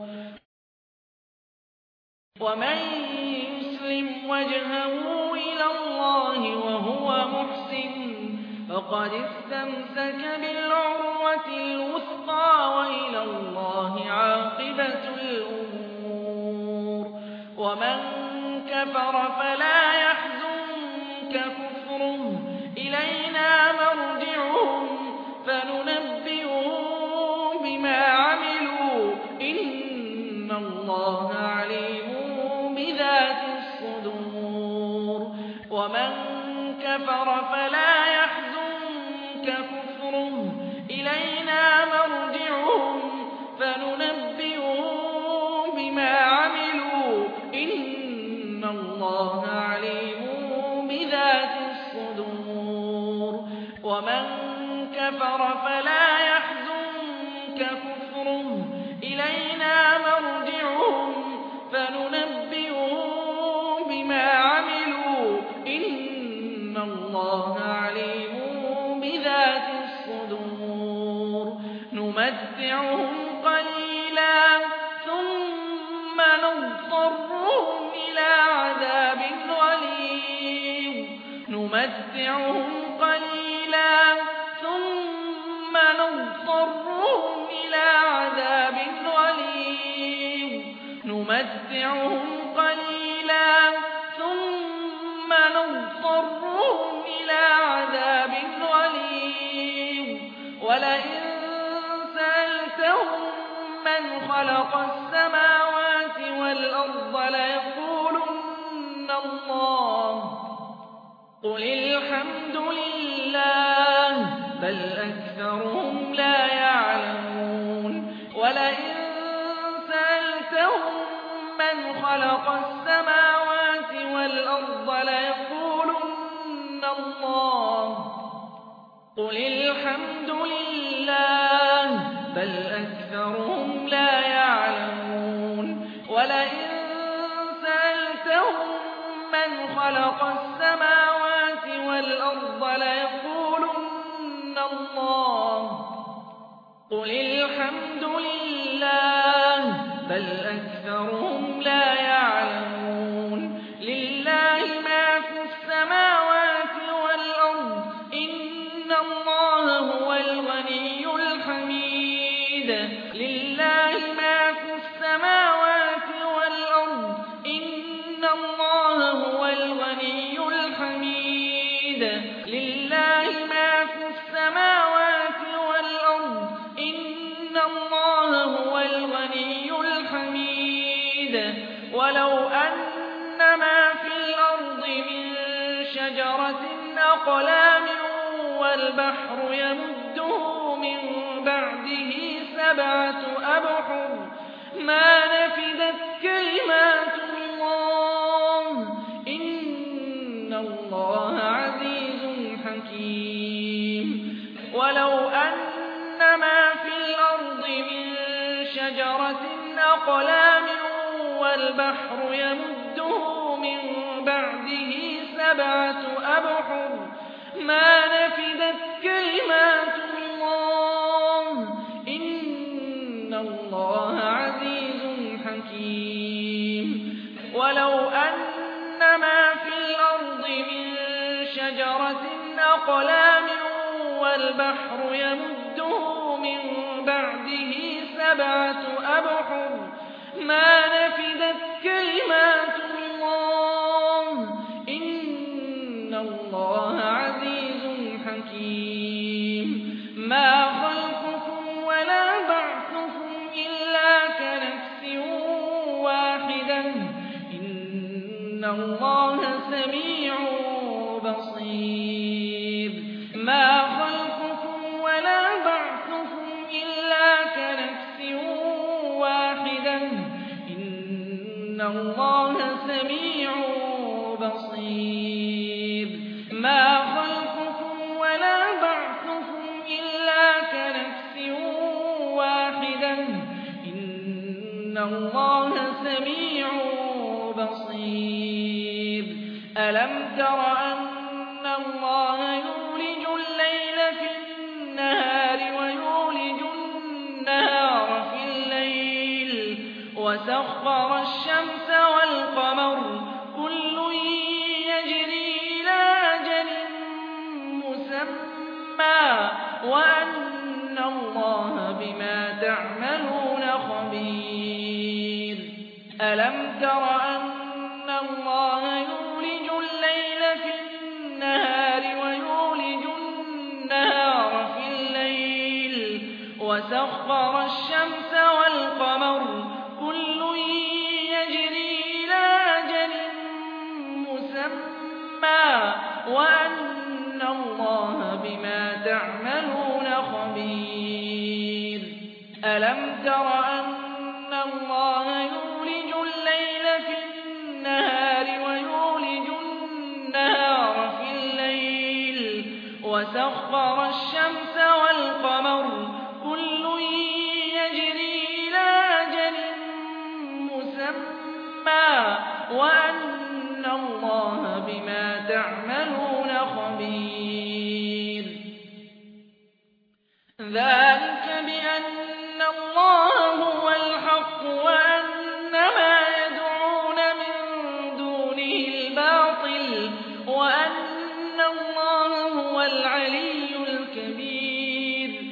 ومن يسلم وجهه إلى الله وهو محسن فقد استمسك بالعروة الوثقى وإلى الله عاقبة الأمور ومن كفر فلا يحزنك كفره إلينا مرجعهم فننبئهم بما عملوا إن الله عليم بذات الصدور ومن كفر فلا يحزنك كفره إلينا مرجعهم فننبئهم بما عملوا إن الله عليم بذات الصدور ومن كفر فلا يحزنك كفره إلينا مرجعهم فننبئهم بما عملوا إن الله عليم بذات الصدور نمتعهم قليلا ثم نضطرهم إلى عذاب غليظ نمتعهم قليلا ثم نضطرهم إلى عذاب غليظ نمتعهم قليلا ثم نضطرهم إلى عذاب غليظ ولئن سألتهم من خلق السماوات والأرض ليقولن الله قل الحمد لله بل أكثرهم لا يعلمون ولئن سألتهم من خلق السماوات والأرض ليقولن الله قل الحمد لله بل أكثرهم لا يعلمون ولئن سألتهم من خلق السماوات والأرض ليقولن الله قل الحمد لله بل أكثرهم لا يعلمون لله ما في السماوات والأرض إن الله هو الغني الحميد لله ما في السماوات والأرض إن الله هو الغني الحميد لله ما في السماوات والأرض إن الله هو الغني الحميد ولو أن ما في الأرض من شجرة أقلام والبحر يمده من بعده 7 أبحر ما نفدت كلمات الله إن الله عزيز حكيم ولو أن ما في الأرض من شجرة أقلام والبحر يمده من بعده 7 أبحر ما نفدت كلمات الله إن الله عزيز حكيم ولو أن ما في الأرض من شجرة أقلام والبحر يمده من بعده 7 أبحر ما نفدت كلمات الله إن الله عزيز حكيم ما خلقكم ولا بعثكم إلا كنفس واحدة إن الله سميع بصير ما خلقكم ولا بعثكم إلا كنفس واحدة إن الله سميع بصير ما خلقكم ولا بعثكم إلا كنفس واحدة إن الله سميع بصير ألم تر أن الله يولج الليل في النهار ويولج النهار في الليل وسخر الشمس والقمر كل يجري إلى أجل مسمى وأن الله بما تعملون خبير ألم تر أن الله يولج الليل في النهار ويولج النهار في الليل وسخر الشمس والقمر كل يجري إلى أجل مسمى وأن الله بما تعملون خبير ألم تر أن الله يولج الليل في النهار ويولج النهار في الليل وسخر الشمس والقمر كل يجري إلى أجل مسمى وأن الله بما تعملون خبير ذلك بأن الله هو الحق وأن ما يدعون من دونه الباطل وأن الله هو العلي الكبير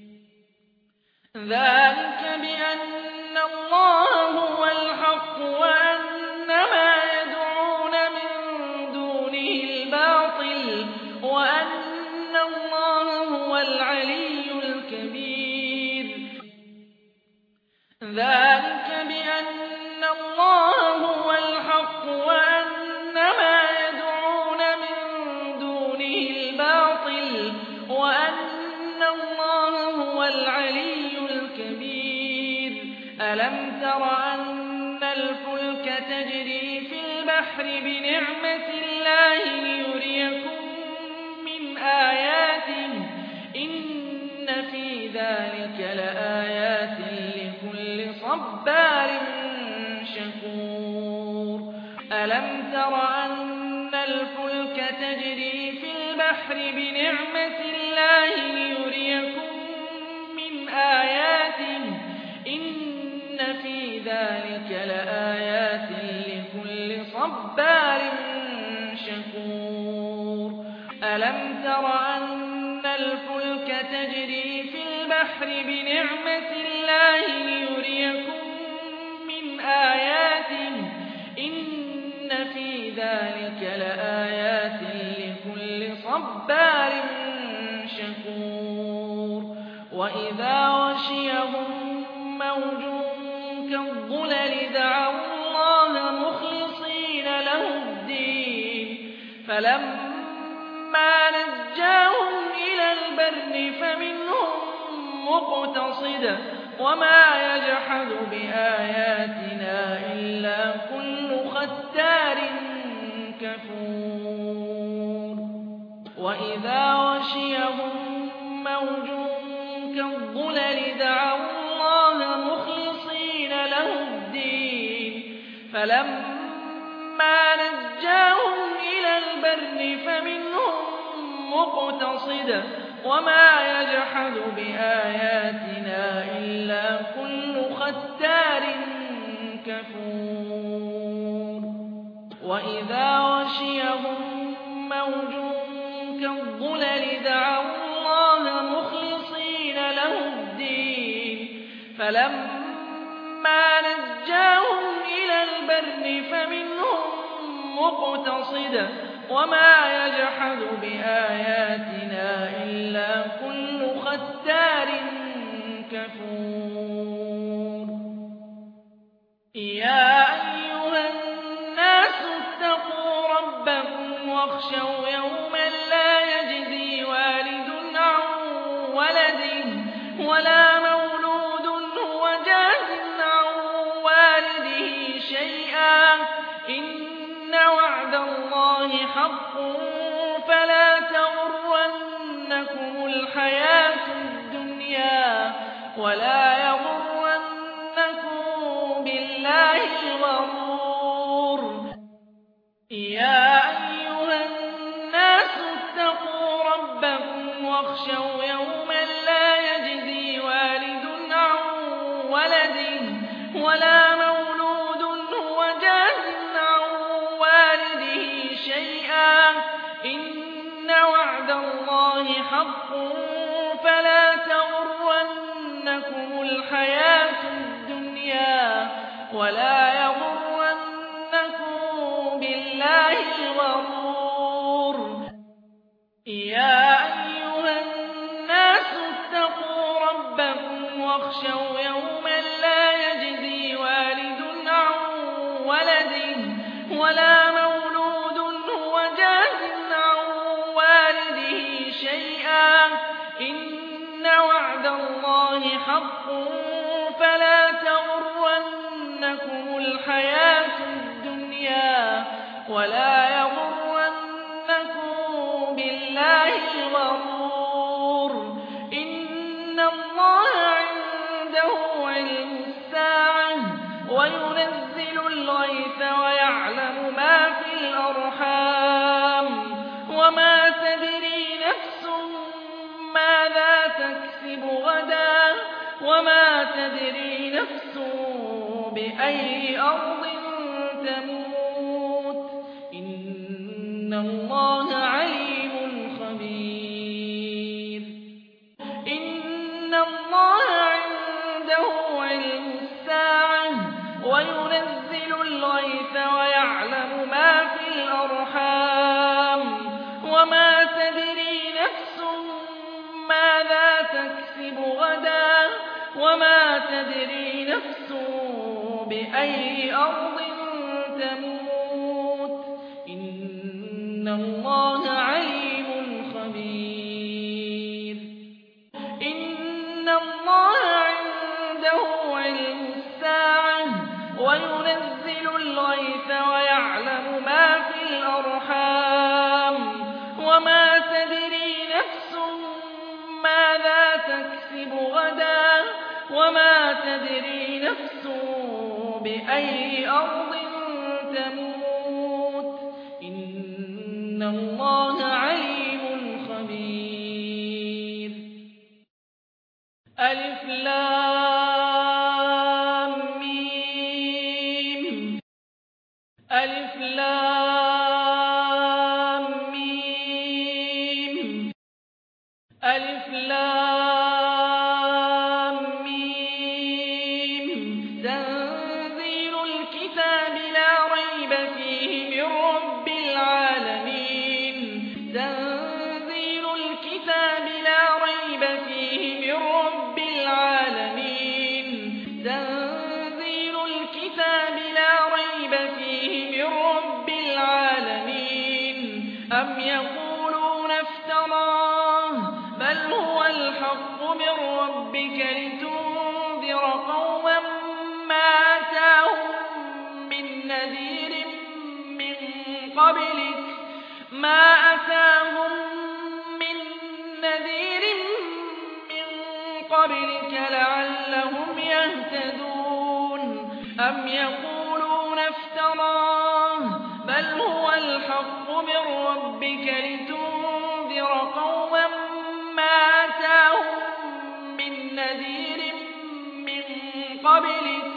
ذلك بأن الله هو الحق وأن ما يدعون من دونه الباطل وأن الله هو العلي الكبير ذلك بأن الله هو الحق وأن ما يدعون من دونه الباطل وأن الله هو العلي الكبير ألم تر أن الفلك تجري في البحر بنعمة الله ليريكم من آياته إن في ذلك لآيات لكل صبار شكور ألم تر أن الفلك تجري في البحر بنعمة الله ليريكم من آياته إن في ذلك لآيات لكل صبار شكور ألم تر أن الفلك تجري في البحر بنعمة الله ليريكم من آياته إن في ذلك لآيات لكل صبار شكور وإذا غشيهم موج كالظلل دعوا الله مخلصين له الدين فلما نجاهم إلى البر فمنهم مقتصد وما يجحد بآياتنا إلا كل ختار كفور وإذا غشيهم موج كالظلل دعوا الله مخلصين له الدين فلما نجاهم إلى البر فمنهم مقتصد وما يجحد بآياتنا إلا كل ختار كفور وإذا غشيهم موج كالظلل دعوا الله مخلصين له الدين فلما نجاهم إلى البر فمنهم مقتصد وما يجحد بآياتنا إلا كل ختار كفور يا أيها الناس اتقوا ربكم واخشوا يوما لا يجزي والد عن ولده ولا مولود هو جاز عن والده شيئا إن وعد الله حق فلا تغرنكم الحياة الدنيا ولا يغرنكم بالله الغرور يا أيها الناس اتقوا ربكم واخشوا يوما لا يجزي والد عن ولده ولا مولود هو جاز عن والده شيئا إن وعد الله حق فلا تغرنكم الحياة الدنيا ولا يغرنكم بالله الغرور يا أيها الناس اتقوا ربكم واخشوا يوما لا يجزي والد عن ولده ولا مولود هو جاز عن إن وعد الله حق فلا تغرنكم الحياة الدنيا ولا يغرنكم بالله الغرور إن الله عنده علم الساعة وينزل الغيث ويعلم ما في الأرحام وما تدري نفس ماذا تكسب غدا وما تدري نفس بأي أرض تموت إن الله عليم خبير إن الله عنده علم الساعة وينزل الغيث ويعلم ما في الأرحام وما تدري نفس ماذا تكسب غدا وما تدري نفس بأي أرض تموت إن الله عليم خبير إن الله عنده علم الساعة وينزل الغيث ويعلم ما في الأرحام وما تدري نفس ماذا تكسب غدا وما تدري نفس بأي أرض تموت إن الله عليم خبير ألف لام ميم ألف لام ميم ألف لام ميم تنزيل الكتاب لا ريب فيه من رب العالمين تنزيل الكتاب لا ريب فيه من رب العالمين تنزيل الكتاب لا ريب فيه من رب العالمين أم يقولون افتراه بل هو الحق من ربك لتنذر قوما ما أتاهم من نذير من قبلك لعلهم يهتدون أم يقولون افتراه بل هو الحق من ربك لتنذر قوما ما أتاهم من نذير من قبلك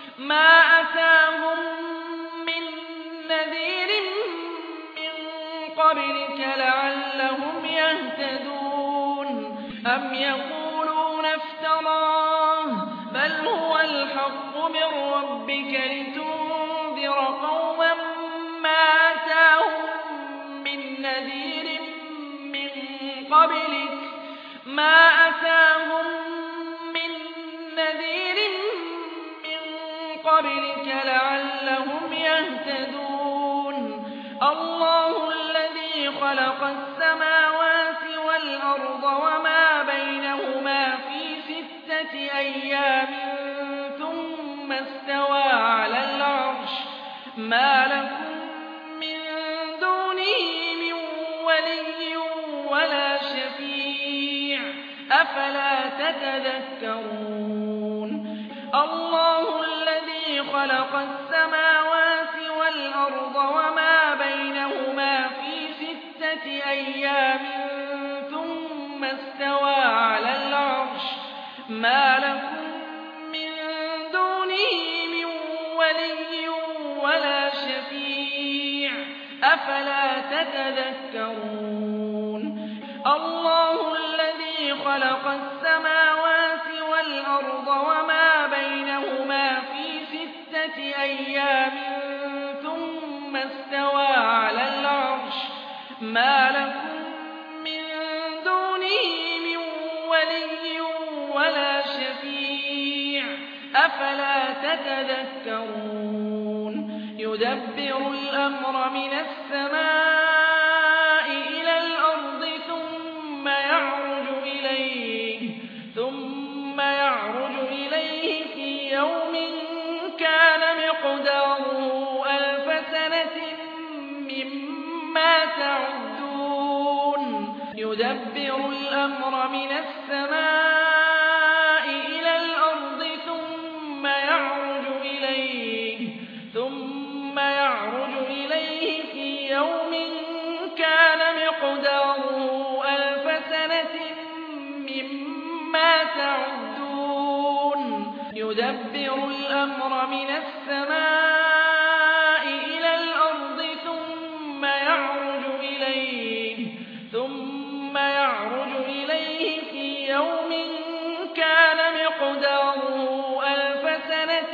لعلهم يهتدون أم يقولون افتراه بل هو الحق من ربك لتنذر قوما ما أتاهم من نذير من قبلك لعلهم يهتدون الله الذي خلق السماوات والأرض وما بينهما في 6 أيام ثم استوى على العرش ما لكم من دونه من ولي ولا شفيع أفلا تتذكرون الله الذي خلق السماوات والأرض وما بينهما في 6 أيام ثم استوى على العرش ما لكم من دونه من ولي ولا شفيع أفلا تتذكرون الله الذي خلق السماوات والأرض وما بينهما في 6 أيام ثم استوى على العرش ما لكم من دونه من ولي ولا شفيع أفلا تتذكرون يدبر الأمر من السماء إلى الأرض ثم يعرج إليه يدبر الأمر من السماء إلى الأرض ثم يعرج إليه في يوم كان مقداره 1000 سنة مما تعدون يدبر الأمر من السماء إلى الأرض ثم يعرج إليه في يوم كان مقداره 1000 سنة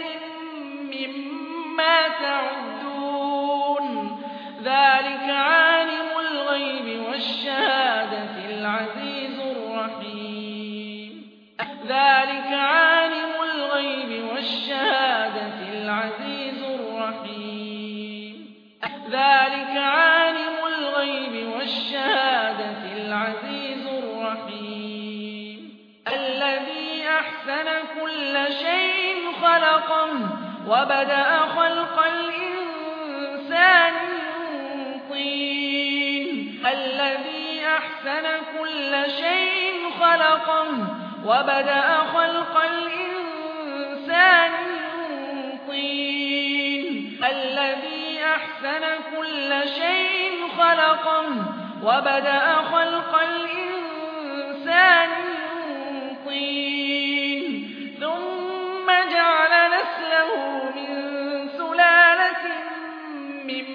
مما تعدون ذلك عالم الغيب والشهادة العزيز الرحيم ذلك عالم الغيب والشهادة العزيز الرحيم ذلك عالم الغيب والشهادة العزيز الرحيم الذي أحسن كل شيء خلقه وبدأ خلق الإنسان من طين الذي أحسن كل شيء خلقه وبدأ خلق الإنسان من طين الذي أحسن كل شيء خلقه وبدأ خلق الإنسان من طين ثم جعل نسله من سلالة من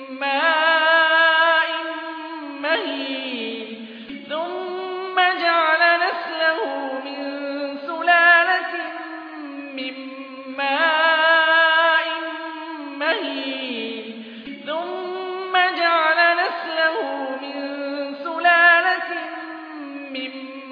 ماء مهين ثم جعل نسله من سلالة من ماء مهين ثم جعل نسله من سلالة من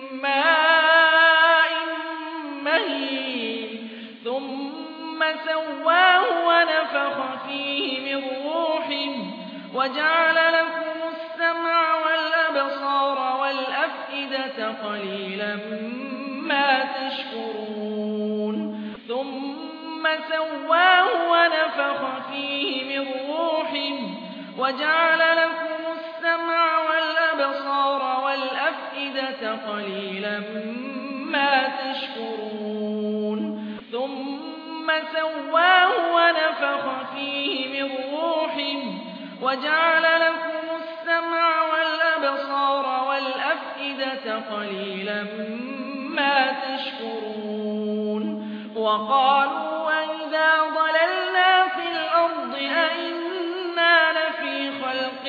ماء مهين ثم سواه ونفخ فيه من روحه وجعل لكم السمع والأبصار والأفئدة قليلا ما تشكرون ثم سواه ونفخ فيه من روحه وجعل لكم السمع والأبصار والأفئدة قليلا ما تشكرون ثم سواه ونفخ فيه من روحه وجعل لكم السمع والأبصار والأفئدة قليلا ما تشكرون وقالوا أئذا ضللنا في الأرض أئنا لفي خلق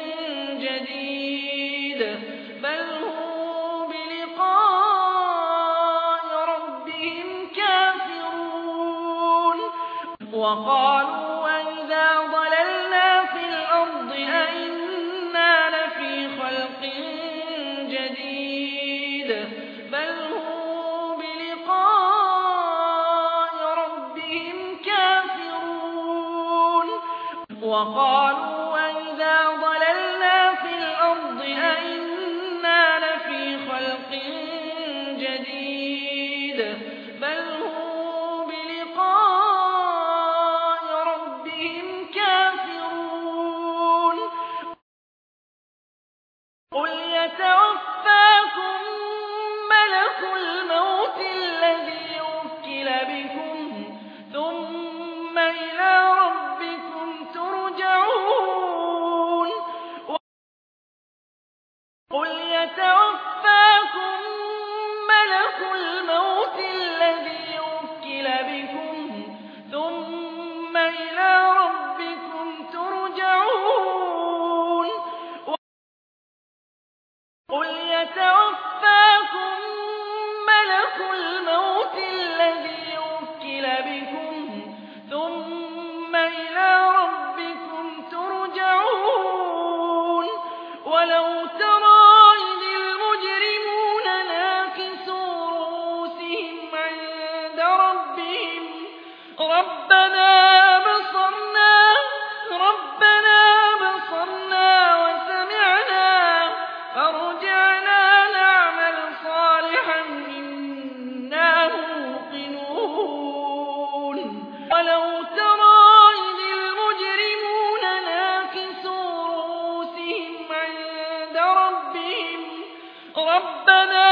جديد بل هم بلقاء ربهم كافرون وقالوا أئذا ضللنا في الأرض أئنا لفي خلق جديد بل هم بلقاء ربهم كافرون وقالوا أئذا ضللنا في الأرض أئنا لفي خلق جديد بل هم بلقاء ربهم كافرون قل يتوفاكم ملك الموت الذي وكل بكم ثم إلى ربكم ترجعون قل يتوفاكم ملك الموت الذي وكل بكم ثم إلى ربكم ترجعون قل يتوفاكم ملك الموت الذي وكل بكم ثم إلى ربكم ترجعون ولو ترى إذ المجرمون ناكسوا رؤوسهم عند ربهم ربنا أبصرنا وسمعنا فارجعنا ربنا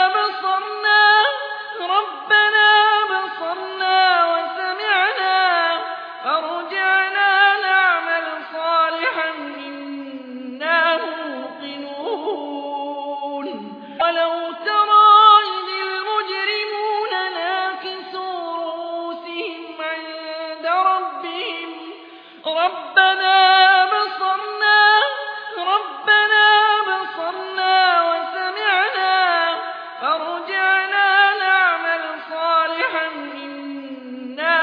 بصرنا وسمعنا فارجعنا نعمل صالحا إنا موقنون ولو ترى إذ المجرمون ناكسوا رؤوسهم عند ربهم ربنا بصرنا وسمعنا فارجعنا نعمل صالحا إنا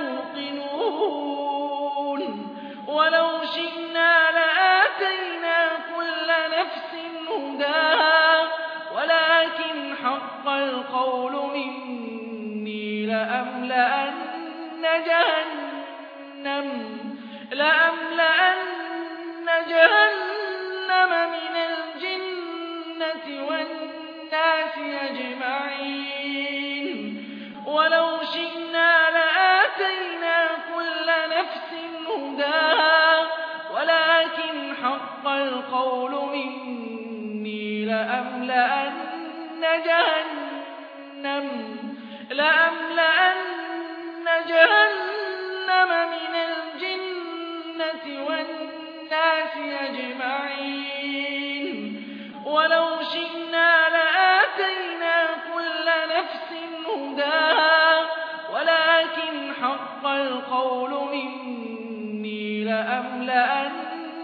موقنون ولو شئنا لآتينا كل نفس هداها ولكن حق القول مني لأملأن جهنم من الجنة والناس أجمعين ولو شئنا لآتينا كل نفس هداها ولكن حق القول مني لأملأن جهنم من الجنة والناس أجمعين ولو شئنا لآتينا كل نفس هداها ولكن حق القول مني لأملأن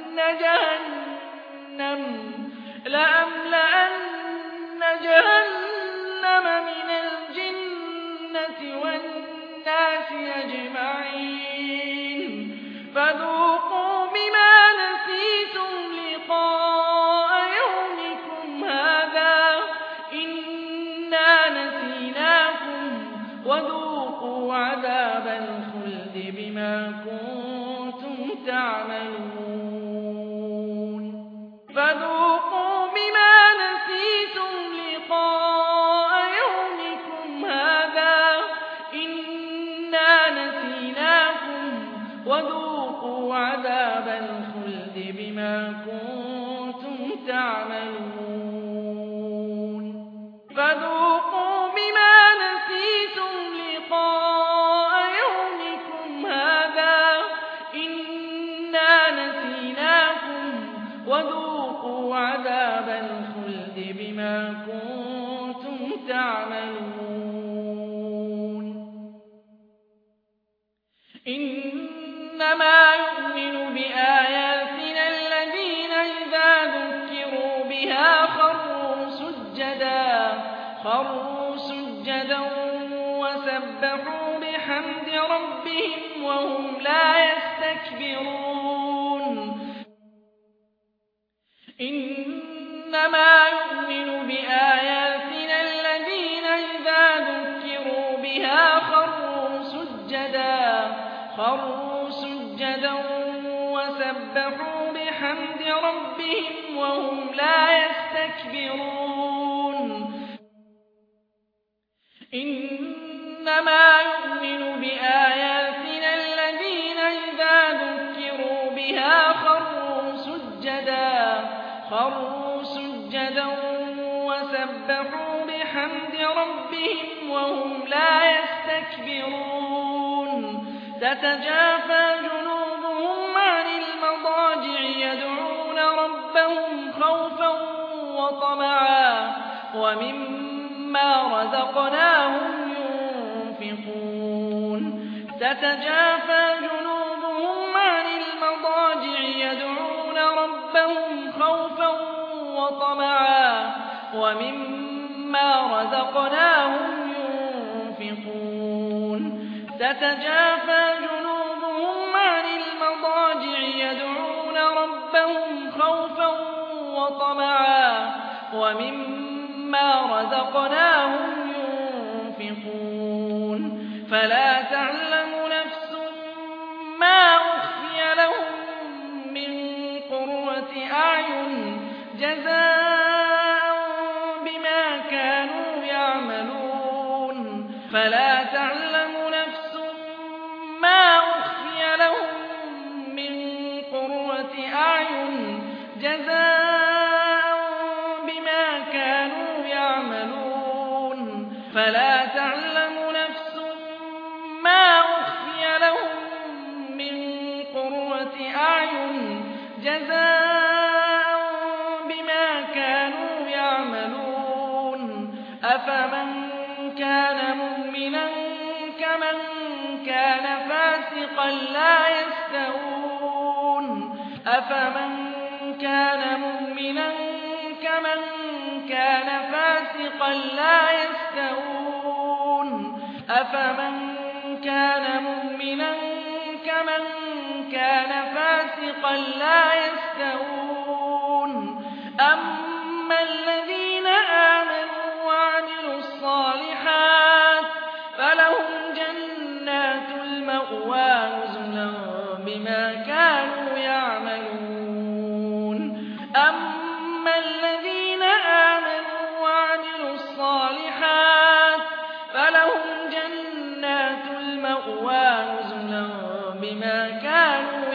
جهنم من الجنة والناس أجمعين فذوقوا بما نسيتم لقاء يومكم هذا إنا نسيناكم وذوقوا عذاب الخلد بما كنتم تعملون فذوقوا بما نسيتم لقاء يومكم هذا إنا نسيناكم وذوقوا عذاب الخلد بما كنتم تعملون فذوقوا بما نسيتم لقاء يومكم هذا إنا نسيناكم وذوقوا عذاب الخلد بما كنتم تعملون إنما يؤمن بآياتنا الذين إذا ذكروا بها خروا سجدا وسبحوا بحمد ربهم وهم لا يستكبرون إنما يؤمن بآياتنا الذين إذا ذكروا بها خروا سجدا وسبحوا بحمد ربهم وهم لا يستكبرون إنما يؤمن بآياتنا الذين إذا ذكروا بها خروا سجدا وسبحوا بحمد ربهم وهم لا يستكبرون تتجافى جنوبهم عن المضاجع يدعون ربهم خوفا وطمعا ومما رزقناهم ينفقون تتجافى جنوبهم عن المضاجع يدعون ربهم خوفا وطمعا ومما رزقناهم ينفقون تتجافى جنوبهم عن المضاجع يدعون ربهم خوفا وطمعا ومما رزقناهم ينفقون فلا تعلم نفس ما أخفي لهم من قرة أعين جزاء بما كانوا يعملون فلا تعلم نفس ما أخفي لهم من قرة أعين جزاء بما كانوا فلا تعلم نفس ما أخفي لهم من قرة أعين جزاء بما كانوا يعملون أفمن كان مؤمنا كمن كان فاسقا لا يستوون أفمن كان مؤمنا كمن كان فاسقا لا يستوون أفمن كان مؤمنا كمن كان فاسقا لا يستوون أما الذين آمنوا وعملوا الصالحات فلهم جنات المأوى نزلا بما كانوا يعملون أما الذين آمنوا وعملوا الصالحات فلهم جنات المأوى نزلا بما كانوا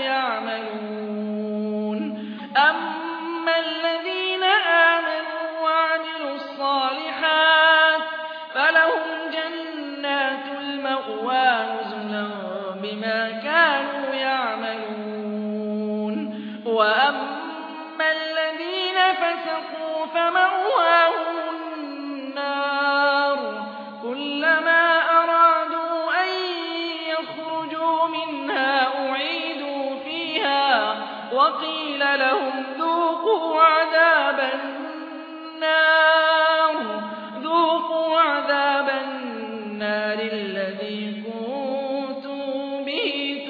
يعملون أما الذين آمنوا وعملوا الصالحات فلهم جنات المأوى نزلا بما كانوا يعملون وأما الذين فسقوا فمأواهم النار كلما أرادوا أن يخرجوا منها أعيدوا فيها وقيل لهم ذوقوا عذاب النار الذي كنتم به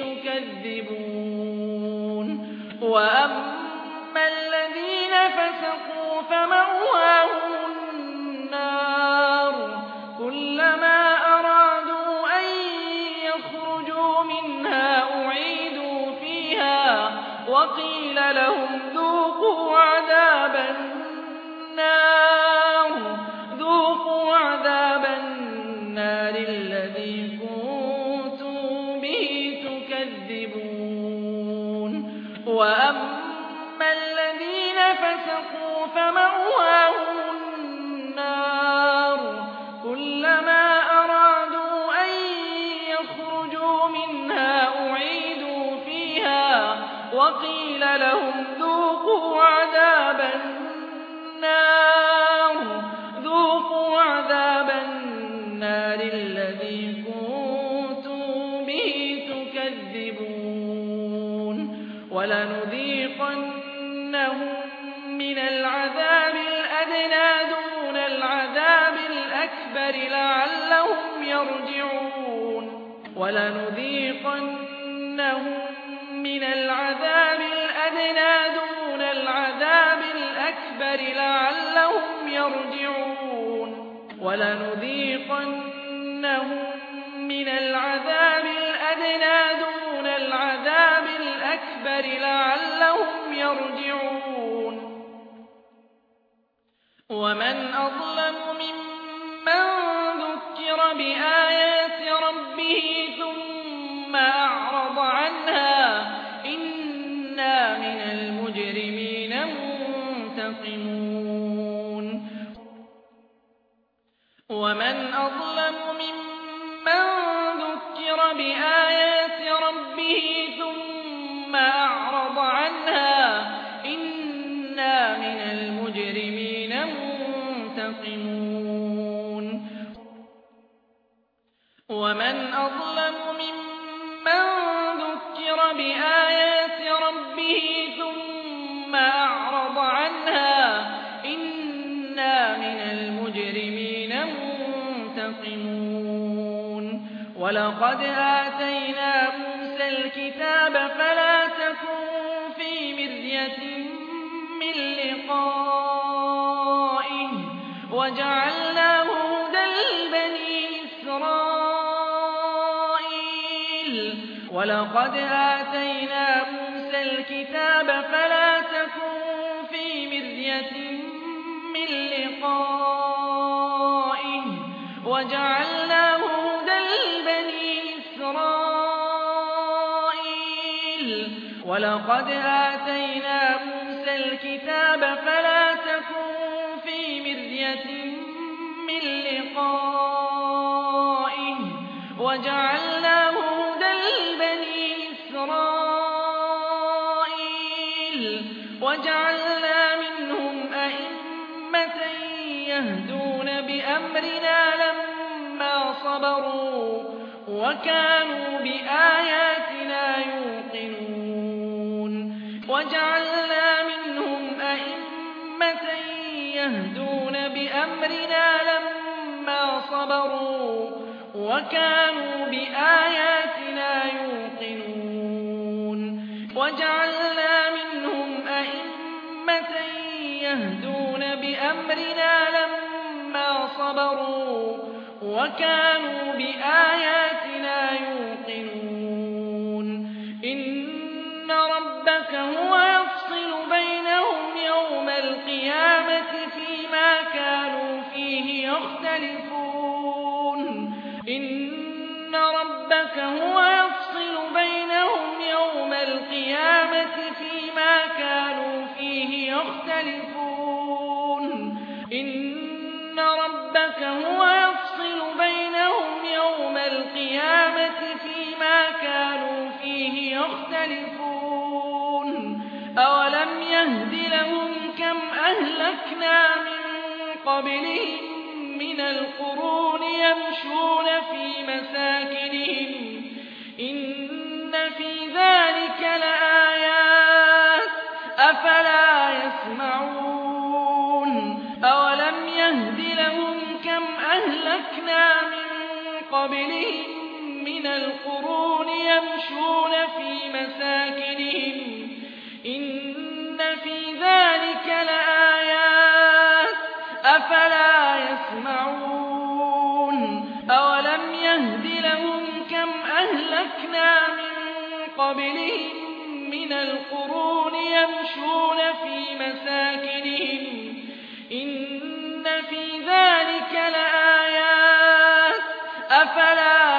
تكذبون وأما الذين فسقوا فمأواهم النار كلما أرادوا أن يخرجوا منها أعيدوا فيها وقيل لهم ذوقوا عذاب النار الذي كنتم به تكذبون وأما الذين فسقوا فمأواهم النار كلما أرادوا أن يخرجوا منها أعيدوا فيها وقيل لهم ذوقوا عذاب النار الذي كنتم به تكذبون ولنذيقنهم من العذاب الأدنى دون العذاب الأكبر لعلهم يرجعون ولنذيقنهم من العذاب الأدنى دون العذاب الأكبر لعلهم يرجعون ولنذيقنهم من العذاب الأدنى دون العذاب الأكبر لعلهم يرجعون ومن أظلم ممن ذكر بآيات ربه ثم أعرض عنها إنا من المجرمين منتقمون ومن أظلم ممن ذكر بآيات ربه ثم أعرض عنها إنا من المجرمين منتقمون ومن أظلم ممن ذكر بآيات ربه ثم أعرض عنها إنا من المجرمين منتقمون ولقد آتينا موسى الكتاب فلا تكن في مرية من لقائه وجعلناه هدى لبني إسرائيل ولقد آتينا موسى الكتاب فلا تكن في مرية من لقائه وجعلناه هدى لبني إسرائيل ولقد آتينا موسى الكتاب فلا تكن في مرية من لقائه وجعلناه هدى لبني إسرائيل وجعلنا منهم أئمة يهدون بأمرنا لما صبروا وكانوا بآياتنا يوقنون وجعلنا منهم أئمة يهدون بأمرنا لما صبروا وكانوا بآياتنا يوقنون وجعلنا منهم أئمة يهدون بأمرنا لما صبروا وكانوا بآياتنا يوقنون إن ربك هو يفصل بينهم يوم القيامة فيما كانوا فيه يختلفون إن ربك هو يفصل بينهم يوم القيامة فيما كانوا فيه يختلفون إن ربك هو يفصل بينهم يوم القيامة فيما كانوا فيه يختلفون أولم يهد لهم كم أهلكنا من قبلهم من القرون يمشون في مساكنهم إن في ذلك لآيات أفلا يسمعون أولم يهد لهم كم أهلكنا من قبلهم من القرون يمشون في مساكنهم إن في ذلك لآيات أفلا يسمعون أولم يهد لهم كم أهلكنا من قبلهم من القرون يمشون في مساكنهم إن في ذلك لآيات أفلا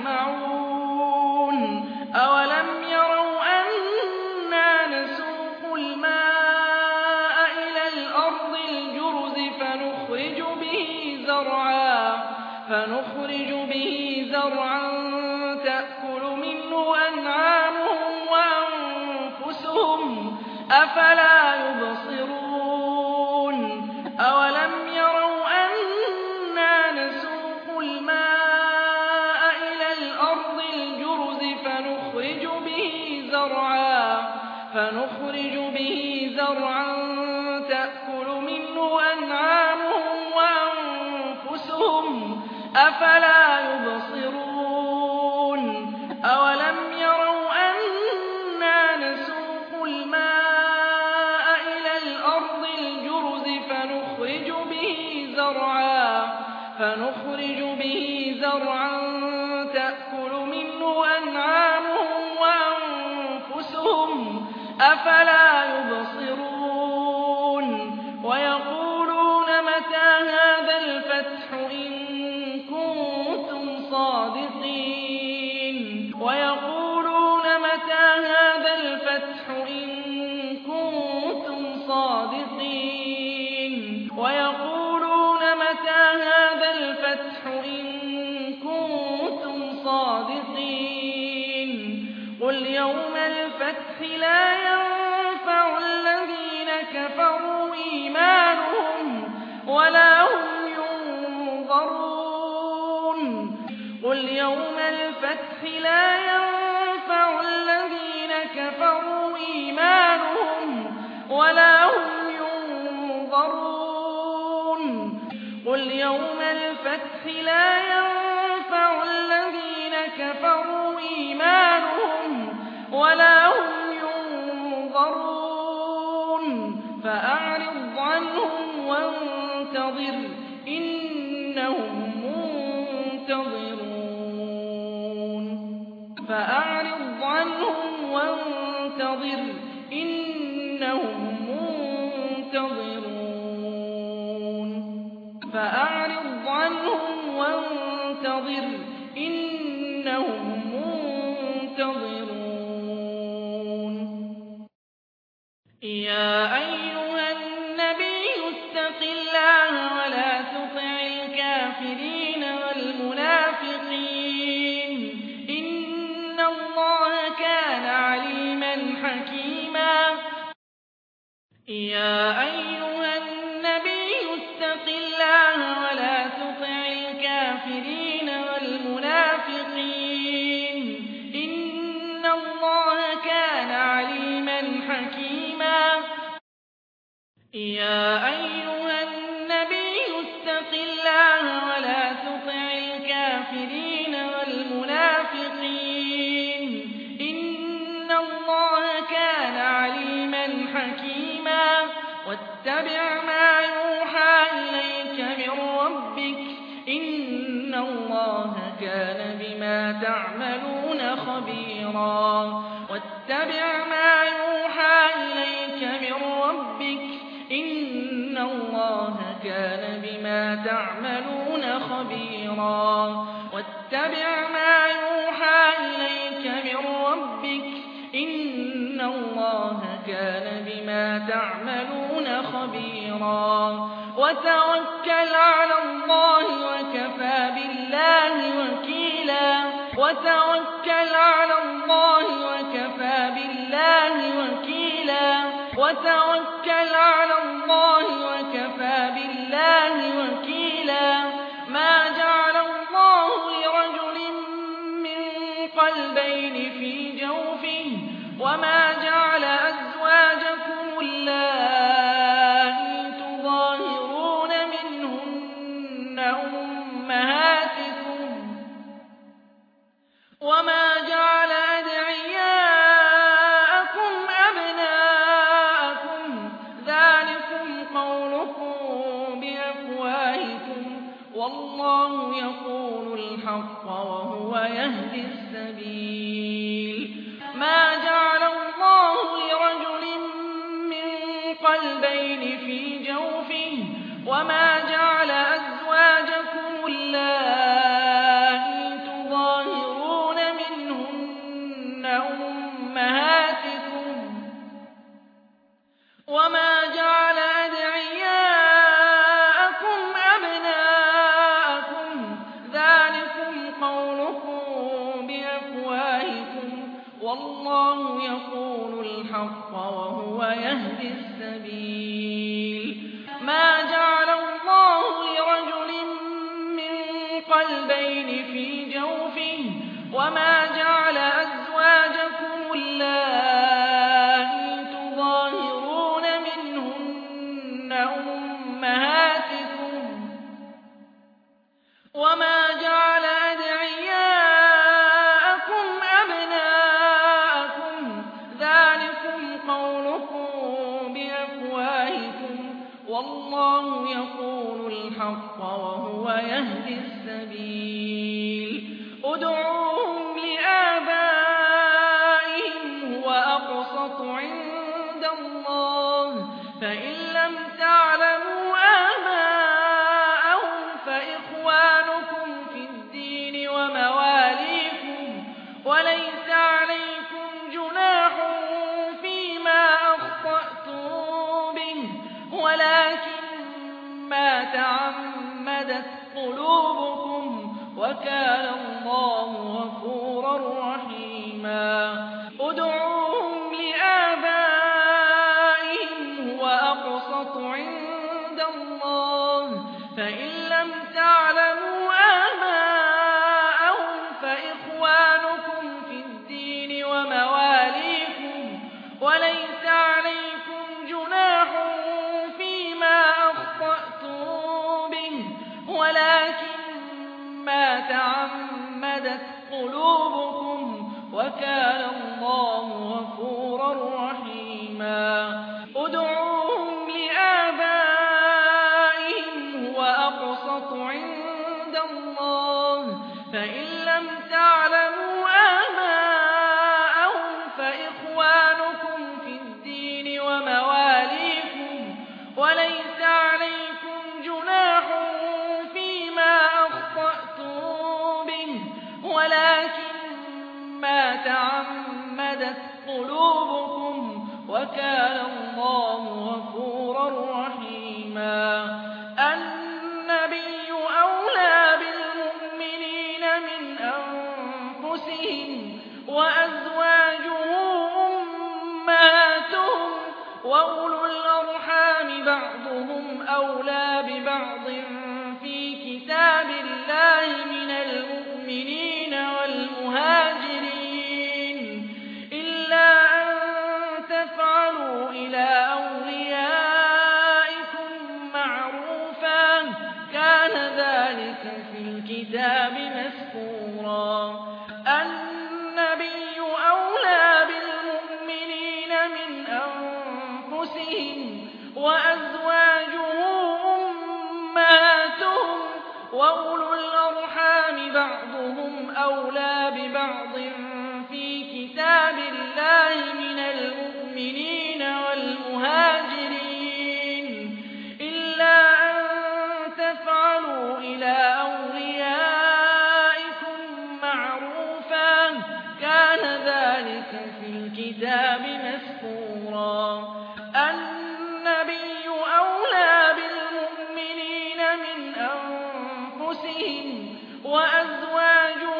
يسمعون أولم يروا أنا نسوق الماء إلى الأرض الجرز فنخرج به زرعا تأكل منه أنعامهم وأنفسهم أفلا يبصرون أولم يروا أنا نسوق الماء إلى الأرض الجرز فنخرج به زرعا تأكل منه أنعامهم وأنفسهم أفلا يبصرون أولم يروا أنا نسوق الماء إلى الأرض الجرز فنخرج به زرعا تأكل منه أنعامهم وأنفسهم أفلا يبصرون ويقولون متى هذا الفتح إن كنتم صادقين ويقولون متى هذا الفتح إن كنتم صادقين ويقولون متى هذا الفتح إن كنتم صادقين قل يوم الفتح لا ينفع الذين كفروا إيمانهم ولا هم ينظرون قل يوم الفتح لا ينفع الذين كفروا إيمانهم ولا هم ينظرون قل يوم الفتح لا ينفع الذين كفروا إيمانهم ولا هم ينظرون فأعرض عنهم وانتظر إنهم منتظرون فأعرض عنهم وانتظر إنهم منتظرون فأعرض عنهم وانتظر إنهم منتظرون يا أيها النبي اتق الله ولا تطع الكافرين والمنافقين يا أيها النبي اتق الله ولا تطع الكافرين والمنافقين إن الله كان عليما حكيما يا أيها النبي اتق الله ولا تطع الكافرين والمنافقين إن الله كان عليما حكيما واتبع ما يوحى إليك من ربك إن الله كان بما تعملون خبيرا واتبع ما يوحى إليك من ربك إن الله كان بما تعملون خبيرا واتبع ما يوحى إليك من ربك إن الله كان بما تعملون خبيرا وتوكل على الله وكفى بالله وكيلا وتوكل على الله وكفى بالله وكيلا وتوكل على الله وكفى بالله وكيلا ما جعل الله لرجل من قلبين في جوفه وما جعل أزواجكم اللائي تظاهرون منهن أمهاتكم وما جعل أدعياءكم أبناءكم ذلكم قولكم بأفواهكم والله يقول الحق وهو يهدي السبيل ما جعل الله لرجل من قلبين في جوفه وما جعل أزواجكم اللائي تظاهرون منهن أمهاتكم وما جعل أدعياءكم أبناءكم ذلكم قولكم بأفواهكم والله يقول الحق وهو يهدي السبيل ما جعل الله لرجل من قلبين في جوفه وما جعل أزواجكم اللائي تظاهرون منهن أمهاتكم وما جعل أدعياءكم أبناءكم ذلكم قولكم بأفواهكم والله يقول الحق وهو يهدي السبيل ادعوهم لآبائهم هو أقسط عند الله فإن لم تعلموا آباءهم فإخوانكم في الدين ومواليكم وليس عليكم جناح فيما أخطأتم به ولكن ما تعمدت قلوبكم وكان الله غفورا رحيما ادعوهم لآبائهم هو أقسط عند الله فإن لم تعلموا آباءهم فإخوانكم في الدين ومواليكم وليس عليكم جناح فيما أخطأتم به ولكن ما تعمدت قلوبكم وكان الله غفورا رحيما ادعوهم لآبائهم هو أقسط عند الله فإن لم تعلموا آباءهم فإخوانكم في الدين ومواليكم وليس عليكم جناح فيما أخطأتم به ولكن ما تعمدت قلوبكم وكان الله غفورا رحيما النبي أولى بالمؤمنين من أنفسهم وأزواجه أمهاتهم وأولو الأرحام ببعض في كتاب الله من المؤمنين والمهاجرين إلا أن تفعلوا إلى أوليائكم معروفا كان ذلك في الكتاب مسطورا. النبي أولى بالمؤمنين من أنفسهم وأزواجه أمهاتهم وأولو الأرحام بعضهم أولى ببعض في كتاب الله من المؤمنين والمهاجرين إلا أن تفعلوا إلى أوليائكم معروفا كان ذلك في الكتاب مسطورا. النبي أولى بالمؤمنين من أنفسهم وأزواجه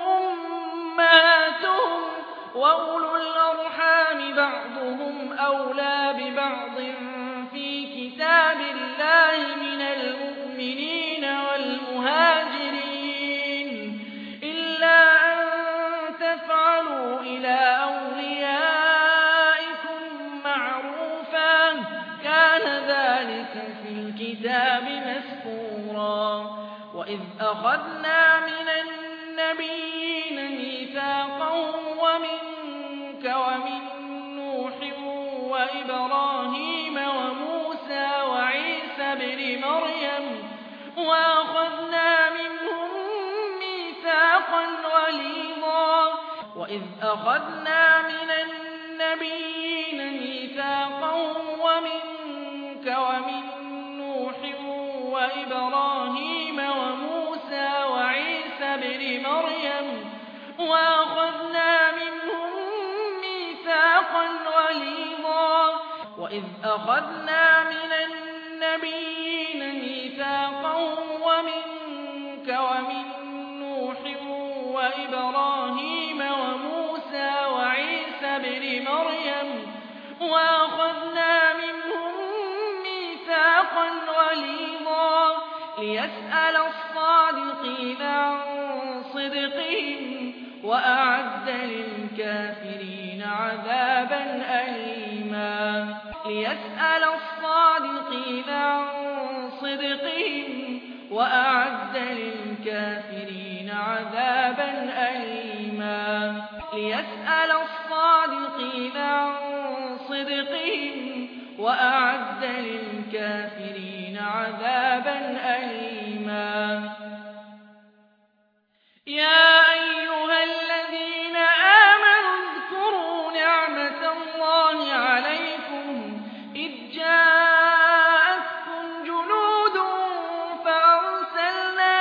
أمهاتهم وأولو الأرحام بعضهم أولى ببعض في كتاب الله من المؤمنين والمهاجرين إلا أن تفعلوا إلى أوليائكم معروفا كان ذلك في الكتاب مسطورا. وإذ أخذنا من النبيين ميثاقهم ومنك ومن نوح وإبراهيم وموسى وعيسى ابن مريم وأخذنا منهم ميثاقا غليظا. وإذ أخذنا من النبيين ميثاقهم ومنك ومن نوح وإبراهيم وموسى وعيسى ابن مريم وأخذنا منهم ميثاقا غليظا. وإذ أخذنا من النبيين ميثاقهم ومنك ومن نوح وإبراهيم وموسى وعيسى ابن مريم وأخذنا منهم ميثاقا غليظا ليسأل الصادقين عن صدقهم وأعد للكافرين عذابا أليما. ليسأل الصادقين عن صدقهم وأعد للكافرين عذابا أليما. ليسأل الصادقين عن صدقهم وأعد للكافرين عذابا أليما. يا أيها الذين آمنوا اذكروا نعمة الله عليكم إذ جاءتكم جنود فأرسلنا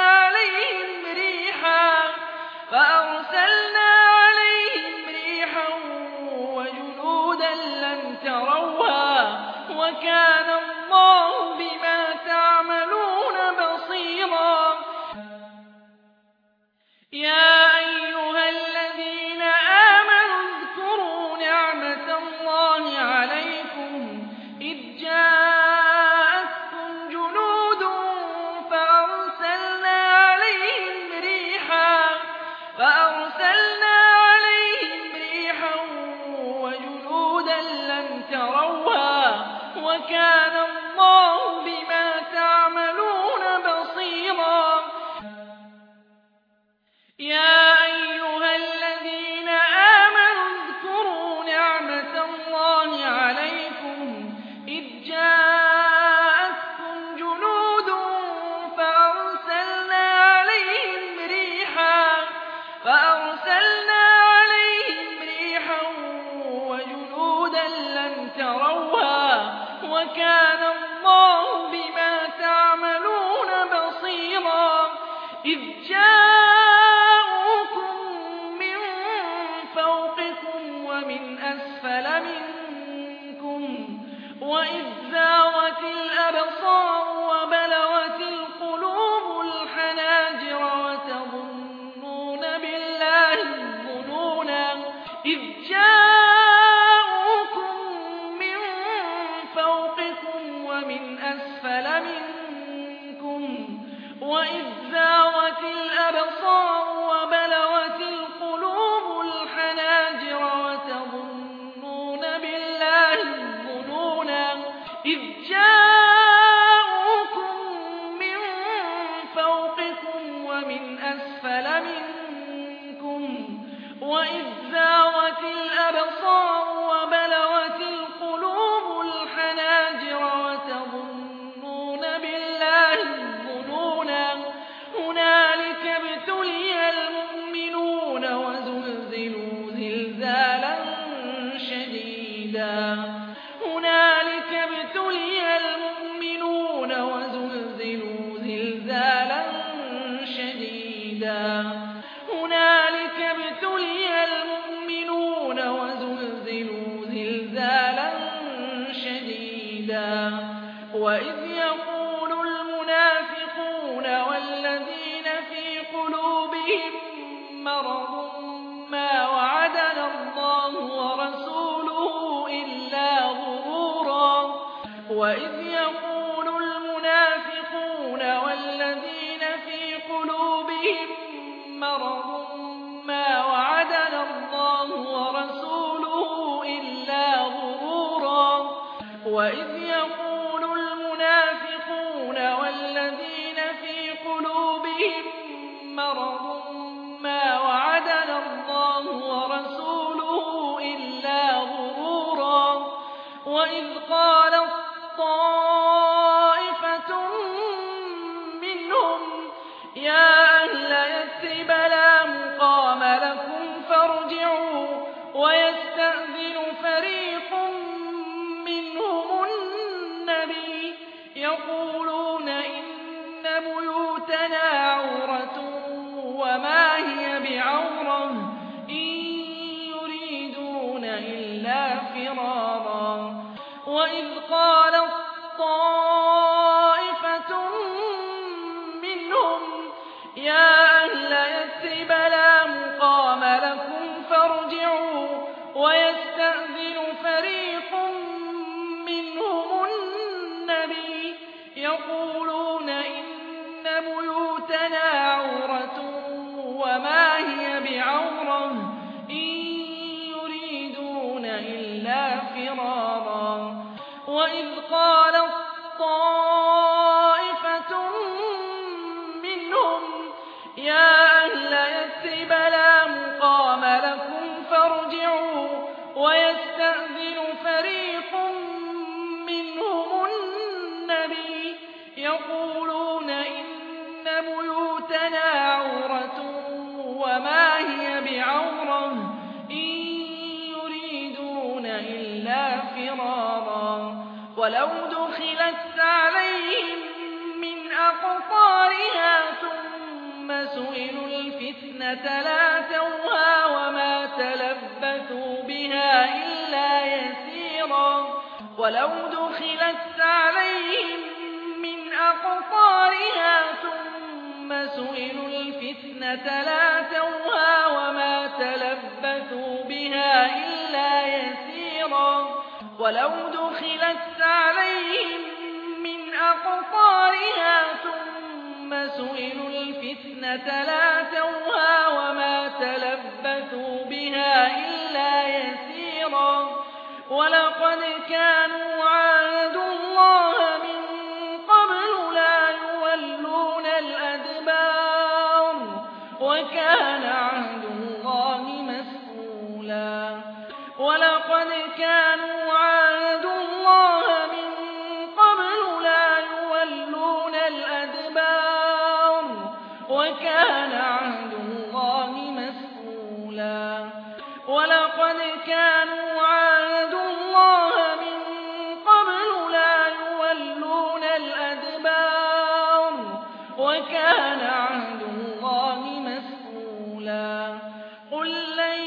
عليهم ريحا وجنودا لم تروها وكان الله وإذ زاغت الأبصار وبلغت القلوب الحناجر وتظنون بالله الظنونا إذ جاءوكم من فوقكم ومن أسفل منكم وإذ زاغت الأبصار وبلغت القلوب الحناجر وتظنون بالله الظنونا هنالك ابتلي المؤمنون وزلزلوا زلزالا شديدا هنالك ابتلي المؤمنون وزلزلوا زلزالا شديدا هنالك ابتلي المؤمنون وزلزلوا زلزالا شديدا وإذ يقول المنافقون والذين في قلوبهم مرض ما وعدنا الله ورسوله إلا غرورا وإذ يقول المنافقون والذين في قلوبهم مرض ما وعدنا الله ورسوله إلا غرورا وإذ يقول المنافقون والذين في قلوبهم مرض ما وعدنا الله ورسوله إلا غرورا وإذ قالت طائفة منهم يا أهل يثرب لا مقام لكم فارجعوا ويستأذن فريق منهم النبي يقولون إن بيوتنا عورة وما هي بعورة إن يريدون إلا فرارا وإذ قالت طائفة منهم يا أهل يثرب لا مقام لكم فارجعوا ويستأذن فريق منهم النبي يقولون إن بيوتنا عورة وما هي بعورة إن يريدون إلا فرارا وإذ قالت طائفة منهم يا أهل يثرب لا مقام لكم فارجعوا ويستأذن فريق منهم النبي يقولون إن بيوتنا عورة وما هي بعورة إن يريدون إلا فرارا ولو دخلت عليهم من أقطارها ثم سئلوا الفتنة لاتوها وما تلبثوا بها إلا يسيرا ولو دخلت عليهم من أقطارها ثم سئلوا الفتنة لاتوها وما تلبثوا بها إلا يسيرا ولو دخلت عليهم من أقطارها ثم سئلوا الفتنة لاتوها وما تلبثوا بها إلا يسيرا ولقد كانوا عاهدوا الله من قبل لا يولون الأدبار وكان عهد الله مسئولا ولقد كانوا عاهدوا الله من قبل لا يولون الأدبار وكان عهد الله مسئولا ولقد كانوا عاهدوا الله من قبل لا يولون الأدبار وكان عهد الله مسئولا قل لن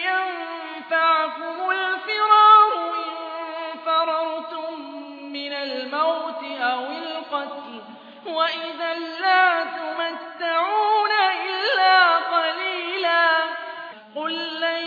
ينفعكم الفرار إن فررتم من الموت أو القتل وإذا لا تمتعون إلا قليلا قل لن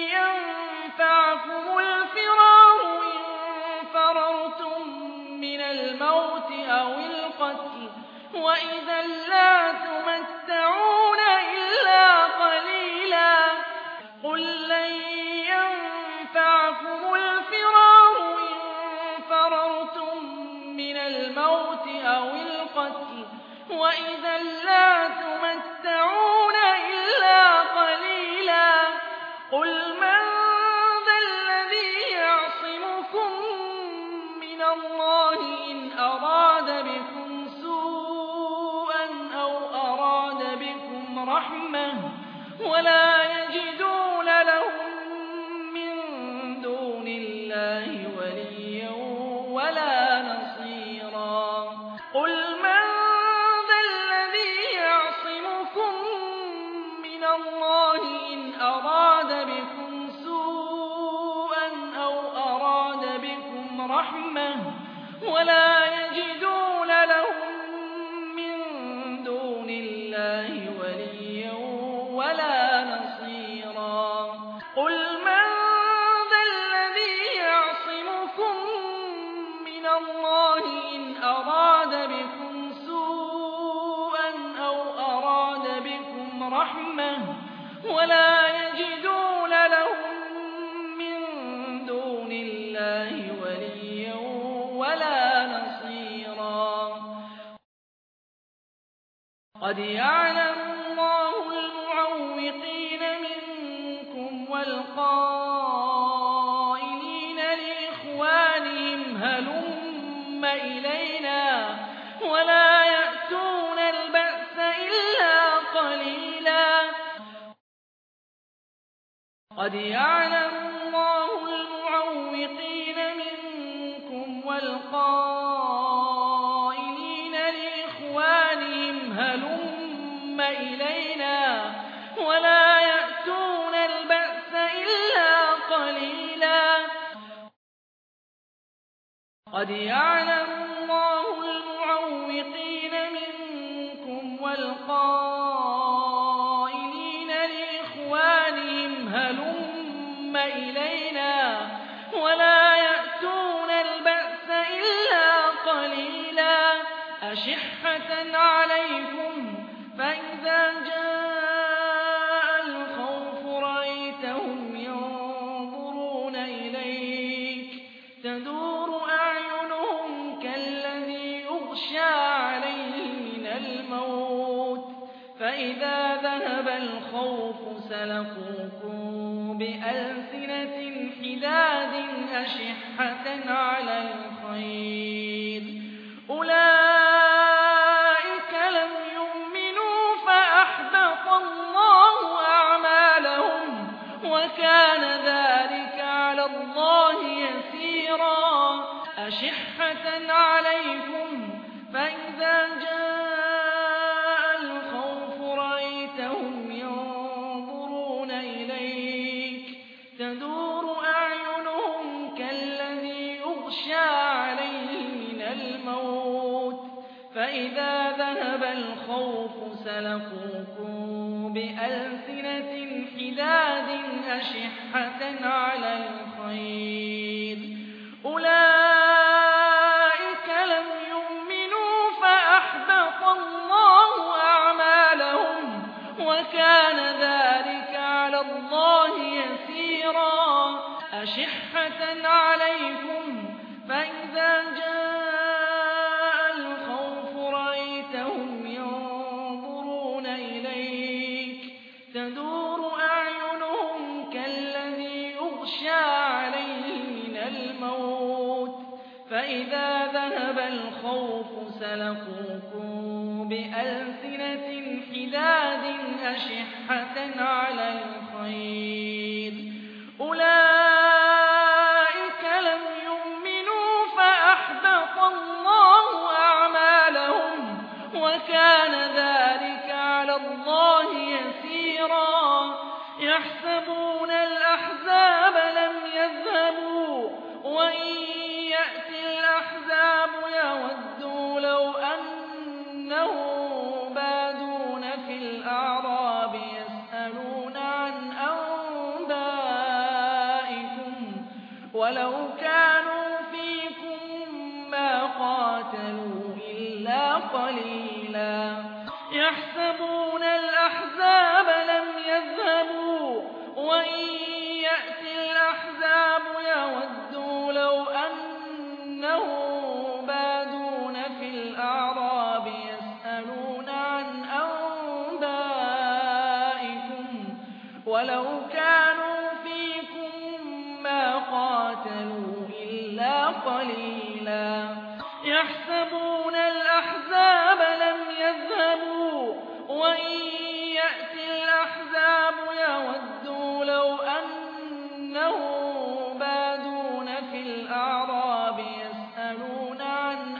ينفعكم الفرار إن فررتم من الموت أو القتل وإذا لا تمتعون إلا قليلا قل لن ينفعكم الفرار إن فررتم من الموت أو القتل وإذا لا تمتعون إلا قليلا قل من ذا الذي يعصمكم من الله إن أراد بكم سوءا أو أراد بكم رحمة ولا يجدون لهم من دون الله وليا ولا نصيرا قل من ذا الذي يعصمكم من الله إن أراد بكم سوءا أو أراد بكم رحمة ولا يجدون لهم من دون الله وليا ولا نصيرا قل من ذا الذي يعصمكم من الله إن أراد بكم سوءا أو أراد بكم رحمة ولا يجدون لهم من دون الله وليا ولا نصيرا قد يعلم الله المعوقين منكم والقائلين لإخوانهم هلم إلينا ولا يأتون البأس إلا قليلا قد يعلم الله المعوقين منكم والقائلين لإخوانهم هلم إلينا ولا يأتون البأس إلا قليلا قد يعلم الله المعوقين منكم والقائلين لإخوانهم هلم إلينا ولا يأتون البأس إلا قليلا أشحة عليكم فإذا جاء الخوف رأيتهم ينظرون إليك تدور أعينهم كالذي يغشى عليه من الموت فإذا ذهب الخوف سلقوكم بألسنة حداد أشحة على الخير أولئك لم يؤمنوا فأحبط الله أعمالهم وكان ذلك على الله يسيرا أشحة عليكم فإذا جاء الخوف رأيتهم ينظرون إليك تدور أعينهم كالذي يغشى عليه من الموت فإذا ذهب الخوف سلقوكم بألسنة حداد أشحة على الخير أولئك لم يؤمنوا فأحبط الله أعمالهم وكان ذلك على الله يسيرا أشحة عليكم فإذا جاء الخوف رأيتهم ينظرون إليك تدور أعينهم كالذي يغشى عليه من الموت فإذا ذهب الخوف سلقوكم بألسنة حداد أشحة على الخير أولئك لم يؤمنوا فأحبط الله أعمالهم وكان ذلك على الله يسيرا يحسبون الأحزاب لم يذهبوا وإن يأتي الأحزاب يودوا لو أنهم بادون في الأعراب يسألون عن أنبائكم ولو كانوا فيكم ما قاتلوا إلا قليلا قليلا يحسبون الأحزاب لم يذهبوا وإن يأتي الأحزاب يودوا لو أنهم بادون في الأعراب يسألون عن أنبائكم ولو كانوا فيكم ما قاتلوا إلا قليلا يحسبون الأحزاب لم يذهبوا وإن يأتي الأحزاب يودوا لو أنهم بادون في الأعراب يسألون عن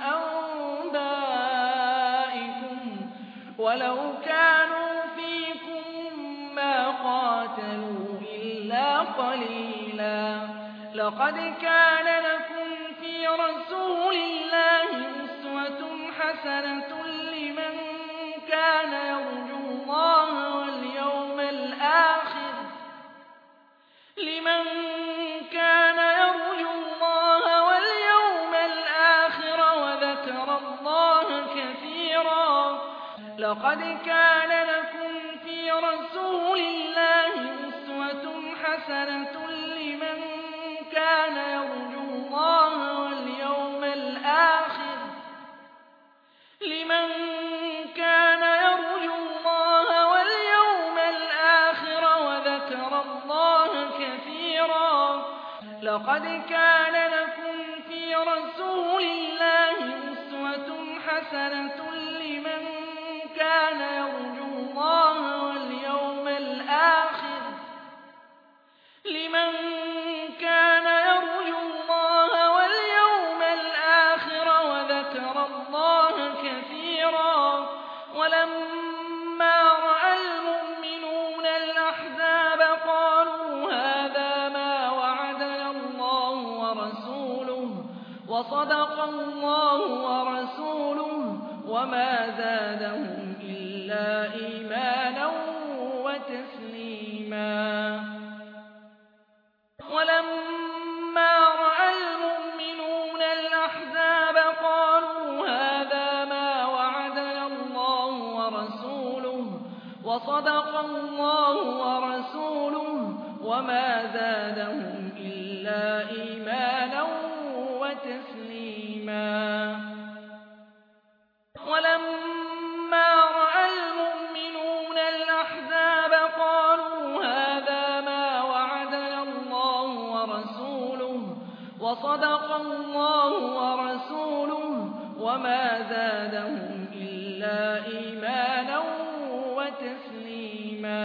أنبائكم ولو كانوا فيكم ما قاتلوا إلا قليلا لقد كان لكم في رسول الله أسوة حسنة لمن كان يرجو الله واليوم الآخر وذكر الله كثيرا لقد كان لكم في رسول الله أسوة حسنة لمن كان يرجو الله واليوم الآخر وذكر الله كثيرا لقد كان لكم في رسول الله أسوة حسنة لمن كان يرجو الله واليوم الآخر وذكر الله كثيرا ولما رأى المؤمنون الأحزاب قالوا هذا ما وعدنا الله ورسوله وصدق الله ورسوله وما زادهم إلا إيمانا وتسليما ولما رأى المؤمنون الأحزاب قالوا هذا ما وعدنا الله ورسوله وصدق الله ورسوله وما زادهم إلا إيمانا وتسليما ولما رأى المؤمنون الأحزاب قالوا هذا ما وعدنا الله ورسوله وصدق الله ورسوله وما زادهم إلا إيمانا وتسليما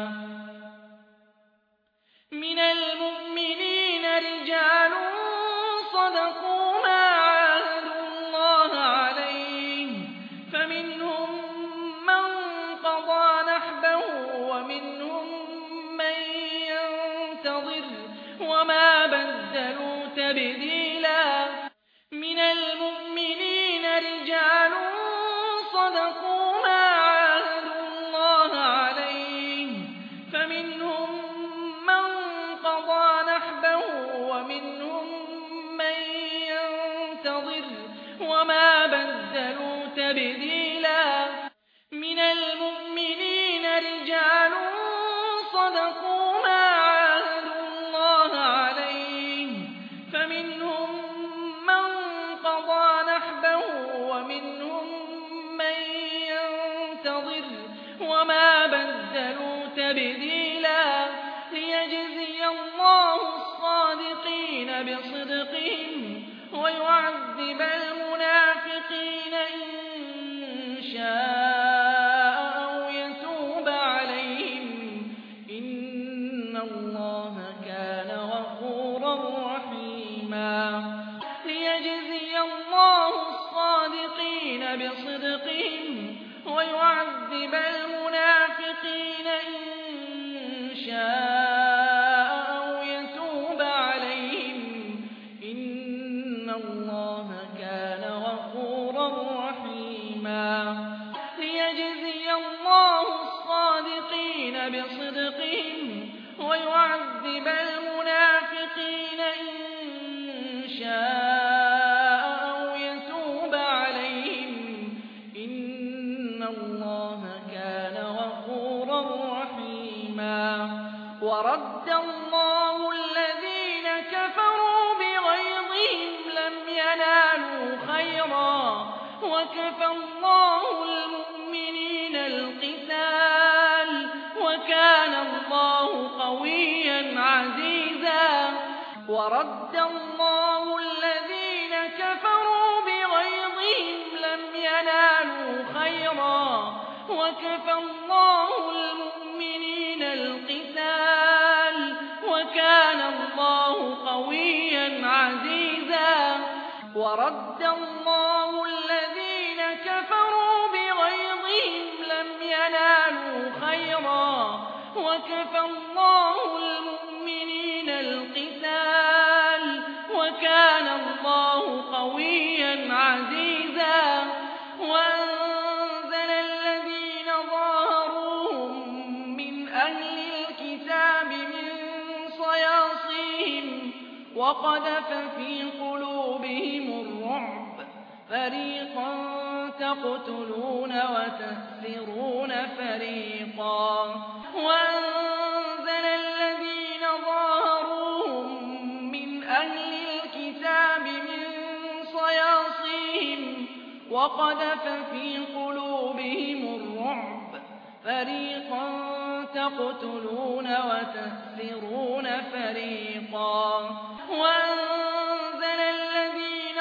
من المؤمنين رجال صدقوا ما عاهدوا الله عليه فمنهم من قضى نحبه ومنهم من ينتظر وما بدلوا تبديلا من المؤمنين رجال صدقوا ما عاهدوا الله عليه فمنهم من قضى نحبه ومنهم من ينتظر وما بدلوا تبديلا من المؤمنين رجال صدقوا ما عاهدوا الله عليه فمنهم من قضى نحبه ومنهم من ينتظر وما بدلوا تبديلا ليجزي الله الصادقين بصدقهم ويعذب المنافقين إن شاء أو يتوب عليهم إن الله كان غفورا رحيما ليجزي الله الصادقين بصدقهم ويعذب المنافقين إن شاء أو يتوب عليهم إن الله كان غفورا رحيما ليجزي الله الصادقين بصدقهم ويعذب المنافقين إن شاء أو يتوب عليهم اللَّهَ كَانَ غَفُورًا رَّحِيمًا وَرَدَّ اللَّهُ الَّذِينَ كَفَرُوا بِغَيْظِهِمْ لَمْ يَنَالُوا خَيْرًا وَكَفَى اللَّهُ الْمُؤْمِنِينَ الْقِتَالَ وَكَانَ اللَّهُ قَوِيًّا عَزِيزًا وَرَدَّ اللَّهُ الَّذِينَ كَفَرُوا بِغَيْظِهِمْ لَمْ يَنَالُوا خَيْرًا وَكَفَى اللَّهُ الْمُؤْمِنِينَ الْقِتَالَ وَكَانَ اللَّهُ قَوِيًّا عَزِيزًا وَرَدَّ اللَّهُ الَّذِينَ كَفَرُوا بِغَيْظِهِمْ لَمْ يَنَالُوا خَيْرًا وَكَفَى اللَّهُ الْمُؤْمِنِينَ الْقِتَالَ وَكَانَ اللَّهُ قَوِيًّا عَزِيزًا وَأَنزَلَ الَّذِينَ ظَاهَرُوهُم مِّنْ أَهْلِ الْكِتَابِ مِن صَيَاصِيهِمْ وَقَذَفَ فِي قُلُوبِهِمُ الرُّعْبَ فَرِيقًا تَقْتُلُونَ وَتَأْسِرُونَ فَرِيقًا وَأَنزَلَ الَّذِينَ ظَاهَرُوهُم مِّنْ أَهْلِ الْكِتَابِ مِن صَيَاصِيهِمْ وَقَذَفَ فِي قُلُوبِهِمُ الرُّعْبَ فَرِيقًا تَقْتُلُونَ وَتَأْسِرُونَ فَرِيقًا وَأَنزَلَ الَّذِينَ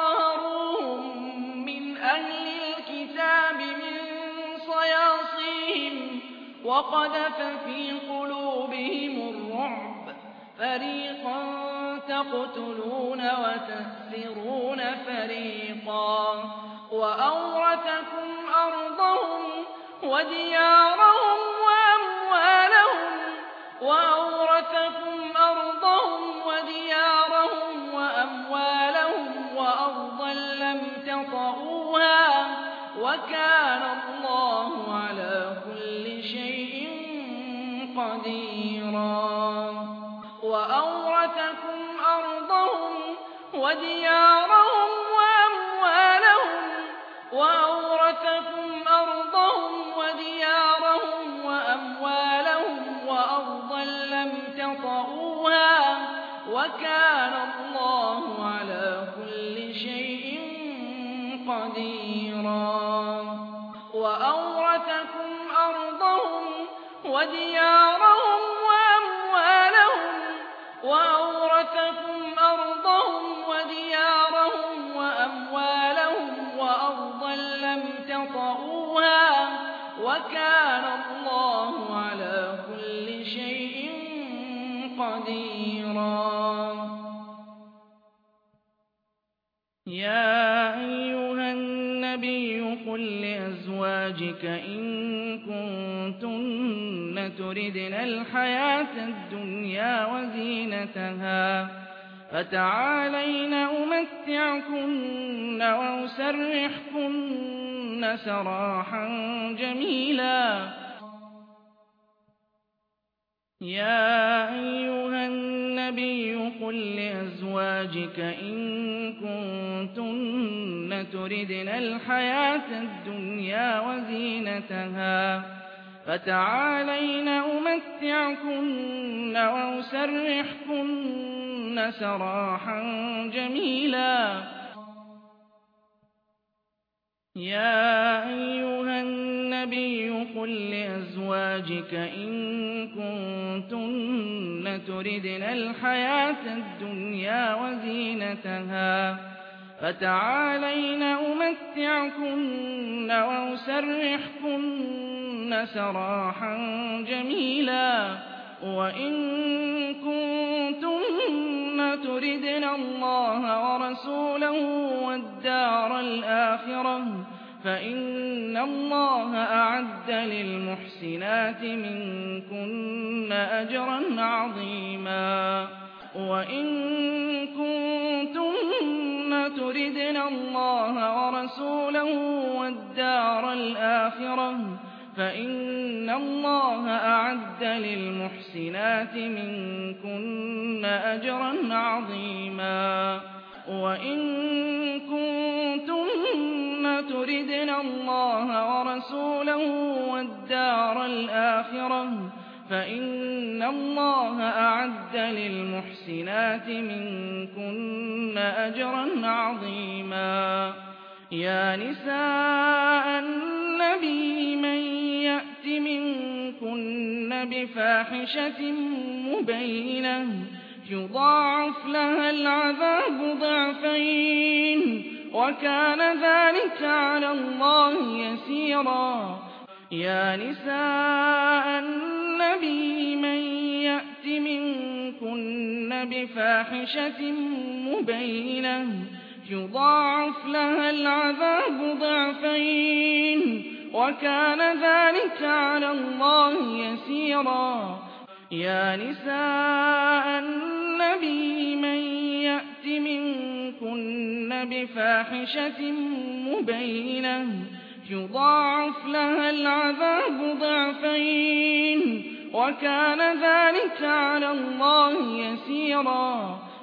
ظَاهَرُوهُم مِّنْ أَهْلِ الْكِتَابِ مِن صَيَاصِيهِمْ وَقَذَفَ فِي قُلُوبِهِمُ الرُّعْبَ فَرِيقًا تَقْتُلُونَ وَتَأْسِرُونَ فَرِيقًا وَأَوْرَثَكُمْ أَرْضَهُمْ وَدِيَارَهُمْ وَأَمْوَالَهُمْ وَأَرْضًا لَّمْ تَطَئُوهَا وَكَانَ اللَّهُ عَلَىٰ كُلِّ شَيْءٍ قَدِيرًا وَأَوْرَثَكُمْ أَرْضَهُمْ وَدِيَارَهُمْ وَأَمْوَالَهُمْ وَأَرْضًا لَّمْ تَطَئُوهَا وَكَانَ اللَّهُ عَلَىٰ كُلِّ شَيْءٍ قَدِيرًا وَأَوْرَثَكُمْ أَرْضَهُمْ وَدِيَارَهُمْ وَأمْوَالَهُمْ وَأَرْضًا لَّمْ تَطَئُوهَا وَكَانَ اللَّهُ عَلَىٰ كُلِّ شَيْءٍ قَدِيرًا يَا أَيُّهَا النَّبِيُّ قُل لِّأَزْوَاجِكَ إِن كُنتُنَّ تُرِدْنَ الْحَيَاةَ الدُّنْيَا وَزِينَتَهَا فَتَعَالَيْنَ أُمَتِّعْكُنَّ وَأُسَرِّحْكُنَّ سَرَاحًا جَمِيلًا يَا أَيُّهَا النَّبِيُّ قُل لِّأَزْوَاجِكَ إِن كُنتُنَّ تُرِدْنَ الْحَيَاةَ الدُّنْيَا وَزِينَتَهَا فَتَعَالَيْنَ أُمَتِّعْكُنَّ وَأُسَرِّحْكُنَّ سَرَاحًا جَمِيلًا يَا أَيُّهَا النَّبِيُّ قُل لِّأَزْوَاجِكَ إِن كُنتُنَّ تُرِدْنَ الْحَيَاةَ الدُّنْيَا وَزِينَتَهَا فَتَعَالَيْنَ أُمَتِّعْكُنَّ وَأُسَرِّحْكُنَّ سَرَاحًا جَمِيلًا وَإِن كُنتُنَّ تُرِدْنَ اللَّهَ وَرَسُولَهُ وَالدَّارَ الْآخِرَةَ فَإِنَّ اللَّهَ أَعَدَّ لِلْمُحْسِنَاتِ مِنكُنَّ أَجْرًا عَظِيمًا وَإِن كُنتُنَّ تُرِدْنَ اللَّهَ وَرَسُولَهُ وَالدَّارَ الْآخِرَةَ فَإِنَّ اللَّهَ أَعَدَّ لِلْمُحْسِنَاتِ مِنكُنَّ أَجْرًا عَظِيمًا وَإِن كُنتُنَّ تُرِدْنَ اللَّهَ ورسوله والدار الآخرة فإن الله أعد للمحسنات منكن أجرا عظيما. يا نساء النبي من يأت منكن بفاحشة مبينة يضاعف لها العذاب ضعفين وكان ذلك على الله يسيرا. يا نساء النبي من يأت منكن بفاحشة مبينة يضاعف لها العذاب ضعفين وكان ذلك على الله يسيرا. يا نساء النبي من يأت منكن بفاحشة مبينة يضاعف لها العذاب ضعفين وكان ذلك على الله يسيرا.